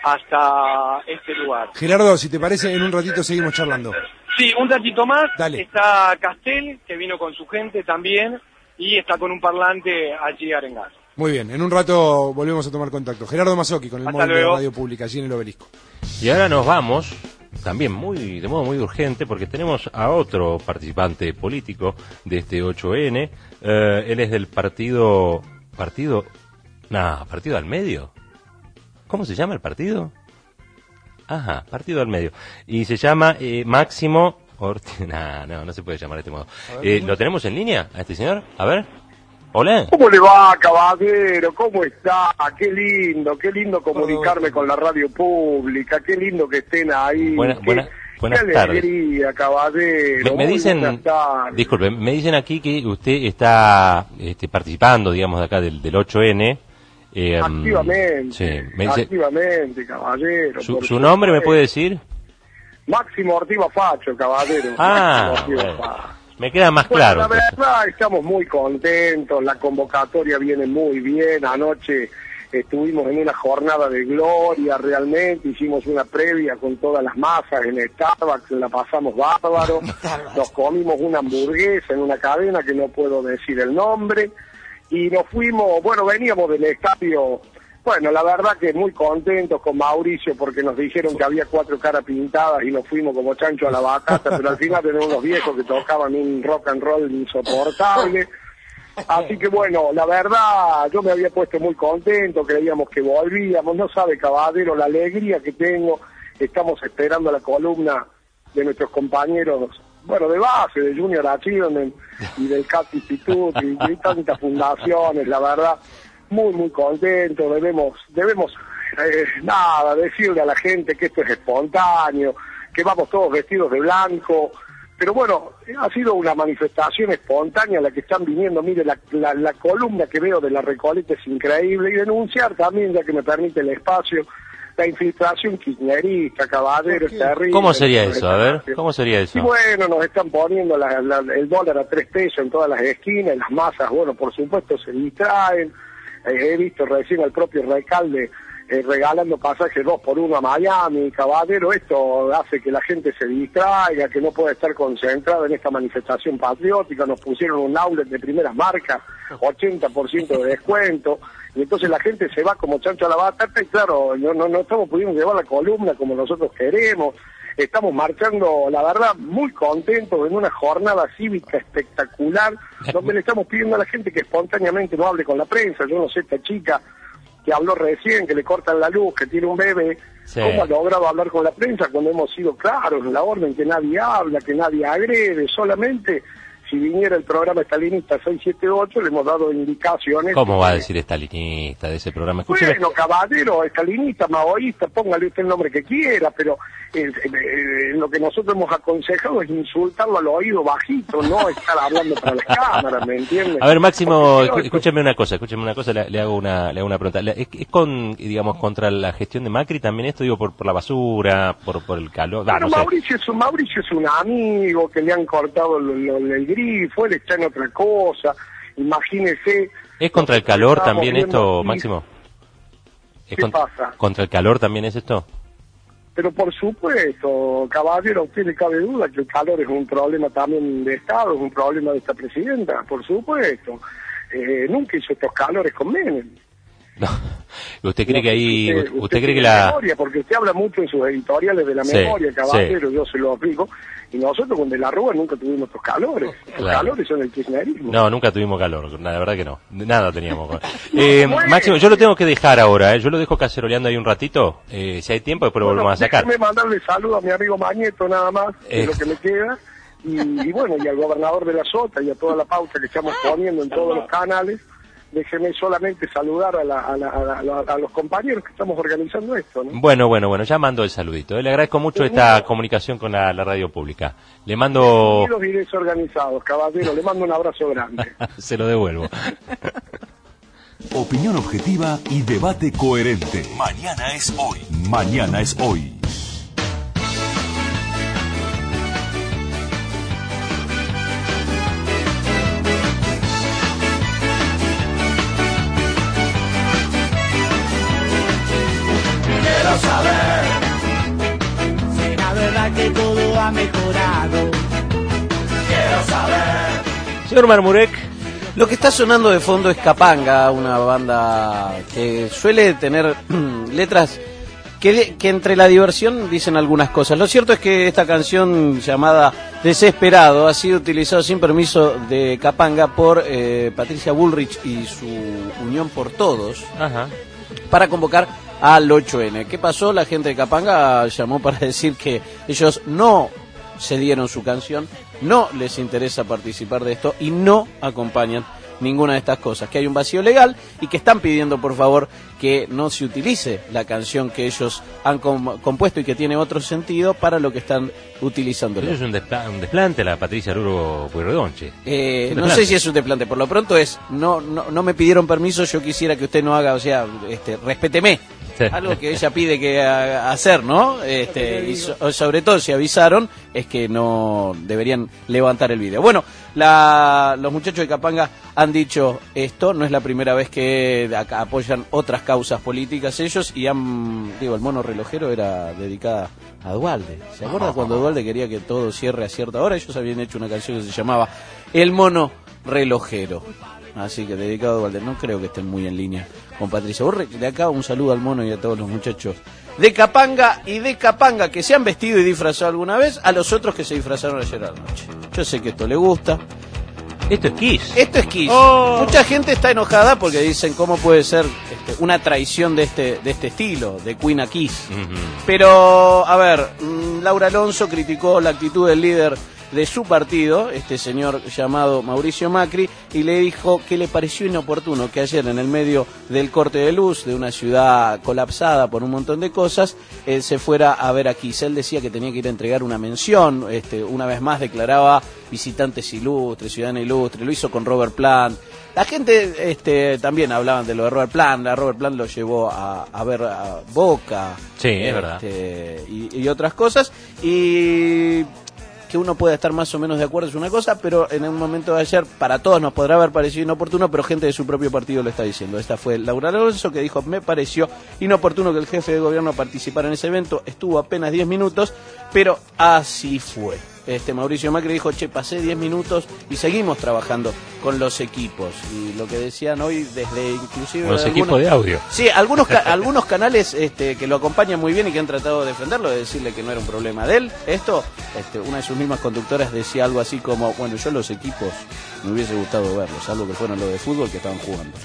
hasta este lugar. Gerardo, si te parece, en un ratito seguimos charlando. Sí, un ratito más. Dale. Está Castel, que vino con su gente también, y está con un parlante allí arengado. Muy bien, en un rato volvemos a tomar contacto. Gerardo Mazzocchi con el Hasta móvil de la luego. Radio Pública, allí en el Obelisco. Y ahora nos vamos, también muy de modo muy urgente, porque tenemos a otro participante político de este ocho ene. Eh, él es del partido... ¿Partido? No, ¿Partido al Medio? ¿Cómo se llama el partido? Ajá, Partido al Medio. Y se llama eh, Máximo Ortiz. No, no, no se puede llamar de este modo. Eh, ¿Lo tenemos en línea a este señor? A ver. Hola. ¿Cómo le va, caballero? ¿Cómo está? Qué lindo, qué lindo comunicarme con la radio pública, qué lindo que estén ahí. Buena- qué, buena- buenas qué tardes. alegría, caballero. Me, me Muy dicen, buenas tardes. disculpe, me dicen aquí que usted está este, participando, digamos, de acá del, del ocho ene. Eh, Activamente, sí, me dice, activamente, caballero. su, por ¿Su nombre me supuesto. puede decir? Máximo Ortiz Facho, caballero. Ah, Máximo Ortiz bueno, Facho. me queda más Bueno, claro. la entonces. verdad, estamos muy contentos, la convocatoria viene muy bien. Anoche estuvimos en una jornada de gloria, realmente, hicimos una previa con todas las masas en Starbucks, la pasamos bárbaro, nos comimos una hamburguesa en una cadena que no puedo decir el nombre, y nos fuimos, bueno, veníamos del estadio. Bueno, la verdad que muy contentos con Mauricio porque nos dijeron que había cuatro caras pintadas y nos fuimos como chancho a la batata, pero al final eran unos viejos que tocaban un rock and roll insoportable. Así que bueno, la verdad yo me había puesto muy contento, creíamos que volvíamos, no sabe, caballero, la alegría que tengo. Estamos esperando la columna de nuestros compañeros, bueno, de base, de Junior Achievement y del Cat Institute y de tantas fundaciones, la verdad. Muy, muy contento, debemos, debemos, eh, nada, decirle a la gente que esto es espontáneo, que vamos todos vestidos de blanco, pero bueno, ha sido una manifestación espontánea la que están viniendo. Mire, la, la, la columna que veo de la Recoleta es increíble, y denunciar también, ya que me permite el espacio, la infiltración kirchnerista, caballero, es terrible. ¿Cómo sería eso? A ver, ¿cómo sería eso? Y bueno, nos están poniendo la- la- el dólar a tres pesos en todas las esquinas, y las masas, bueno, por supuesto se distraen. Eh, he visto recién al propio alcalde eh, regalando pasajes dos por uno a Miami, caballero. Esto hace que la gente se distraiga, que no pueda estar concentrada en esta manifestación patriótica. Nos pusieron un outlet de primeras marcas, ochenta por ciento de descuento, y entonces la gente se va como chancho a la batata, y claro, no, no, no estamos pudiendo llevar la columna como nosotros queremos. Estamos marchando, la verdad, muy contentos en una jornada cívica espectacular, donde le estamos pidiendo a la gente que espontáneamente no hable con la prensa. Yo no sé, esta chica que habló recién, que le cortan la luz, que tiene un bebé, Sí. ¿cómo ha logrado hablar con la prensa cuando hemos sido claros en la orden que nadie habla, que nadie agrede? Solamente si viniera el programa estalinista seis siete ocho le hemos dado indicaciones. ¿Cómo va a decir estalinista de ese programa? Escúcheme. Bueno, caballero, estalinista, maoísta, póngale usted el nombre que quiera, pero eh, eh, eh, lo que nosotros hemos aconsejado es insultarlo al oído bajito, no estar hablando para las cámaras, ¿me entiendes? A ver, Máximo, Porque, escu- escúcheme una cosa, escúcheme una cosa, le, le hago una le hago una pregunta. Le- ¿Es, es con, digamos, contra la gestión de Macri también esto? Digo, por, por la basura, por, por el calor. Ah, Bueno, no sé. Mauricio, es un, Mauricio es un amigo que le han cortado lo- lo- el grifo, él está en otra cosa, imagínese. ¿Es contra el calor Estamos también viendo esto, aquí. Máximo? ¿Es ¿Qué con- pasa? ¿Contra el calor también es esto? Pero por supuesto, caballero, a usted le cabe duda que el calor es un problema también de Estado, es un problema de esta presidenta, por supuesto. Eh, nunca hizo estos calores con Menem. ¿Usted cree que ahí, Usted, usted, usted cree que tiene la... memoria, porque usted habla mucho en sus editoriales de la Sí, memoria, caballero, sí. yo se lo explico, y nosotros con De la Rúa nunca tuvimos estos calores. Los Claro. calores son el kirchnerismo. No, nunca tuvimos calor, la verdad que no, nada teníamos. Eh, Máximo, yo lo tengo que dejar ahora, ¿eh? Yo lo dejo caceroleando ahí un ratito, eh, si hay tiempo después lo Bueno, volvemos a sacar. déjeme mandarle saludos a mi amigo Mañeto nada más, que Eh. es lo que me queda, y, y bueno, y al gobernador de la Sota y a toda la pauta que estamos poniendo en todos los canales, déjeme solamente saludar a, la, a, la, a, la, a los compañeros que estamos organizando esto, ¿no? Bueno, bueno, bueno, ya mando el saludito. ¿eh? Le agradezco mucho Sí, esta bueno. comunicación con la, la radio pública. Le mando... Unidos y desorganizados, caballero, le mando un abrazo grande. Se lo devuelvo. Opinión objetiva y debate coherente. Mañana es hoy. Mañana es hoy. Quiero saber si la verdad que todo ha mejorado. Quiero saber. Señor Marmurek. Lo que está sonando de fondo es Capanga, una banda que suele tener letras que, de, que entre la diversión dicen algunas cosas. Lo cierto es que esta canción llamada Desesperado ha sido utilizada sin permiso de Capanga por eh, Patricia Bullrich y su Unión por Todos. Ajá. Para convocar al ocho ene. ¿Qué pasó? La gente de Capanga llamó para decir que ellos no cedieron su canción, no les interesa participar de esto y no acompañan ninguna de estas cosas, que hay un vacío legal y que están pidiendo por favor que no se utilice la canción que ellos han com- compuesto y que tiene otro sentido para lo que están utilizando. Eso es un, despla- un desplante, la Patricia Luro Pueyrredonche. Eh, no sé si es un desplante, por lo pronto es, no, no, no me pidieron permiso, yo quisiera que usted no haga, o sea, este, respéteme. Algo que ella pide que haga, hacer, ¿no? Este, y so, sobre todo si avisaron, es que no deberían levantar el video. Bueno, la, los muchachos de Capanga han dicho esto, no es la primera vez que acá apoyan otras causas políticas ellos, y han, digo, el mono relojero era dedicada a Duhalde. ¿Se acuerda cuando Duhalde quería que todo cierre a cierta hora? Ellos habían hecho una canción que se llamaba El mono relojero. Así que dedicado a Duhalde. No creo que estén muy en línea con Patricia Bullrich. De acá un saludo al mono y a todos los muchachos de Capanga y de Capanga que se han vestido y disfrazado alguna vez, a los otros que se disfrazaron ayer a la noche. Yo sé que esto le gusta. Esto es Kiss. Esto es Kiss. Oh. Mucha gente está enojada porque dicen cómo puede ser este, una traición de este de este estilo, de Queen a Kiss. Uh-huh. Pero, a ver, Laura Alonso criticó la actitud del líder de su partido, este señor llamado Mauricio Macri, y le dijo que le pareció inoportuno que ayer, en el medio del corte de luz de una ciudad colapsada por un montón de cosas, él se fuera a ver a Kiss. Él decía que tenía que ir a entregar una mención, este, una vez más declaraba visitantes ilustres, ciudadana ilustre, lo hizo con Robert Plant. La gente este, también hablaban de lo de Robert Plant, a Robert Plant lo llevó a, a ver a Boca, sí, es este, verdad. Y, y otras cosas, y que uno pueda estar más o menos de acuerdo es una cosa, pero en un momento de ayer para todos nos podrá haber parecido inoportuno, pero gente de su propio partido lo está diciendo. Esta fue Laura Alonso, que dijo: me pareció inoportuno que el jefe de gobierno participara en ese evento, estuvo apenas diez minutos, pero así fue. Este Mauricio Macri dijo: che, pasé diez minutos y seguimos trabajando con los equipos. Y lo que decían hoy, desde inclusive los algunos, equipos de audio. Sí, algunos ca- algunos canales este, que lo acompañan muy bien y que han tratado de defenderlo, de decirle que no era un problema de él. Esto, este, una de sus mismas conductoras decía algo así como: bueno, yo los equipos me hubiese gustado verlos, salvo que fueron los de fútbol que estaban jugando.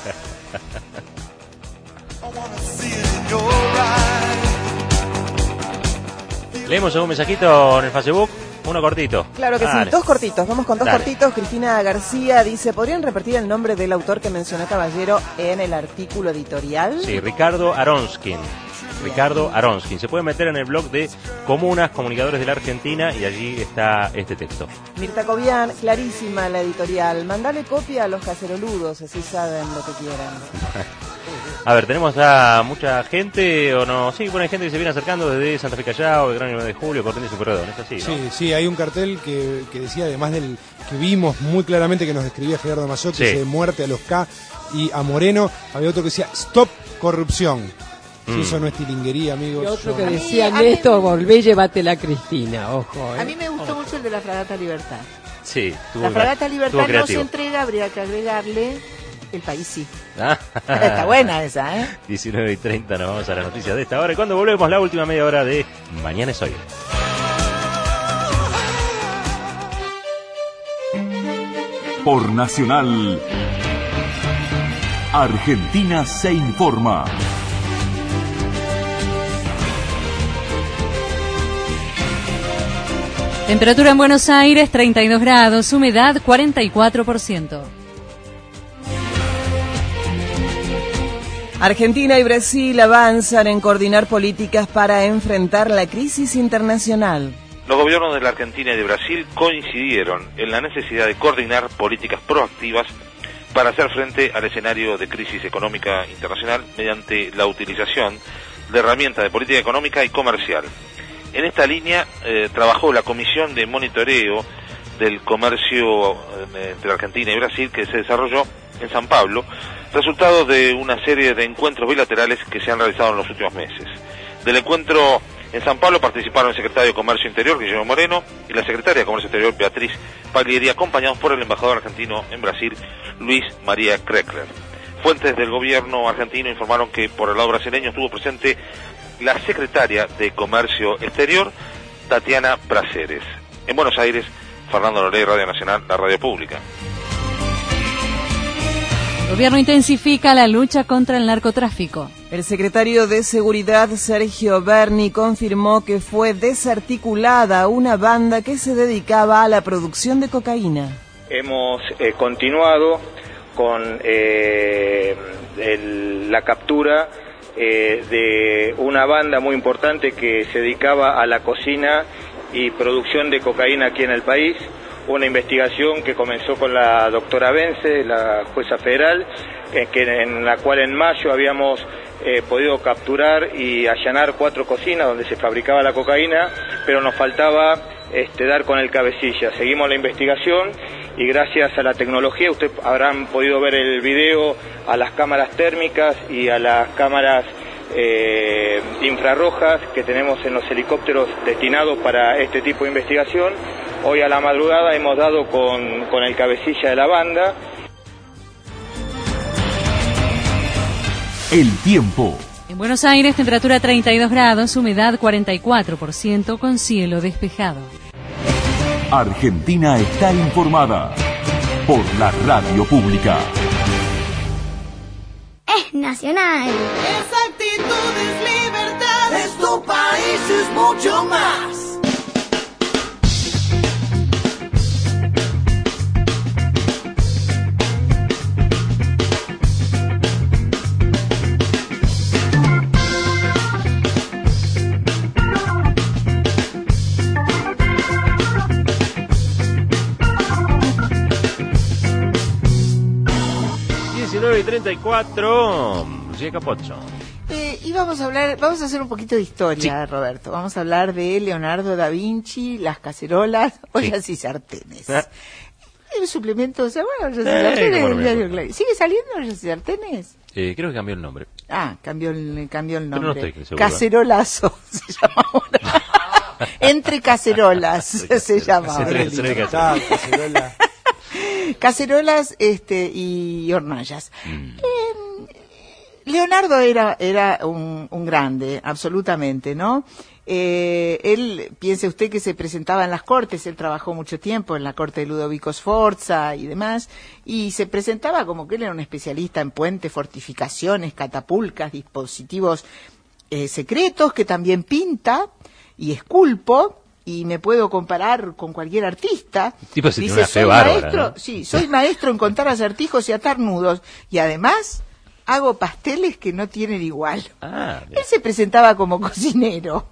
Leemos un mensajito en el Facebook. Uno cortito. Claro que Dale. sí, dos cortitos, vamos con dos Dale. cortitos. Cristina García dice: ¿podrían repetir el nombre del autor que mencionó Caballero en el artículo editorial? Sí, Ricardo Aronskin. Ricardo Aronskin. Se puede meter en el blog de Comunas, Comunicadores de la Argentina, y allí está este texto. Mirta Cobian, clarísima la editorial. Mandale copia a los caceroludos, así saben lo que quieran. A ver, tenemos ya mucha gente, o no, sí, bueno, hay gente que se viene acercando desde Santa Fe Callao, el Gran nueve de Julio, Corrientes y Pueyrredón, es así, ¿no? Sí, sí, hay un cartel que, que decía, además del que vimos muy claramente que nos describía Gerardo Mazzotti, Sí. de muerte a los K y a Moreno, había otro que decía stop corrupción. Si Mm. eso no es tilinguería, amigos. Y otro yo- que A mí- decía: a mí- Néstor, volvé, llévatela Cristina, ojo. ¿eh? A mí me gustó mucho el de la Fragata Libertad. Sí, tuvo La gra- Fragata tuvo Libertad no se creativo. entrega, habría que agregarle el país sí. Ah. Está buena esa, ¿eh? diecinueve y treinta, nos vamos a las noticias de esta hora. Y cuando volvemos, la última media hora de Mañana es Hoy. Por Nacional, Argentina se informa. Temperatura en Buenos Aires, treinta y dos grados, humedad cuarenta y cuatro por ciento. Argentina y Brasil avanzan en coordinar políticas para enfrentar la crisis internacional. Los gobiernos de la Argentina y de Brasil coincidieron en la necesidad de coordinar políticas proactivas para hacer frente al escenario de crisis económica internacional mediante la utilización de herramientas de política económica y comercial. En esta línea eh, trabajó la Comisión de Monitoreo del Comercio eh, entre Argentina y Brasil, que se desarrolló en San Pablo, resultado de una serie de encuentros bilaterales que se han realizado en los últimos meses. Del encuentro en San Pablo participaron el secretario de Comercio Interior, Guillermo Moreno, y la secretaria de Comercio Exterior, Beatriz Paglieri, acompañados por el embajador argentino en Brasil, Luis María Kreckler. Fuentes del gobierno argentino informaron que por el lado brasileño estuvo presente la secretaria de Comercio Exterior, Tatiana Prazeres. En Buenos Aires, Fernando Lorey, Radio Nacional, la radio pública. El gobierno intensifica la lucha contra el narcotráfico. El secretario de Seguridad, Sergio Berni, confirmó que fue desarticulada una banda que se dedicaba a la producción de cocaína. Hemos eh, continuado con eh, el, la captura eh, de una banda muy importante que se dedicaba a la cocina y producción de cocaína aquí en el país. Una investigación que comenzó con la doctora Vence, la jueza federal, eh, que en la cual en mayo habíamos eh, podido capturar y allanar cuatro cocinas donde se fabricaba la cocaína, pero nos faltaba este, dar con el cabecilla. Seguimos la investigación y gracias a la tecnología, ustedes habrán podido ver el video, a las cámaras térmicas y a las cámaras eh, infrarrojas que tenemos en los helicópteros destinados para este tipo de investigación. Hoy a la madrugada hemos dado con, con el cabecilla de la banda. El tiempo. En Buenos Aires, temperatura treinta y dos grados, humedad cuarenta y cuatro por ciento, con cielo despejado. Argentina está informada por la radio pública. Es nacional. Esa actitud es libertad. Es tu país, es mucho más. diecinueve y treinta y cuatro, Lucía Capoccio. Eh, y vamos a hablar, vamos a hacer un poquito de historia, sí. Roberto. Vamos a hablar de Leonardo da Vinci, las cacerolas, ollas sí. y sartenes. ¿Eh? El suplemento, ¿se acuerdan? Ollas y sartenes del diario Clarín. ¿Sigue saliendo ollas y sartenes? Eh, creo que cambió el nombre. Ah, cambió el, cambió el nombre. Pero no estoy seguro. Cacerolazo se llama ahora. Entre cacerolas se llama. Entre, entre cacerolas. Cacerolas este, y hornallas. Mm. Eh, Leonardo era, era un, un grande, absolutamente, ¿no? Eh, él, piense usted que se presentaba en las cortes, él trabajó mucho tiempo en la corte de Ludovico Sforza y demás, y se presentaba como que él era un especialista en puentes, fortificaciones, catapulcas, dispositivos eh, secretos, que también pinta y esculpo, y me puedo comparar con cualquier artista. Tipo se Dice, tiene una fe soy bárbara, maestro, ¿no? sí, soy maestro en contar acertijos y atar nudos, y además hago pasteles que no tienen igual. Ah, él se presentaba como cocinero.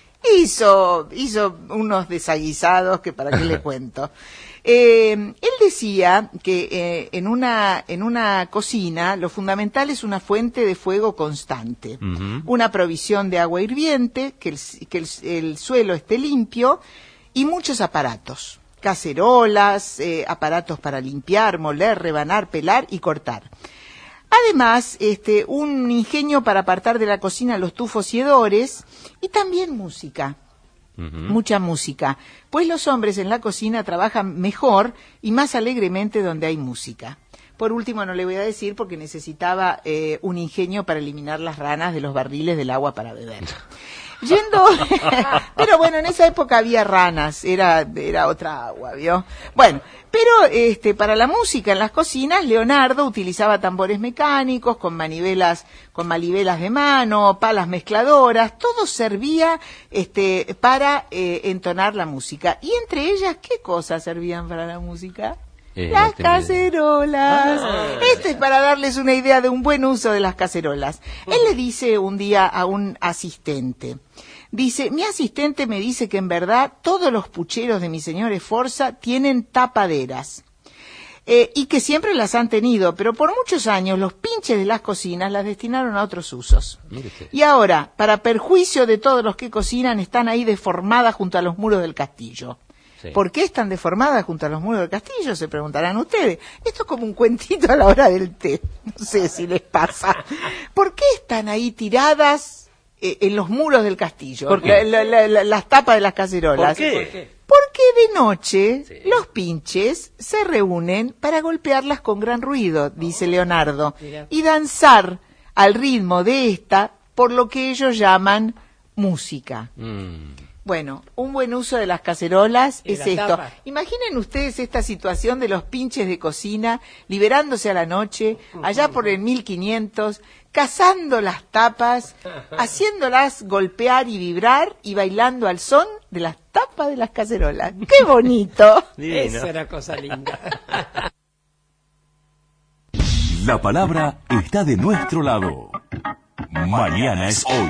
Hizo, hizo unos desaguisados que para qué le cuento. Eh, él decía que eh, en una en una cocina lo fundamental es una fuente de fuego constante, uh-huh. una provisión de agua hirviente, que el, que el, el suelo esté limpio y muchos aparatos, cacerolas, eh, aparatos para limpiar, moler, rebanar, pelar y cortar. Además, este, un ingenio para apartar de la cocina los tufos y hedores, y también música, uh-huh. mucha música, pues los hombres en la cocina trabajan mejor y más alegremente donde hay música. Por último, no le voy a decir porque necesitaba eh, un ingenio para eliminar las ranas de los barriles del agua para beber. Yendo, pero bueno, en esa época había ranas, era, era otra agua, ¿vio? Bueno, pero este, para la música en las cocinas, Leonardo utilizaba tambores mecánicos, con manivelas, con manivelas de mano, palas mezcladoras, todo servía este, para eh, entonar la música. Y entre ellas, ¿qué cosas servían para la música? Eh, las no tengo cacerolas. Ah. Este es para darles una idea de un buen uso de las cacerolas. Él le dice un día a un asistente, dice, mi asistente me dice que en verdad todos los pucheros de mi señor Esforza tienen tapaderas. Eh, y que siempre las han tenido, pero por muchos años los pinches de las cocinas las destinaron a otros usos. Mírese. Y ahora, para perjuicio de todos los que cocinan, están ahí deformadas junto a los muros del castillo. Sí. ¿Por qué están deformadas junto a los muros del castillo? Se preguntarán ustedes. Esto es como un cuentito a la hora del té. No sé si les pasa. ¿Por qué están ahí tiradas eh, en los muros del castillo? ¿Por qué? La- la- la- las tapas de las cacerolas. ¿Por qué? ¿Por qué? Porque de noche los pinches se reúnen para golpearlas con gran ruido, dice Leonardo, Mira. y danzar al ritmo de esta por lo que ellos llaman música. Mm. Bueno, un buen uso de las cacerolas Y es la esto. tapa. Imaginen ustedes esta situación de los pinches de cocina liberándose a la noche, allá por el mil quinientos, cazando las tapas, haciéndolas golpear y vibrar y bailando al son de las tapas de las cacerolas. ¡Qué bonito! Divino. Eso era cosa linda. La palabra está de nuestro lado. Mañana es hoy.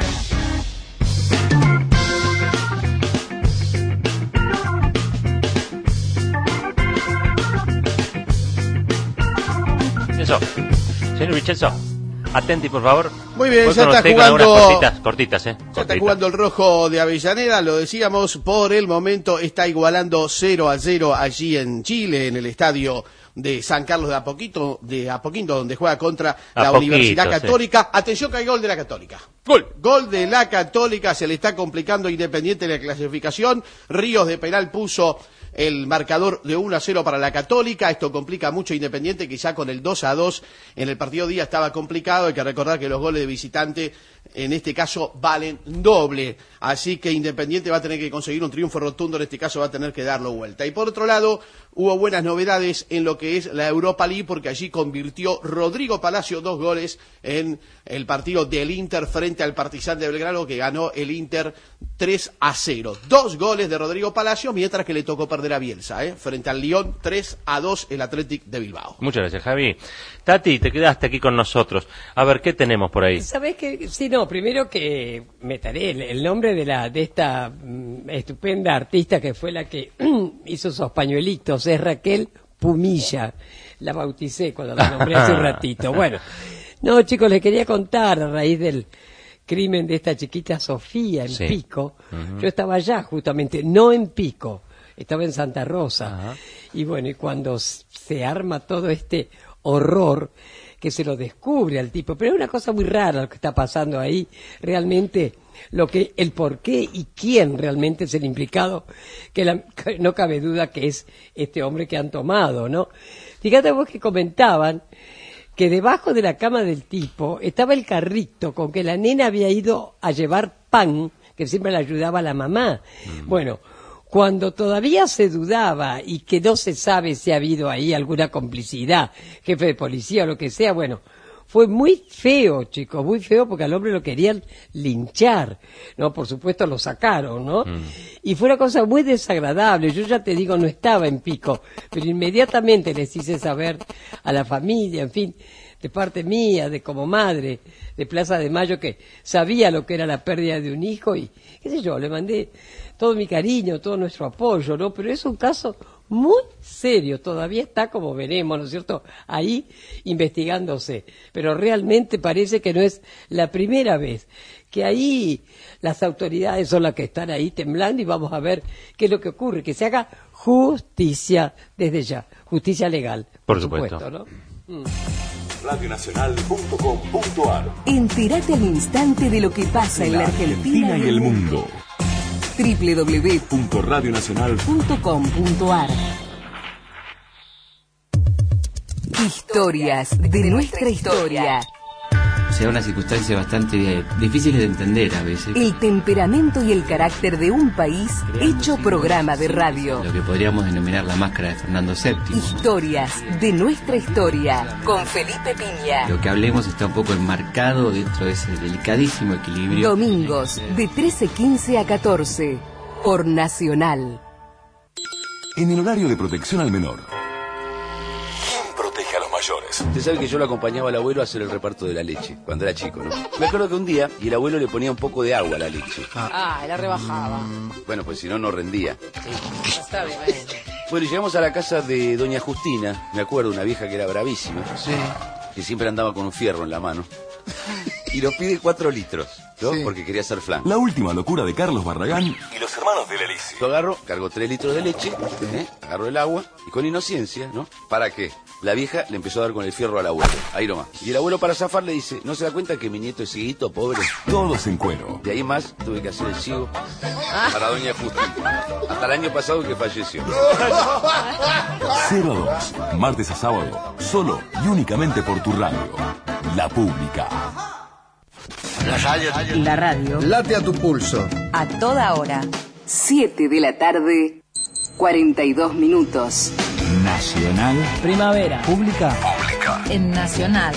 Vincenzo, señor Vincenzo, atenti por favor. Muy bien, Voy ya con está usted con algunas jugando- cortitas, cortitas, eh. Ya está cortitas. jugando el rojo de Avellaneda, lo decíamos, por el momento está igualando cero a cero allí en Chile, en el estadio de San Carlos de Apoquito, de Apoquinto, donde juega contra la Apoquito, Universidad sí. Católica. Atención que hay gol de la Católica. Gol. Gol de la Católica, se le está complicando a Independiente la clasificación. Ríos de penal puso el marcador de uno a cero para la Católica. Esto complica mucho a Independiente, que ya con el dos a dos en el partido día estaba complicado. Hay que recordar que los goles de visitante en este caso valen doble. Así que Independiente va a tener que conseguir un triunfo rotundo, en este caso va a tener que darlo vuelta. Y por otro lado, hubo buenas novedades en lo que es la Europa League, porque allí convirtió Rodrigo Palacio dos goles en el partido del Inter frente al Partizan de Belgrano, que ganó el Inter tres a cero. Dos goles de Rodrigo Palacio, mientras que le tocó perder a Bielsa, ¿eh? Frente al Lyon, tres a dos el Athletic de Bilbao. Muchas gracias, Javi. Tati, te quedaste aquí con nosotros. A ver, ¿qué tenemos por ahí? ¿Sabés qué? Sí, no, primero que meteré el, el nombre de la de esta mm, estupenda artista que fue la que hizo esos pañuelitos, es Raquel Pumilla. La bauticé cuando la nombré hace un ratito. Bueno, no, chicos, les quería contar a raíz del crimen de esta chiquita Sofía en Sí. Pico. Ujú. Yo estaba allá justamente, no en Pico, estaba en Santa Rosa. Ajá. Y bueno, y cuando s- se arma todo este horror, que se lo descubre al tipo, pero es una cosa muy rara lo que está pasando ahí, realmente lo que, el por qué y quién realmente es el implicado, que, la- que no cabe duda que es este hombre que han tomado, ¿no? Fíjate vos que comentaban que debajo de la cama del tipo estaba el carrito con que la nena había ido a llevar pan, que siempre le ayudaba a la mamá. Bueno, cuando todavía se dudaba y que no se sabe si ha habido ahí alguna complicidad, jefe de policía o lo que sea, bueno, fue muy feo, chicos, muy feo porque al hombre lo querían linchar, ¿no? Por supuesto lo sacaron, ¿no? Mm. Y fue una cosa muy desagradable. Yo ya te digo, no estaba en Pico, pero inmediatamente les hice saber a la familia, en fin, de parte mía, de como madre, de Plaza de Mayo, que sabía lo que era la pérdida de un hijo y, qué sé yo, le mandé todo mi cariño, todo nuestro apoyo, ¿no? Pero es un caso muy serio, todavía está, como veremos, ¿no es cierto?, ahí investigándose. Pero realmente parece que no es la primera vez, que ahí las autoridades son las que están ahí temblando y vamos a ver qué es lo que ocurre, que se haga justicia desde ya, justicia legal, Por por, supuesto. supuesto, ¿no? Mm. radionacional punto com punto ar. Entérate al instante de lo que pasa en la Argentina y el mundo. doble u doble u doble u Punto radionacional. punto com punto ar. Historias de nuestra historia. Se da una circunstancia bastante eh, difícil de entender a veces. El temperamento y el carácter de un país hecho programa de radio. Lo que podríamos denominar la máscara de Fernando séptimo. Historias de nuestra historia con Felipe Piña. Lo que hablemos está un poco enmarcado dentro de ese delicadísimo equilibrio. Domingos de trece quince a catorce por Nacional. En el horario de protección al menor, mayores. Usted sabe que yo lo acompañaba al abuelo a hacer el reparto de la leche, cuando era chico, ¿no? Me acuerdo que un día, y el abuelo le ponía un poco de agua a la leche. Ah, la rebajaba. Bueno, pues si no, no rendía. Está bien. Bueno, llegamos a la casa de doña Justina, me acuerdo, una vieja que era bravísima. Sí. Que siempre andaba con un fierro en la mano. Y nos pide cuatro litros, ¿no? Sí. Porque quería hacer flan. La última locura de Carlos Barragán y los hermanos de Lelici. Yo agarro, cargo tres litros de leche, ¿eh? Agarro el agua y con inocencia, ¿no? ¿Para qué? La vieja le empezó a dar con el fierro al abuelo, ahí nomás. Y el abuelo para zafar le dice, ¿no se da cuenta que mi nieto es cieguito, pobre? Todos en cuero. De ahí más tuve que hacer el ciego para doña Justina. Hasta el año pasado que falleció. cero a dos, martes a sábado, solo y únicamente por tu radio. La Pública. La radio. La radio. Late a tu pulso. A toda hora. siete de la tarde, cuarenta y dos minutos. Nacional. Primavera. Pública. Pública. En Nacional.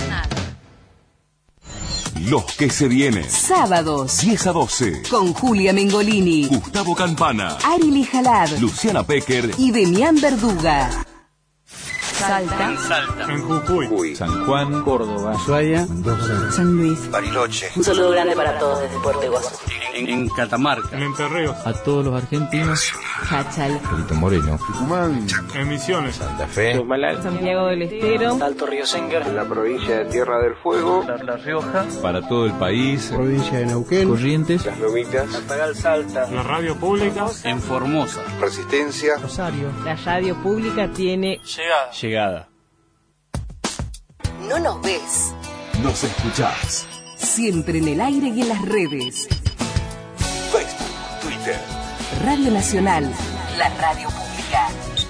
Los que se vienen. Sábados. diez a doce. Con Julia Mengolini. Gustavo Campana. Ari Jalad. Luciana Pecker. Y Demián Verduga. Salta. En Salta. En Jujuy. San Juan. Córdoba. Ushuaia. Mendoza. San Luis. Bariloche. Un saludo grande para todos desde Puerto Iguazú. En, en Catamarca. En Entre A todos los argentinos. Hachal. Perito Moreno. Tucumán. En Misiones. Santa Fe. Santiago del Estero. Alto Río Senger. La provincia de Tierra del Fuego. La, la Rioja. Para todo el país. Provincia de Neuquén. Corrientes. Las Lomitas. Cantagal Salta. La radio pública. En Formosa. Resistencia. Rosario. La radio pública tiene Llegada. Llegada. No nos ves. Nos escuchás. Siempre en el aire y en las redes. Facebook, Twitter. Radio Nacional. La radio pública.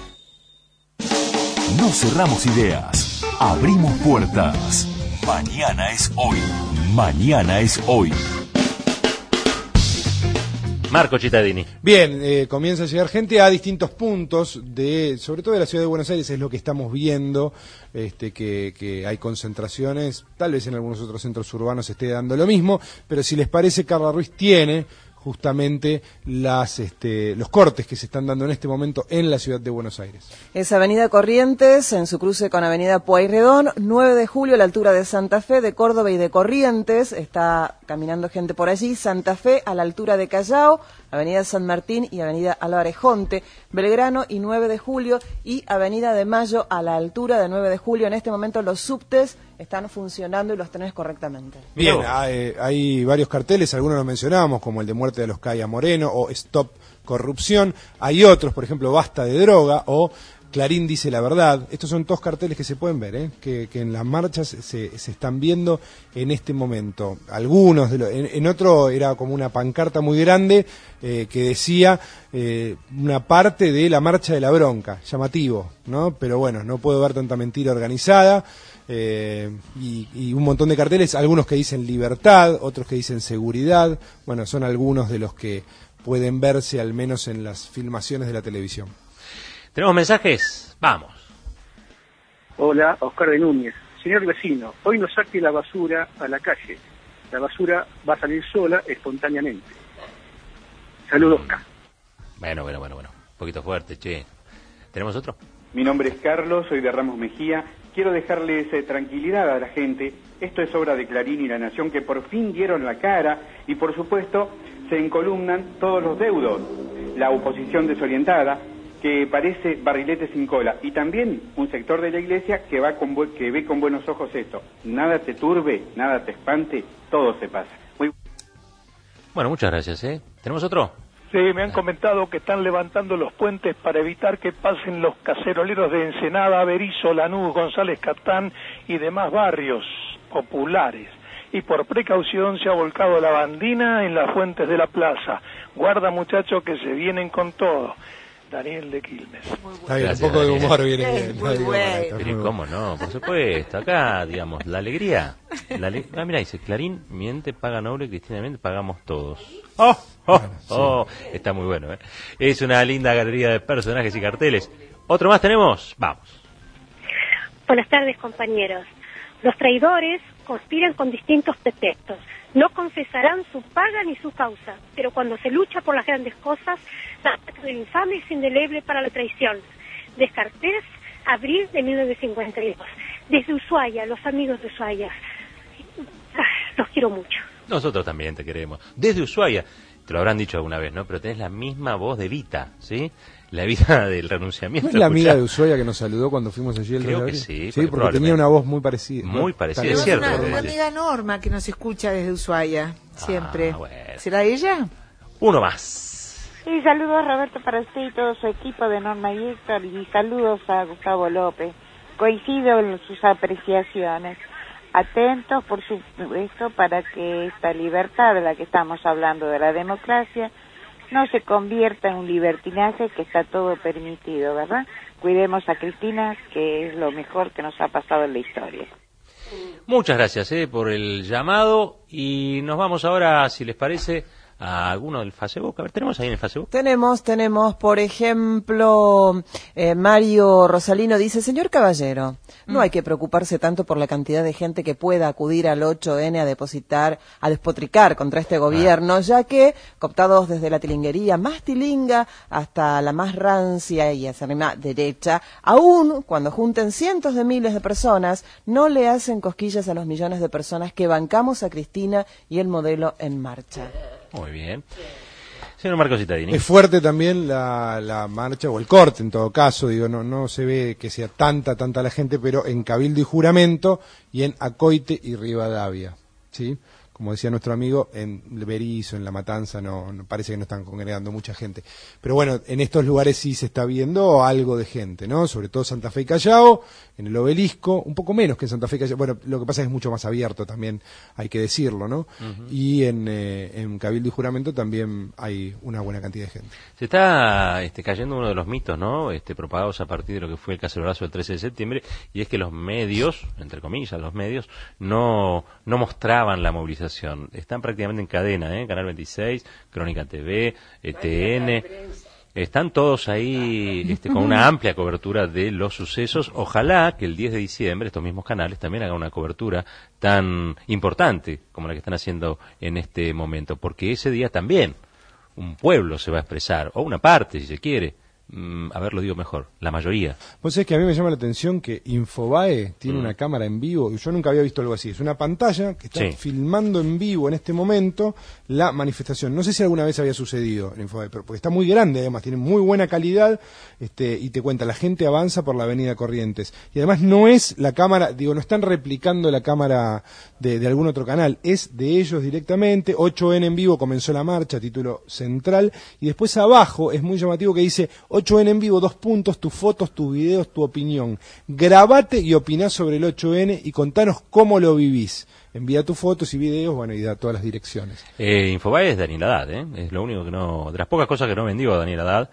No cerramos ideas. Abrimos puertas. Mañana es hoy. Mañana es hoy. Marco Cittadini. Bien, eh, comienza a llegar gente a distintos puntos, de, sobre todo de la ciudad de Buenos Aires, es lo que estamos viendo, este, que, que hay concentraciones, tal vez en algunos otros centros urbanos se esté dando lo mismo, pero si les parece, Carla Ruiz tiene justamente las, este, los cortes que se están dando en este momento en la ciudad de Buenos Aires. Es Avenida Corrientes, en su cruce con Avenida Pueyrredón, nueve de julio a la altura de Santa Fe, de Córdoba y de Corrientes, está caminando gente por allí, Santa Fe a la altura de Callao, Avenida San Martín y Avenida Álvarez Jonte, Belgrano y nueve de julio y Avenida de Mayo a la altura de nueve de julio. En este momento los subtes están funcionando y los trenes correctamente. Bien, hay, hay varios carteles, algunos los mencionábamos, como el de Muerte de los Caya Moreno o Stop Corrupción. Hay otros, por ejemplo, Basta de Droga o Clarín dice la verdad. Estos son todos carteles que se pueden ver, ¿eh? que, que en las marchas se, se están viendo en este momento. Algunos, de los, en, en otro era como una pancarta muy grande eh, que decía eh, una parte de la marcha de la bronca, llamativo, ¿no? Pero bueno, no puedo ver tanta mentira organizada. Eh, y, y un montón de carteles, algunos que dicen libertad, otros que dicen seguridad. Bueno, son algunos de los que pueden verse al menos en las filmaciones de la televisión. ¿Tenemos mensajes? Vamos. Hola, Oscar de Núñez. Señor vecino, hoy no saque la basura a la calle. La basura va a salir sola, espontáneamente. Saludos, Oscar. Bueno, bueno, bueno, bueno. Un poquito fuerte, che. ¿Tenemos otro? Mi nombre es Carlos, soy de Ramos Mejía. Quiero dejarles eh, tranquilidad a la gente. Esto es obra de Clarín y La Nación, que por fin dieron la cara y, por supuesto, se encolumnan todos los deudos. La oposición desorientada, que parece barrilete sin cola, y también un sector de la iglesia que va con bu- que ve con buenos ojos esto. Nada te turbe, nada te espante, todo se pasa. Muy... Bueno, muchas gracias, ¿eh? ¿Tenemos otro? Sí, me han comentado que están levantando los puentes para evitar que pasen los caceroleros de Ensenada, Berizo, Lanús, González Catán y demás barrios populares. Y por precaución se ha volcado la bandina en las fuentes de la plaza. Guarda, muchachos, que se vienen con todo. Daniel de Quilmes. Está bien, un poco de humor viene bien. Muy bueno. Pero ¿cómo no? Por supuesto. Acá, digamos, la alegría. La ale... Ah, mira, dice, Clarín miente, paga noble, Cristina miente, pagamos todos. ¡Oh! ¡Oh! ¡Oh! Está muy bueno, ¿eh? Es una linda galería de personajes y carteles. ¿Otro más tenemos? Vamos. Buenas tardes, compañeros. Los traidores conspiran con distintos pretextos. No confesarán su paga ni su causa, pero cuando se lucha por las grandes cosas, la marca infame es indeleble para la traición. Descartes, abril de mil novecientos cincuenta y dos. desde Ushuaia, los amigos de Ushuaia. Ah, los quiero mucho. Nosotros también te queremos. Desde Ushuaia, te lo habrán dicho alguna vez, ¿no? Pero tenés la misma voz de Vita, ¿sí? La Vita del renunciamiento. ¿No es la amiga de Ushuaia que nos saludó cuando fuimos allí el Creo dos de que abril? sí, Sí, porque tenía una voz muy parecida. Muy parecida, Tal es vez. cierto. Una, una Sí. amiga Norma que nos escucha desde Ushuaia, siempre. Ah, bueno. ¿Será ella? Uno más. Sí, saludos Roberto para usted y todo su equipo de Norma y Héctor, y saludos a Gustavo López. Coincido en sus apreciaciones. Atentos, por supuesto, para que esta libertad de la que estamos hablando, de la democracia, no se convierta en un libertinaje, que está todo permitido, ¿verdad? Cuidemos a Cristina, que es lo mejor que nos ha pasado en la historia. Muchas gracias eh, por el llamado y nos vamos ahora, si les parece, a alguno del Facebook. A ver, ¿tenemos ahí en el Facebook? Tenemos, tenemos, por ejemplo, eh, Mario Rosalino dice, señor Caballero, no hay que preocuparse tanto por la cantidad de gente que pueda acudir al ocho ene a depositar, a despotricar contra este gobierno, ya que, cooptados desde la tilinguería más tilinga hasta la más rancia y acérrima derecha, aún cuando junten cientos de miles de personas, no le hacen cosquillas a los millones de personas que bancamos a Cristina y el modelo en marcha. Muy bien. Señor Marco Cittadini. Es fuerte también la, la marcha, o el corte en todo caso, digo, no, no se ve que sea tanta, tanta la gente, pero en Cabildo y Juramento y en Acoite y Rivadavia, ¿sí? Como decía nuestro amigo, en Berizo, en La Matanza, no, no parece que no están congregando mucha gente. Pero bueno, en estos lugares sí se está viendo algo de gente, ¿no? Sobre todo Santa Fe y Callao, en el Obelisco, un poco menos que en Santa Fe y Callao. Bueno, lo que pasa es que es mucho más abierto también, hay que decirlo, ¿no? Uh-huh. Y en, eh, en Cabildo y Juramento también hay una buena cantidad de gente. Se está este, cayendo uno de los mitos, ¿no? Este, propagados a partir de lo que fue el cacerolazo del trece de septiembre, y es que los medios, entre comillas, los medios, no, no mostraban la movilización. Están prácticamente en cadena, ¿eh? Canal veintiséis, Crónica T V, E T N. Están todos ahí este, con una amplia cobertura de los sucesos. Ojalá que el diez de diciembre estos mismos canales también hagan una cobertura tan importante como la que están haciendo en este momento, porque ese día también un pueblo se va a expresar, o una parte, si se quiere. Mm, a ver, lo digo mejor, la mayoría. Vos sabés que a mí me llama la atención que Infobae tiene mm. una cámara en vivo, y yo nunca había visto algo así. Es una pantalla que está sí. filmando en vivo en este momento la manifestación. No sé si alguna vez había sucedido en Infobae, pero porque está muy grande, además tiene muy buena calidad, este, y te cuenta, la gente avanza por la avenida Corrientes. Y además no es la cámara, digo, no están replicando la cámara de, de algún otro canal, es de ellos directamente. ocho ene en vivo, comenzó la marcha, título central, y después abajo es muy llamativo que dice ocho ene en vivo, dos puntos, tus fotos, tus videos, tu opinión. Grabate y opinás sobre el ocho ene y contanos cómo lo vivís. Envía tus fotos y videos, bueno, y da todas las direcciones. Eh, Infobae es Daniel Haddad, ¿eh? Es lo único que no, de las pocas cosas que no vendió Daniel Haddad.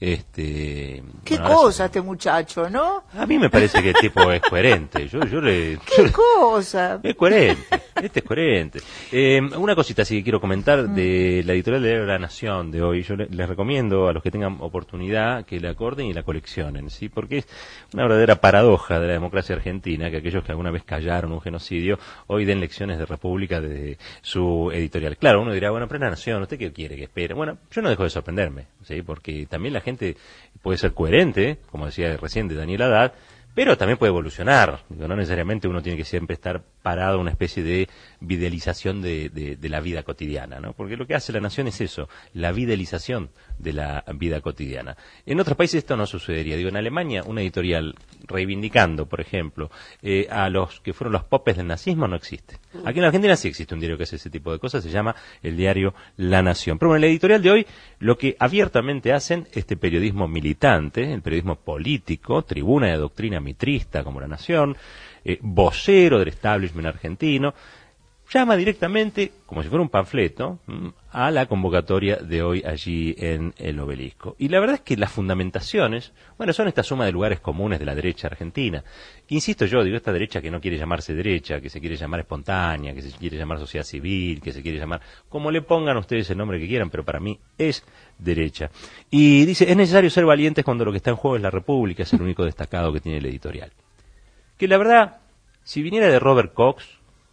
Este, qué bueno, cosa este muchacho, ¿no? A mí me parece que el tipo es coherente. Yo, yo le, ¿Qué yo, cosa? Es coherente. Este es coherente. Eh, una cosita sí que quiero comentar mm. de la editorial de La Nación de hoy. Yo le, les recomiendo a los que tengan oportunidad que la acorden y la coleccionen, ¿sí? Porque es una verdadera paradoja de la democracia argentina que aquellos que alguna vez callaron un genocidio hoy den lecciones de república de su editorial. Claro, uno dirá, bueno, pero La Nación, ¿usted qué quiere que espere? Bueno, yo no dejo de sorprenderme, ¿sí? Porque también la gente puede ser coherente, como decía recién de Daniel Haddad, pero también puede evolucionar. No necesariamente uno tiene que siempre estar parado en una especie de videlización de, de, de la vida cotidiana, ¿no? Porque lo que hace La Nación es eso, la videlización de la vida cotidiana. En otros países esto no sucedería. Digo, en Alemania, una editorial reivindicando, por ejemplo, eh, a los que fueron los popes del nazismo no existe. Aquí en Argentina sí existe un diario que hace ese tipo de cosas, se llama el diario La Nación. Pero bueno, en la editorial de hoy, lo que abiertamente hacen este periodismo militante, el periodismo político, tribuna de doctrina mitrista como La Nación, eh, vocero del establishment argentino, llama directamente, como si fuera un panfleto, a la convocatoria de hoy allí en el Obelisco. Y la verdad es que las fundamentaciones, bueno, son esta suma de lugares comunes de la derecha argentina. Insisto yo, digo, esta derecha que no quiere llamarse derecha, que se quiere llamar espontánea, que se quiere llamar sociedad civil, que se quiere llamar, como le pongan ustedes el nombre que quieran, pero para mí es derecha. Y dice, es necesario ser valientes cuando lo que está en juego es la República, es el único destacado que tiene el editorial. Que la verdad, si viniera de Robert Cox,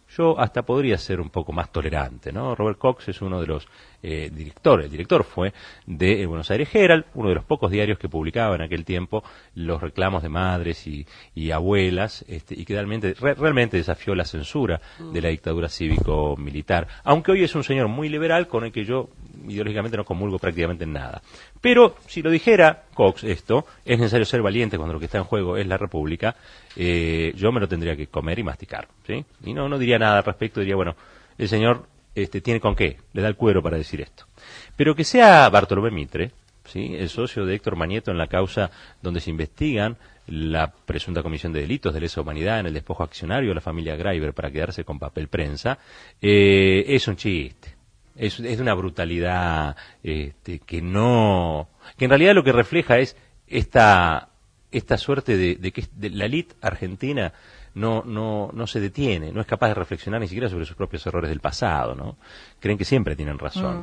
yo hasta podría ser un poco más tolerante, ¿no? Robert Cox es uno de los eh, directores, el director fue de Buenos Aires Herald, uno de los pocos diarios que publicaba en aquel tiempo los reclamos de madres y, y abuelas, este, y que realmente, re, realmente desafió la censura de la dictadura cívico-militar, aunque hoy es un señor muy liberal con el que yo ideológicamente no comulgo prácticamente en nada. Pero si lo dijera Cox esto, es necesario ser valiente cuando lo que está en juego es la República, eh, yo me lo tendría que comer y masticar, ¿sí? Y no, no diría nada al respecto, diría, bueno, el señor este, tiene con qué, le da el cuero para decir esto. Pero que sea Bartolomé Mitre, ¿sí?, el socio de Héctor Mañeto en la causa donde se investigan la presunta comisión de delitos de lesa humanidad en el despojo accionario de la familia Greiber para quedarse con papel prensa, eh, es un chiste. Es, es de una brutalidad este, que no, que en realidad lo que refleja es esta esta suerte de, de que de la élite argentina no no no se detiene, no es capaz de reflexionar ni siquiera sobre sus propios errores del pasado, ¿no? Creen que siempre tienen razón. Mm.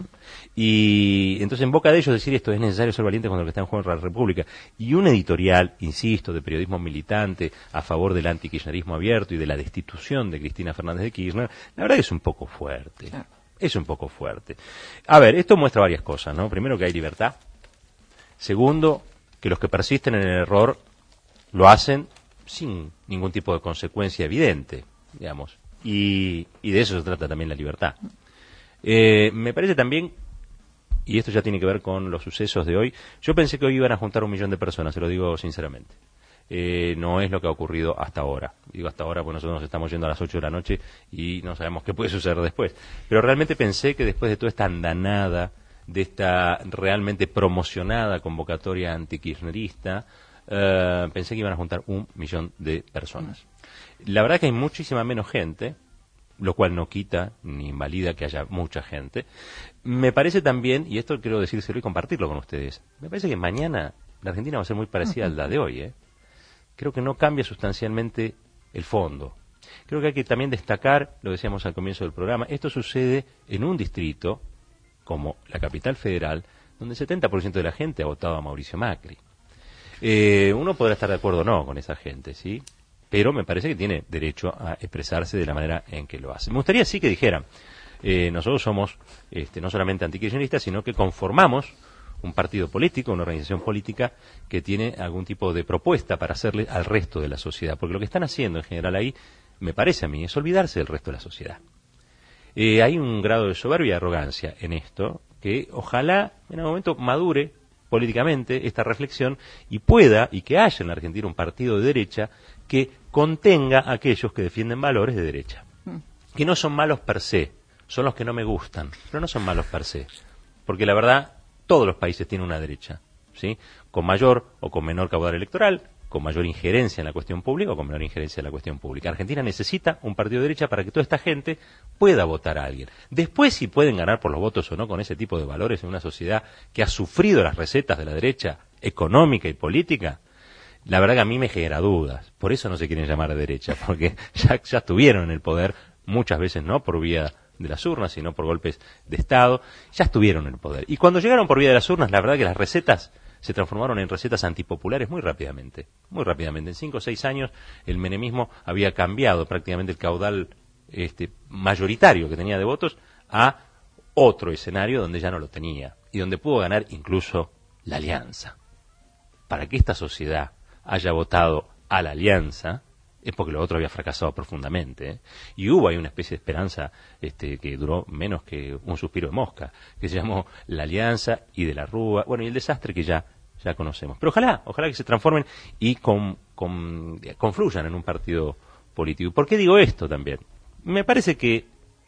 Y entonces en boca de ellos decir esto, es necesario ser valiente cuando lo que está en juego es la República. Y un editorial, insisto, de periodismo militante a favor del antikirchnerismo abierto y de la destitución de Cristina Fernández de Kirchner, la verdad que es un poco fuerte. Ah. Es un poco fuerte. A ver, esto muestra varias cosas, ¿no? Primero, que hay libertad. Segundo, que los que persisten en el error lo hacen sin ningún tipo de consecuencia evidente, digamos. Y, y de eso se trata también la libertad. Eh, me parece también, y esto ya tiene que ver con los sucesos de hoy, yo pensé que hoy iban a juntar un millón de personas, se lo digo sinceramente. Eh, no es lo que ha ocurrido hasta ahora. Digo hasta ahora, pues nosotros nos estamos yendo a las ocho de la noche y no sabemos qué puede suceder después. Pero realmente pensé que después de toda esta andanada, de esta realmente promocionada convocatoria antikirchnerista, eh, pensé que iban a juntar un millón de personas. La verdad que hay muchísima menos gente, lo cual no quita ni invalida que haya mucha gente. Me parece también, y esto quiero decírselo y compartirlo con ustedes, me parece que mañana la Argentina va a ser muy parecida a la de hoy, ¿eh? Creo que no cambia sustancialmente el fondo. Creo que hay que también destacar, lo decíamos al comienzo del programa, esto sucede en un distrito, como la capital federal, donde el setenta por ciento de la gente ha votado a Mauricio Macri. Eh, uno podrá estar de acuerdo o no con esa gente, ¿sí? Pero me parece que tiene derecho a expresarse de la manera en que lo hace. Me gustaría sí que dijeran, eh, nosotros somos este, no solamente antikirchneristas, sino que conformamos un partido político, una organización política que tiene algún tipo de propuesta para hacerle al resto de la sociedad, porque lo que están haciendo en general ahí, me parece a mí, es olvidarse del resto de la sociedad. Eh, hay un grado de soberbia y arrogancia en esto, que ojalá en algún momento madure políticamente esta reflexión y pueda, y que haya en la Argentina un partido de derecha que contenga a aquellos que defienden valores de derecha, que no son malos per se, son los que no me gustan, pero no son malos per se, porque la verdad, todos los países tienen una derecha, ¿sí? Con mayor o con menor caudal electoral, con mayor injerencia en la cuestión pública o con menor injerencia en la cuestión pública. Argentina necesita un partido de derecha para que toda esta gente pueda votar a alguien. Después, si pueden ganar por los votos o no con ese tipo de valores en una sociedad que ha sufrido las recetas de la derecha económica y política, la verdad que a mí me genera dudas. Por eso no se quieren llamar de derecha, porque ya, ya estuvieron en el poder, muchas veces no por vía de las urnas, sino por golpes de Estado, ya estuvieron en el poder. Y cuando llegaron por vía de las urnas, la verdad que las recetas se transformaron en recetas antipopulares muy rápidamente, muy rápidamente. En cinco o seis años el menemismo había cambiado prácticamente el caudal este, mayoritario que tenía de votos a otro escenario donde ya no lo tenía y donde pudo ganar incluso la alianza. Para que esta sociedad haya votado a la alianza, es porque lo otro había fracasado profundamente, ¿eh? Y hubo ahí una especie de esperanza este, que duró menos que un suspiro de mosca, que se llamó la Alianza y de la Rúa, bueno, y el desastre que ya, ya conocemos. Pero ojalá, ojalá que se transformen y con, con, confluyan en un partido político. ¿Por qué digo esto también? Me parece que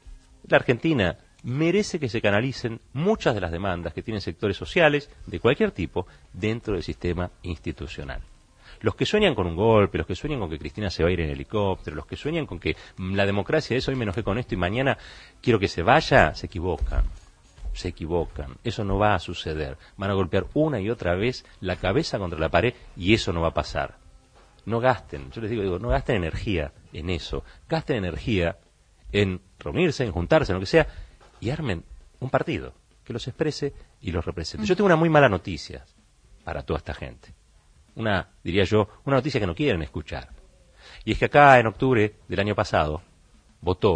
la Argentina merece que se canalicen muchas de las demandas que tienen sectores sociales de cualquier tipo dentro del sistema institucional. Los que sueñan con un golpe, los que sueñan con que Cristina se va a ir en helicóptero, los que sueñan con que la democracia es hoy me enojé con esto y mañana quiero que se vaya, se equivocan, se equivocan. Eso no va a suceder. Van a golpear una y otra vez la cabeza contra la pared y eso no va a pasar. No gasten, yo les digo, digo no gasten energía en eso. Gasten energía en reunirse, en juntarse, en lo que sea, y armen un partido que los exprese y los represente. Yo tengo una muy mala noticia para toda esta gente. Una, diría yo, una noticia que no quieren escuchar. Y es que acá en octubre del año pasado votó